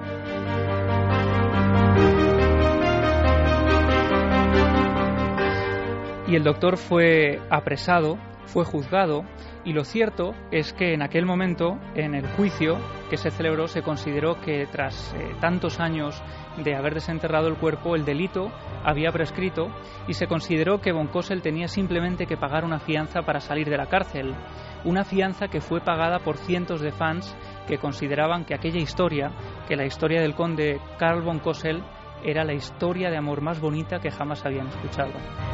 Y el doctor fue apresado, fue juzgado, y lo cierto es que en aquel momento, en el juicio que se celebró, se consideró que tras tantos años de haber desenterrado el cuerpo, el delito había prescrito y se consideró que von Cosel tenía simplemente que pagar una fianza para salir de la cárcel. Una fianza que fue pagada por cientos de fans que consideraban que aquella historia, que la historia del conde Carl von Cosel, era la historia de amor más bonita que jamás habían escuchado.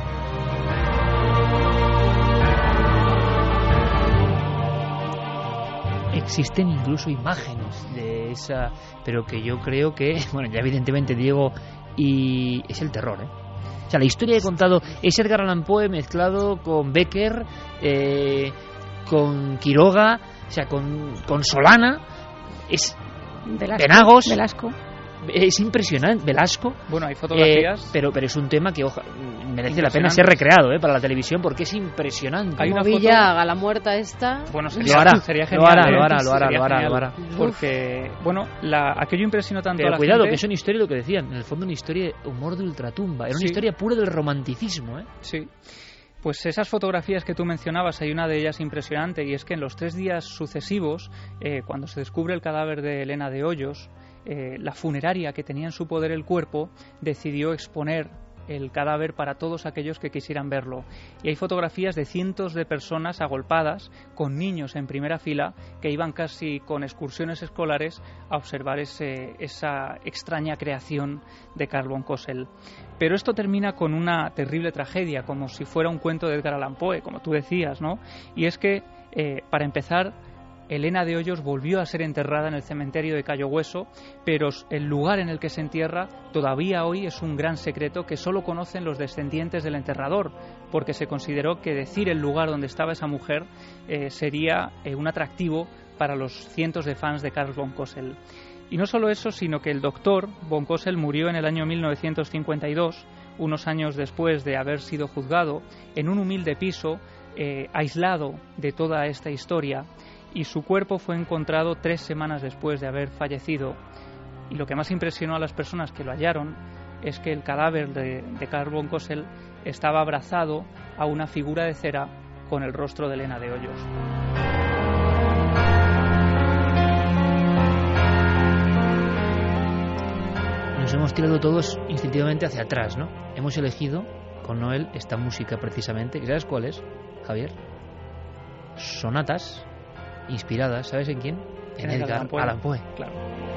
Existen incluso imágenes de esa, pero que yo creo que, bueno, ya evidentemente Diego, y es el terror, ¿eh? O sea, la historia que he contado es Edgar Allan Poe mezclado con Becker, con Quiroga, o sea, con Solana, es Velasco. Es impresionante, Velasco. Bueno, hay fotografías. Pero es un tema que merece la pena ser recreado para la televisión porque es impresionante. Hay una Villa haga la muerta esta. Bueno, sería genial. Lo hará. Porque, bueno, aquello impresionó tanto a la cuidado, gente. que es una historia, lo que decían, en el fondo una historia de humor de ultratumba. Era una historia pura del romanticismo, ¿eh? Sí. Pues esas fotografías que tú mencionabas, hay una de ellas impresionante, y es que en los 3 días sucesivos, cuando se descubre el cadáver de Helena de Hoyos, la funeraria que tenía en su poder el cuerpo decidió exponer el cadáver para todos aquellos que quisieran verlo. Y hay fotografías de cientos de personas agolpadas, con niños en primera fila, que iban casi con excursiones escolares a observar esa extraña creación de Carl von Cosel. Pero esto termina con una terrible tragedia, como si fuera un cuento de Edgar Allan Poe, como tú decías, ¿no? Y es que, para empezar, Helena de Hoyos volvió a ser enterrada en el cementerio de Cayo Hueso, pero el lugar en el que se entierra todavía hoy es un gran secreto que solo conocen los descendientes del enterrador, porque se consideró que decir el lugar donde estaba esa mujer sería un atractivo para los cientos de fans de Carl von Cosel. Y no solo eso, sino que el doctor von Cosel murió en el año 1952, unos años después de haber sido juzgado, en un humilde piso, aislado de toda esta historia. y su cuerpo fue encontrado 3 semanas después de haber fallecido. Y lo que más impresionó a las personas que lo hallaron es que el cadáver de Karl von Cosel estaba abrazado a una figura de cera con el rostro de Elena de Hoyos. Nos hemos tirado todos instintivamente hacia atrás, ¿no? Hemos elegido con Noel esta música precisamente. ¿Y sabes cuál es, Javier? Sonatas inspiradas, ¿sabes en quién? En Edgar Allan Poe. Claro.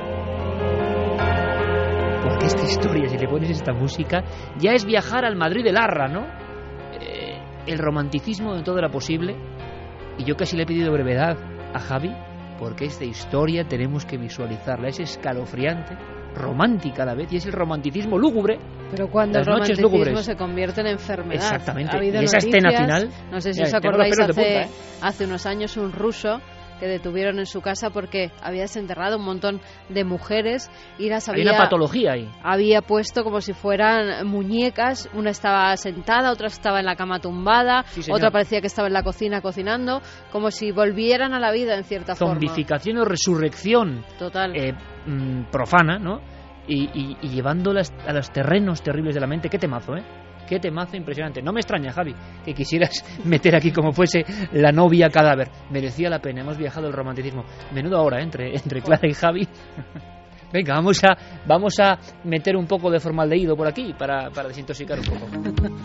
Porque esta historia, si le pones esta música, ya es viajar al Madrid de Larra, ¿no? El romanticismo de todo era posible. Y yo casi le he pedido brevedad a Javi, porque esta historia tenemos que visualizarla. Es escalofriante, romántica a la vez, y es el romanticismo lúgubre. Pero cuando el romanticismo se convierte en enfermedad. Exactamente. Ha habido y esa escena final, no sé si os acordáis, hace unos años un ruso que detuvieron en su casa porque había desenterrado un montón de mujeres y las había... Hay una patología ahí. Había puesto como si fueran muñecas, una estaba sentada, otra estaba en la cama tumbada, sí, otra parecía que estaba en la cocina cocinando, como si volvieran a la vida en cierta forma. Zombificación o resurrección total, profana, ¿no? Y llevándolas a los terrenos terribles de la mente. Qué temazo, ¿eh? Qué temazo impresionante. No me extraña, Javi, que quisieras meter aquí como fuese la novia cadáver. Merecía la pena, hemos viajado el romanticismo. Menudo ahora, entre Clara y Javi. Venga, vamos a meter un poco de formaldehído por aquí para desintoxicar un poco.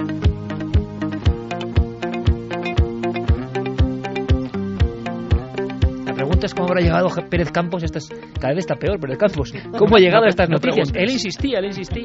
La pregunta es cómo habrá llegado Pérez Campos. Cada vez está peor Pérez Campos. ¿Cómo ha llegado a estas noticias? Él insistía.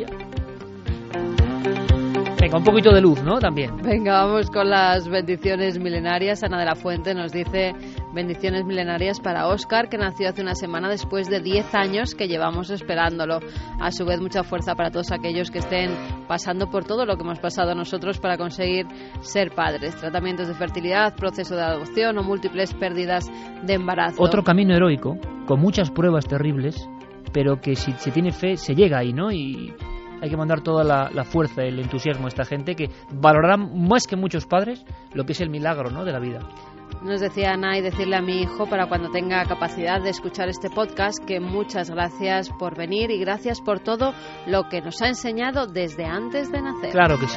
Venga, un poquito de luz, ¿no? También. Venga, vamos con las bendiciones milenarias. Ana de la Fuente nos dice: bendiciones milenarias para Óscar, que nació hace una semana después de 10 años que llevamos esperándolo. A su vez, mucha fuerza para todos aquellos que estén pasando por todo lo que hemos pasado nosotros para conseguir ser padres. Tratamientos de fertilidad, proceso de adopción o múltiples pérdidas de embarazo. Otro camino heroico, con muchas pruebas terribles, pero que si se tiene fe, se llega ahí, ¿no? Y hay que mandar toda la fuerza, el entusiasmo a esta gente que valorará más que muchos padres lo que es el milagro, ¿no?, de la vida. Nos decía Ana, y decirle a mi hijo, para cuando tenga capacidad de escuchar este podcast, que muchas gracias por venir y gracias por todo lo que nos ha enseñado desde antes de nacer. Claro que sí.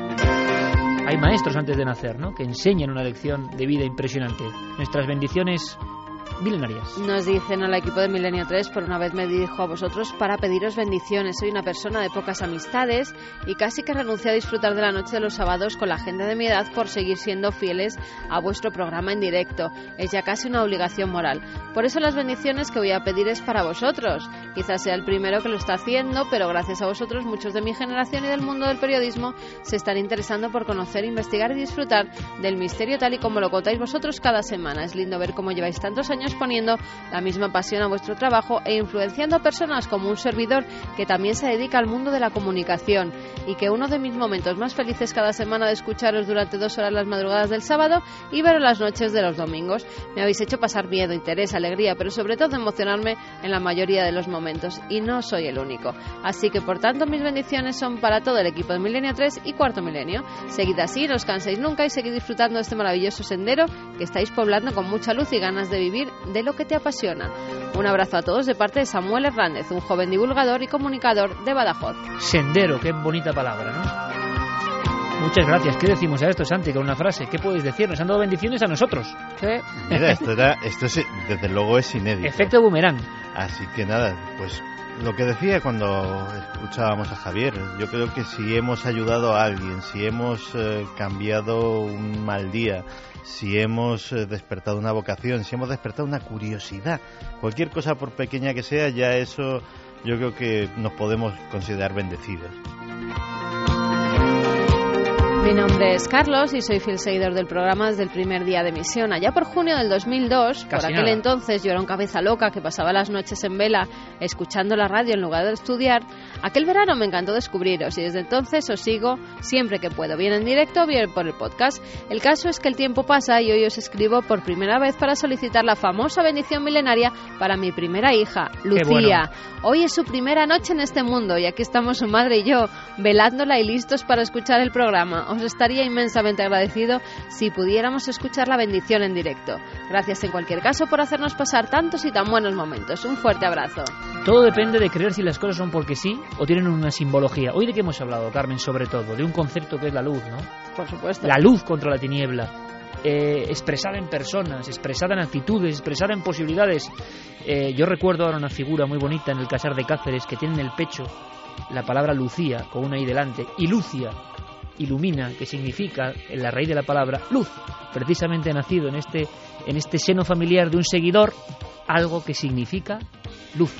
Hay maestros antes de nacer, ¿no?, que enseñan una lección de vida impresionante. Nuestras bendiciones milenarias. Nos dicen al equipo de Milenio 3: por una vez me dirijo a vosotros para pediros bendiciones. Soy una persona de pocas amistades y casi que renuncié a disfrutar de la noche de los sábados con la gente de mi edad por seguir siendo fieles a vuestro programa en directo. Es ya casi una obligación moral. Por eso las bendiciones que voy a pedir es para vosotros. Quizás sea el primero que lo está haciendo, pero gracias a vosotros muchos de mi generación y del mundo del periodismo se están interesando por conocer, investigar y disfrutar del misterio tal y como lo contáis vosotros cada semana. Es lindo ver cómo lleváis tantos años poniendo la misma pasión a vuestro trabajo e influenciando a personas como un servidor que también se dedica al mundo de la comunicación, y que uno de mis momentos más felices cada semana de escucharos durante 2 horas las madrugadas del sábado y veros las noches de los domingos. Me habéis hecho pasar miedo, interés, alegría, pero sobre todo emocionarme en la mayoría de los momentos, y no soy el único. Así que por tanto mis bendiciones son para todo el equipo de Milenio 3 y Cuarto Milenio. Seguid así, no os canséis nunca y seguid disfrutando de este maravilloso sendero que estáis poblando con mucha luz y ganas de vivir de lo que te apasiona. Un abrazo a todos de parte de Samuel Hernández, un joven divulgador y comunicador de Badajoz. Sendero, qué bonita palabra, ¿no? Muchas gracias. ¿Qué decimos a esto, Santi, con una frase? ¿Qué podéis decir? Nos han dado bendiciones a nosotros. ¿Sí? Mira, esto desde luego es inédito. Efecto boomerang. Así que nada, pues lo que decía cuando escuchábamos a Javier, yo creo que si hemos ayudado a alguien, si hemos cambiado un mal día, si hemos despertado una vocación, si hemos despertado una curiosidad, cualquier cosa por pequeña que sea, ya eso yo creo que nos podemos considerar bendecidos. Mi nombre es Carlos y soy fiel seguidor del programa desde el primer día de emisión. Allá por junio del 2002, por aquel entonces yo era un cabeza loca que pasaba las noches en vela escuchando la radio en lugar de estudiar. Aquel verano me encantó descubriros y desde entonces os sigo siempre que puedo, bien en directo, bien por el podcast. El caso es que el tiempo pasa y hoy os escribo por primera vez para solicitar la famosa bendición milenaria para mi primera hija, Lucía. Bueno. Hoy es su primera noche en este mundo y aquí estamos su madre y yo, velándola y listos para escuchar el programa. Os estaría inmensamente agradecido si pudiéramos escuchar la bendición en directo. Gracias en cualquier caso por hacernos pasar tantos y tan buenos momentos. Un fuerte abrazo. Todo depende de creer si las cosas son porque sí o tienen una simbología. Hoy de qué hemos hablado, Carmen, sobre todo, de un concepto que es la luz, ¿no? Por supuesto. La luz contra la tiniebla. Expresada en personas, expresada en actitudes, expresada en posibilidades. Yo recuerdo ahora una figura muy bonita en el Casar de Cáceres que tiene en el pecho la palabra Lucía con una I delante, y Lucia, ilumina, que significa en la raíz de la palabra luz, precisamente nacido en este seno familiar de un seguidor, algo que significa luz.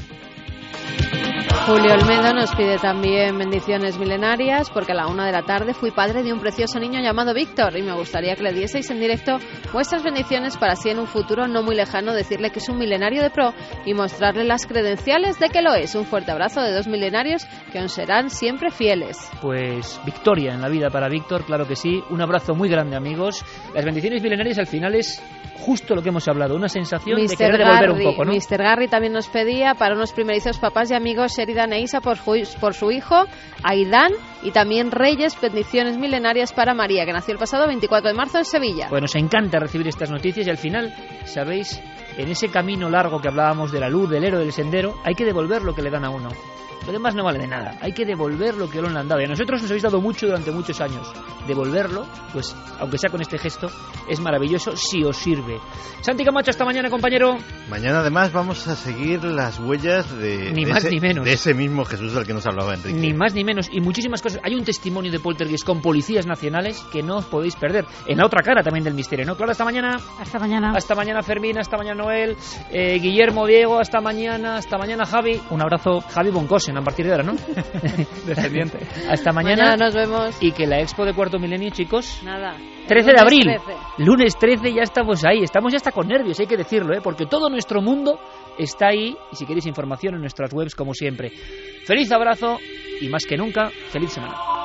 Julio Olmedo nos pide también bendiciones milenarias porque a la 1 de la tarde fui padre de un precioso niño llamado Víctor y me gustaría que le dieseis en directo vuestras bendiciones para así en un futuro no muy lejano decirle que es un milenario de pro y mostrarle las credenciales de que lo es. Un fuerte abrazo de 2 milenarios que os serán siempre fieles. Pues victoria en la vida para Víctor, claro que sí. Un abrazo muy grande, amigos. Las bendiciones milenarias al final es justo lo que hemos hablado, una sensación de querer devolver un poco, ¿no? Mr. Garry también nos pedía para unos primerizos papás y amigos Sheridan e Isa por su hijo Aidan, y también Reyes, bendiciones milenarias para María, que nació el pasado 24 de marzo en Sevilla. Pues nos encanta recibir estas noticias y al final, sabéis, en ese camino largo que hablábamos de la luz, del héroe, del sendero, hay que devolver lo que le dan a uno. Lo demás no vale de nada, hay que devolver lo que le han dado y a nosotros nos habéis dado mucho durante muchos años. Devolverlo, pues aunque sea con este gesto, es maravilloso si os sirve. Santi Camacho, hasta mañana, compañero. Mañana además vamos a seguir las huellas de ese mismo Jesús del que nos hablaba Enrique. Ni más ni menos, y muchísimas cosas. Hay un testimonio de Poltergeist con policías nacionales que no os podéis perder. En la otra cara también del misterio, ¿no? Claro, hasta mañana. Hasta mañana. Hasta mañana, Fermín, hasta mañana, Noel, Guillermo, Diego, hasta mañana, Javi. Un abrazo. Javi Boncosen, a partir de ahora, ¿no? Descendiente. Hasta mañana. Mañana nos vemos. Y que la expo de Cuarto Milenio, chicos. Nada. 13 de abril. 13. Lunes 13, ya estamos ahí. Estamos ya hasta con nervios, hay que decirlo, porque todo nuestro mundo está ahí. Y si queréis información en nuestras webs, como siempre. Feliz abrazo y más que nunca, feliz semana.